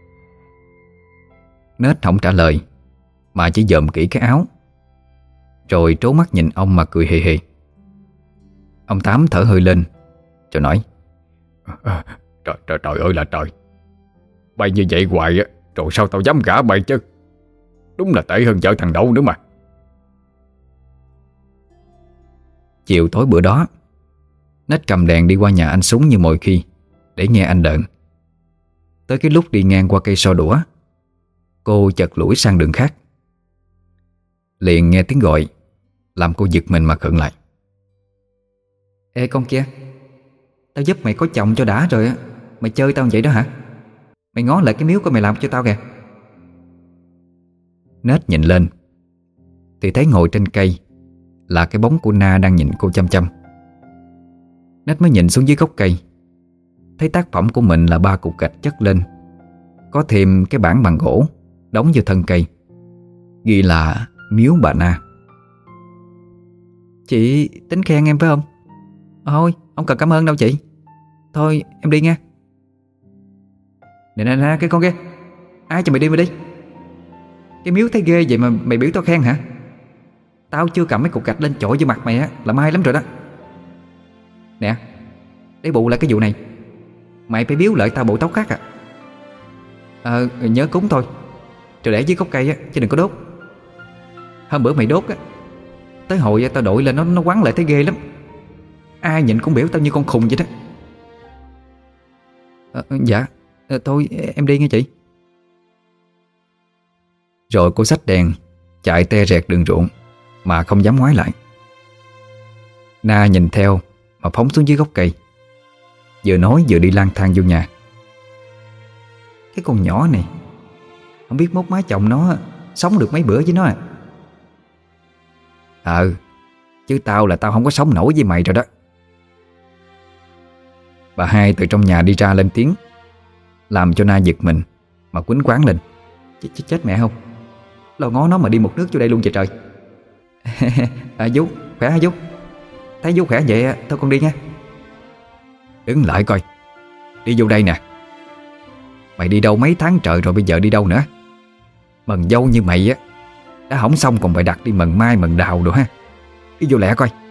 Nết không trả lời mà chỉ dòm kỹ cái áo, rồi trố mắt nhìn ông mà cười hề hề. Ông Tám thở hơi lên rồi nói: à, Trời trời trời ơi là trời. Bay như vậy hoài á, rồi sao tao dám gả bay chứ? Đúng là tệ hơn vợ thằng Đậu nữa mà. Chiều tối bữa đó, Nết cầm đèn đi qua nhà anh Súng như mọi khi để nghe anh đờn. Tới cái lúc đi ngang qua cây so đũa, cô chợt lủi sang đường khác. Liền nghe tiếng gọi làm cô giật mình mà khựng lại. Ê con kia, tao giúp mày có chồng cho đã rồi á, mày chơi tao vậy đó hả? Mày ngó lại cái miếu của mày làm cho tao kìa. Nết nhìn lên thì thấy ngồi trên cây là cái bóng của Na đang nhìn cô chăm chăm. Nết mới nhìn xuống dưới gốc cây, thấy tác phẩm của mình là ba cục gạch chất lên, có thêm cái bảng bằng gỗ đóng vô thân cây, ghi là miếu bà Na. Chị tính khen em phải không? Thôi, không cần cảm ơn đâu chị. Thôi em đi nha. Nè nè nè cái con kia, ai cho mày đi mày đi? Cái miếu thấy ghê vậy mà mày biểu tao khen hả? Tao chưa cầm mấy cục gạch lên chọi vô mặt mày á là may lắm rồi đó. Nè, để bù lại cái vụ này, mày phải biếu lợi tao bộ tóc khác à. Ờ, nhớ cúng thôi, rồi để dưới gốc cây á, chứ đừng có đốt. Hôm bữa mày đốt á, tới hồi tao đội lên nó nó quắn lại thấy ghê lắm. Ai nhìn cũng biểu tao như con khùng vậy đó. À, dạ, à, thôi em đi nghe chị. Rồi cô xách đèn chạy te rẹt đường ruộng mà không dám ngoái lại. Na nhìn theo mà phóng xuống dưới gốc cây, vừa nói vừa đi lang thang vô nhà. Cái con nhỏ này không biết mốt má chồng nó sống được mấy bữa với nó à. Ờ, chứ tao là tao không có sống nổi với mày rồi đó. Bà hai từ trong nhà đi ra lên tiếng, làm cho Na giật mình mà quýnh quáng lên. Ch ch chết mẹ không, lo ngó nó mà đi một nước vô đây luôn vậy trời. À Vú, khỏe hả Vú? Thấy Vú khỏe vậy thôi con đi nha. Đứng lại coi, đi vô đây nè. Mày đi đâu mấy tháng trời rồi bây giờ đi đâu nữa? Mần dâu như mày á đã hỏng xong còn phải đặt đi mần mai mần đào đồ ha. Đi vô lẹ coi.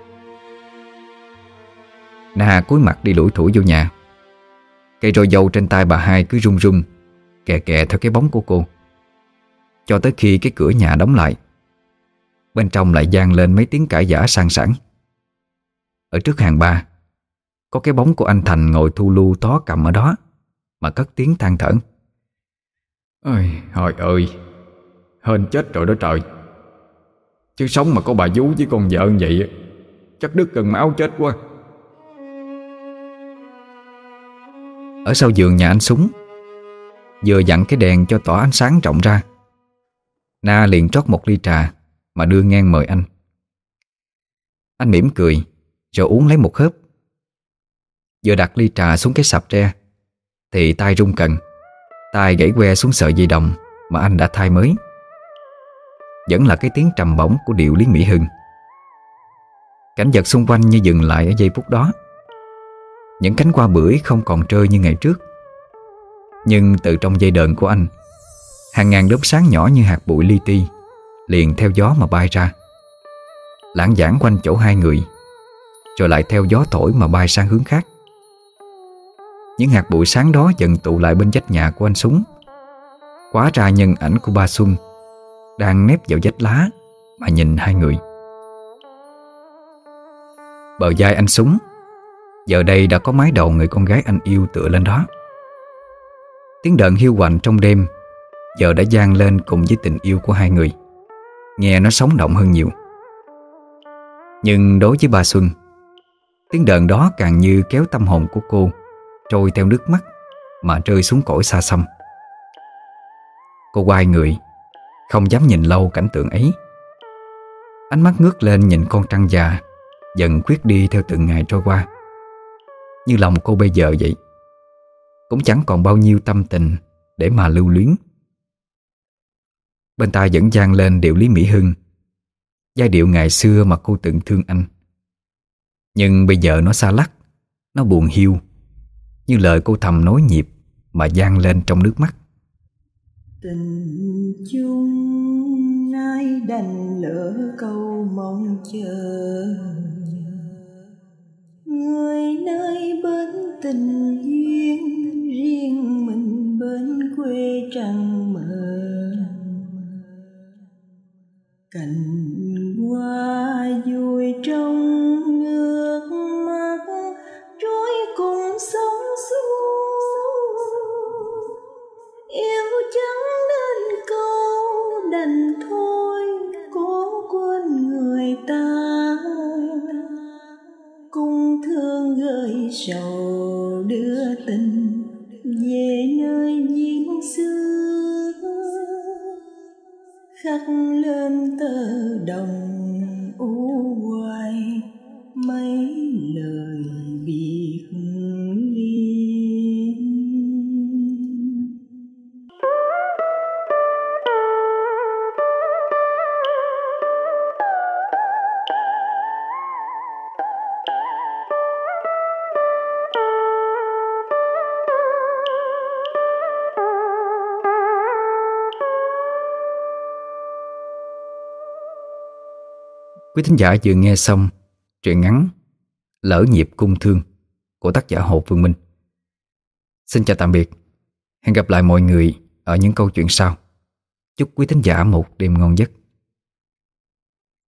Na cúi mặt đi lủi thủi vô nhà. Cây roi dâu trên tay bà hai cứ rung rung kè kè theo cái bóng của cô, cho tới khi cái cửa nhà đóng lại. Bên trong lại vang lên mấy tiếng cãi vã sang sảng. Ở trước hàng ba có cái bóng của anh Thành ngồi thu lu tó cầm ở đó mà cất tiếng than thở. Ôi trời ơi, hên chết rồi đó trời. Chứ sống mà có bà vú với con vợ như vậy chắc đứt gần máu chết quá. Ở sau giường nhà anh Súng, vừa dặn cái đèn cho tỏa ánh sáng rộng ra, Na liền trót một ly trà mà đưa ngang mời anh. Anh mỉm cười rồi uống lấy một hớp. Vừa đặt ly trà xuống cái sạp tre thì tay rung cần, tay gãy que xuống sợi dây đồng mà anh đã thay mới. Vẫn là cái tiếng trầm bổng của điệu Lý Mỹ Hưng. Cảnh vật xung quanh như dừng lại ở giây phút đó. Những cánh hoa bưởi không còn rơi như ngày trước, nhưng từ trong dây đờn của anh, hàng ngàn đốm sáng nhỏ như hạt bụi li ti liền theo gió mà bay ra, lãng vảng quanh chỗ hai người, rồi lại theo gió thổi mà bay sang hướng khác. Những hạt bụi sáng đó dần tụ lại bên vách nhà của anh Súng, hóa ra nhân ảnh của ba Xuân đang nép vào vách lá mà nhìn hai người. Bờ vai anh Súng giờ đây đã có mái đầu người con gái anh yêu tựa lên đó. Tiếng đờn hiu quạnh trong đêm giờ đã vang lên cùng với tình yêu của hai người, nghe nó sống động hơn nhiều. Nhưng đối với ba Xuân, tiếng đờn đó càng như kéo tâm hồn của cô trôi theo nước mắt mà rơi xuống cõi xa xăm. Cô quay người, không dám nhìn lâu cảnh tượng ấy. Ánh mắt ngước lên nhìn con trăng già dần khuyết đi theo từng ngày trôi qua. Như lòng cô bây giờ vậy, cũng chẳng còn bao nhiêu tâm tình để mà lưu luyến. Bên tai vẫn vang lên điệu Lý Mỹ Hưng, giai điệu ngày xưa mà cô từng thương anh. Nhưng bây giờ nó xa lắc, nó buồn hiu, như lời cô thầm nối nhịp mà vang lên trong nước mắt. Tình chung nay đành lỡ câu mong chờ, người nơi bên tình duyên, riêng mình bên quê trăng mờ. Cành hoa vui trong nước mắt, trôi cùng sóng xuôi, yêu chẳng nên câu đành thôi, cố quên người ta, cung thương gợi sầu đưa tình về nơi viễn xưa, khắc lên tơ đồng u hoài mấy lời biệt ly. Quý thính giả vừa nghe xong truyện ngắn Lỡ Nhịp Cung Thương của tác giả Hồ Phương Minh. Xin chào tạm biệt. Hẹn gặp lại mọi người ở những câu chuyện sau. Chúc quý thính giả một đêm ngon giấc.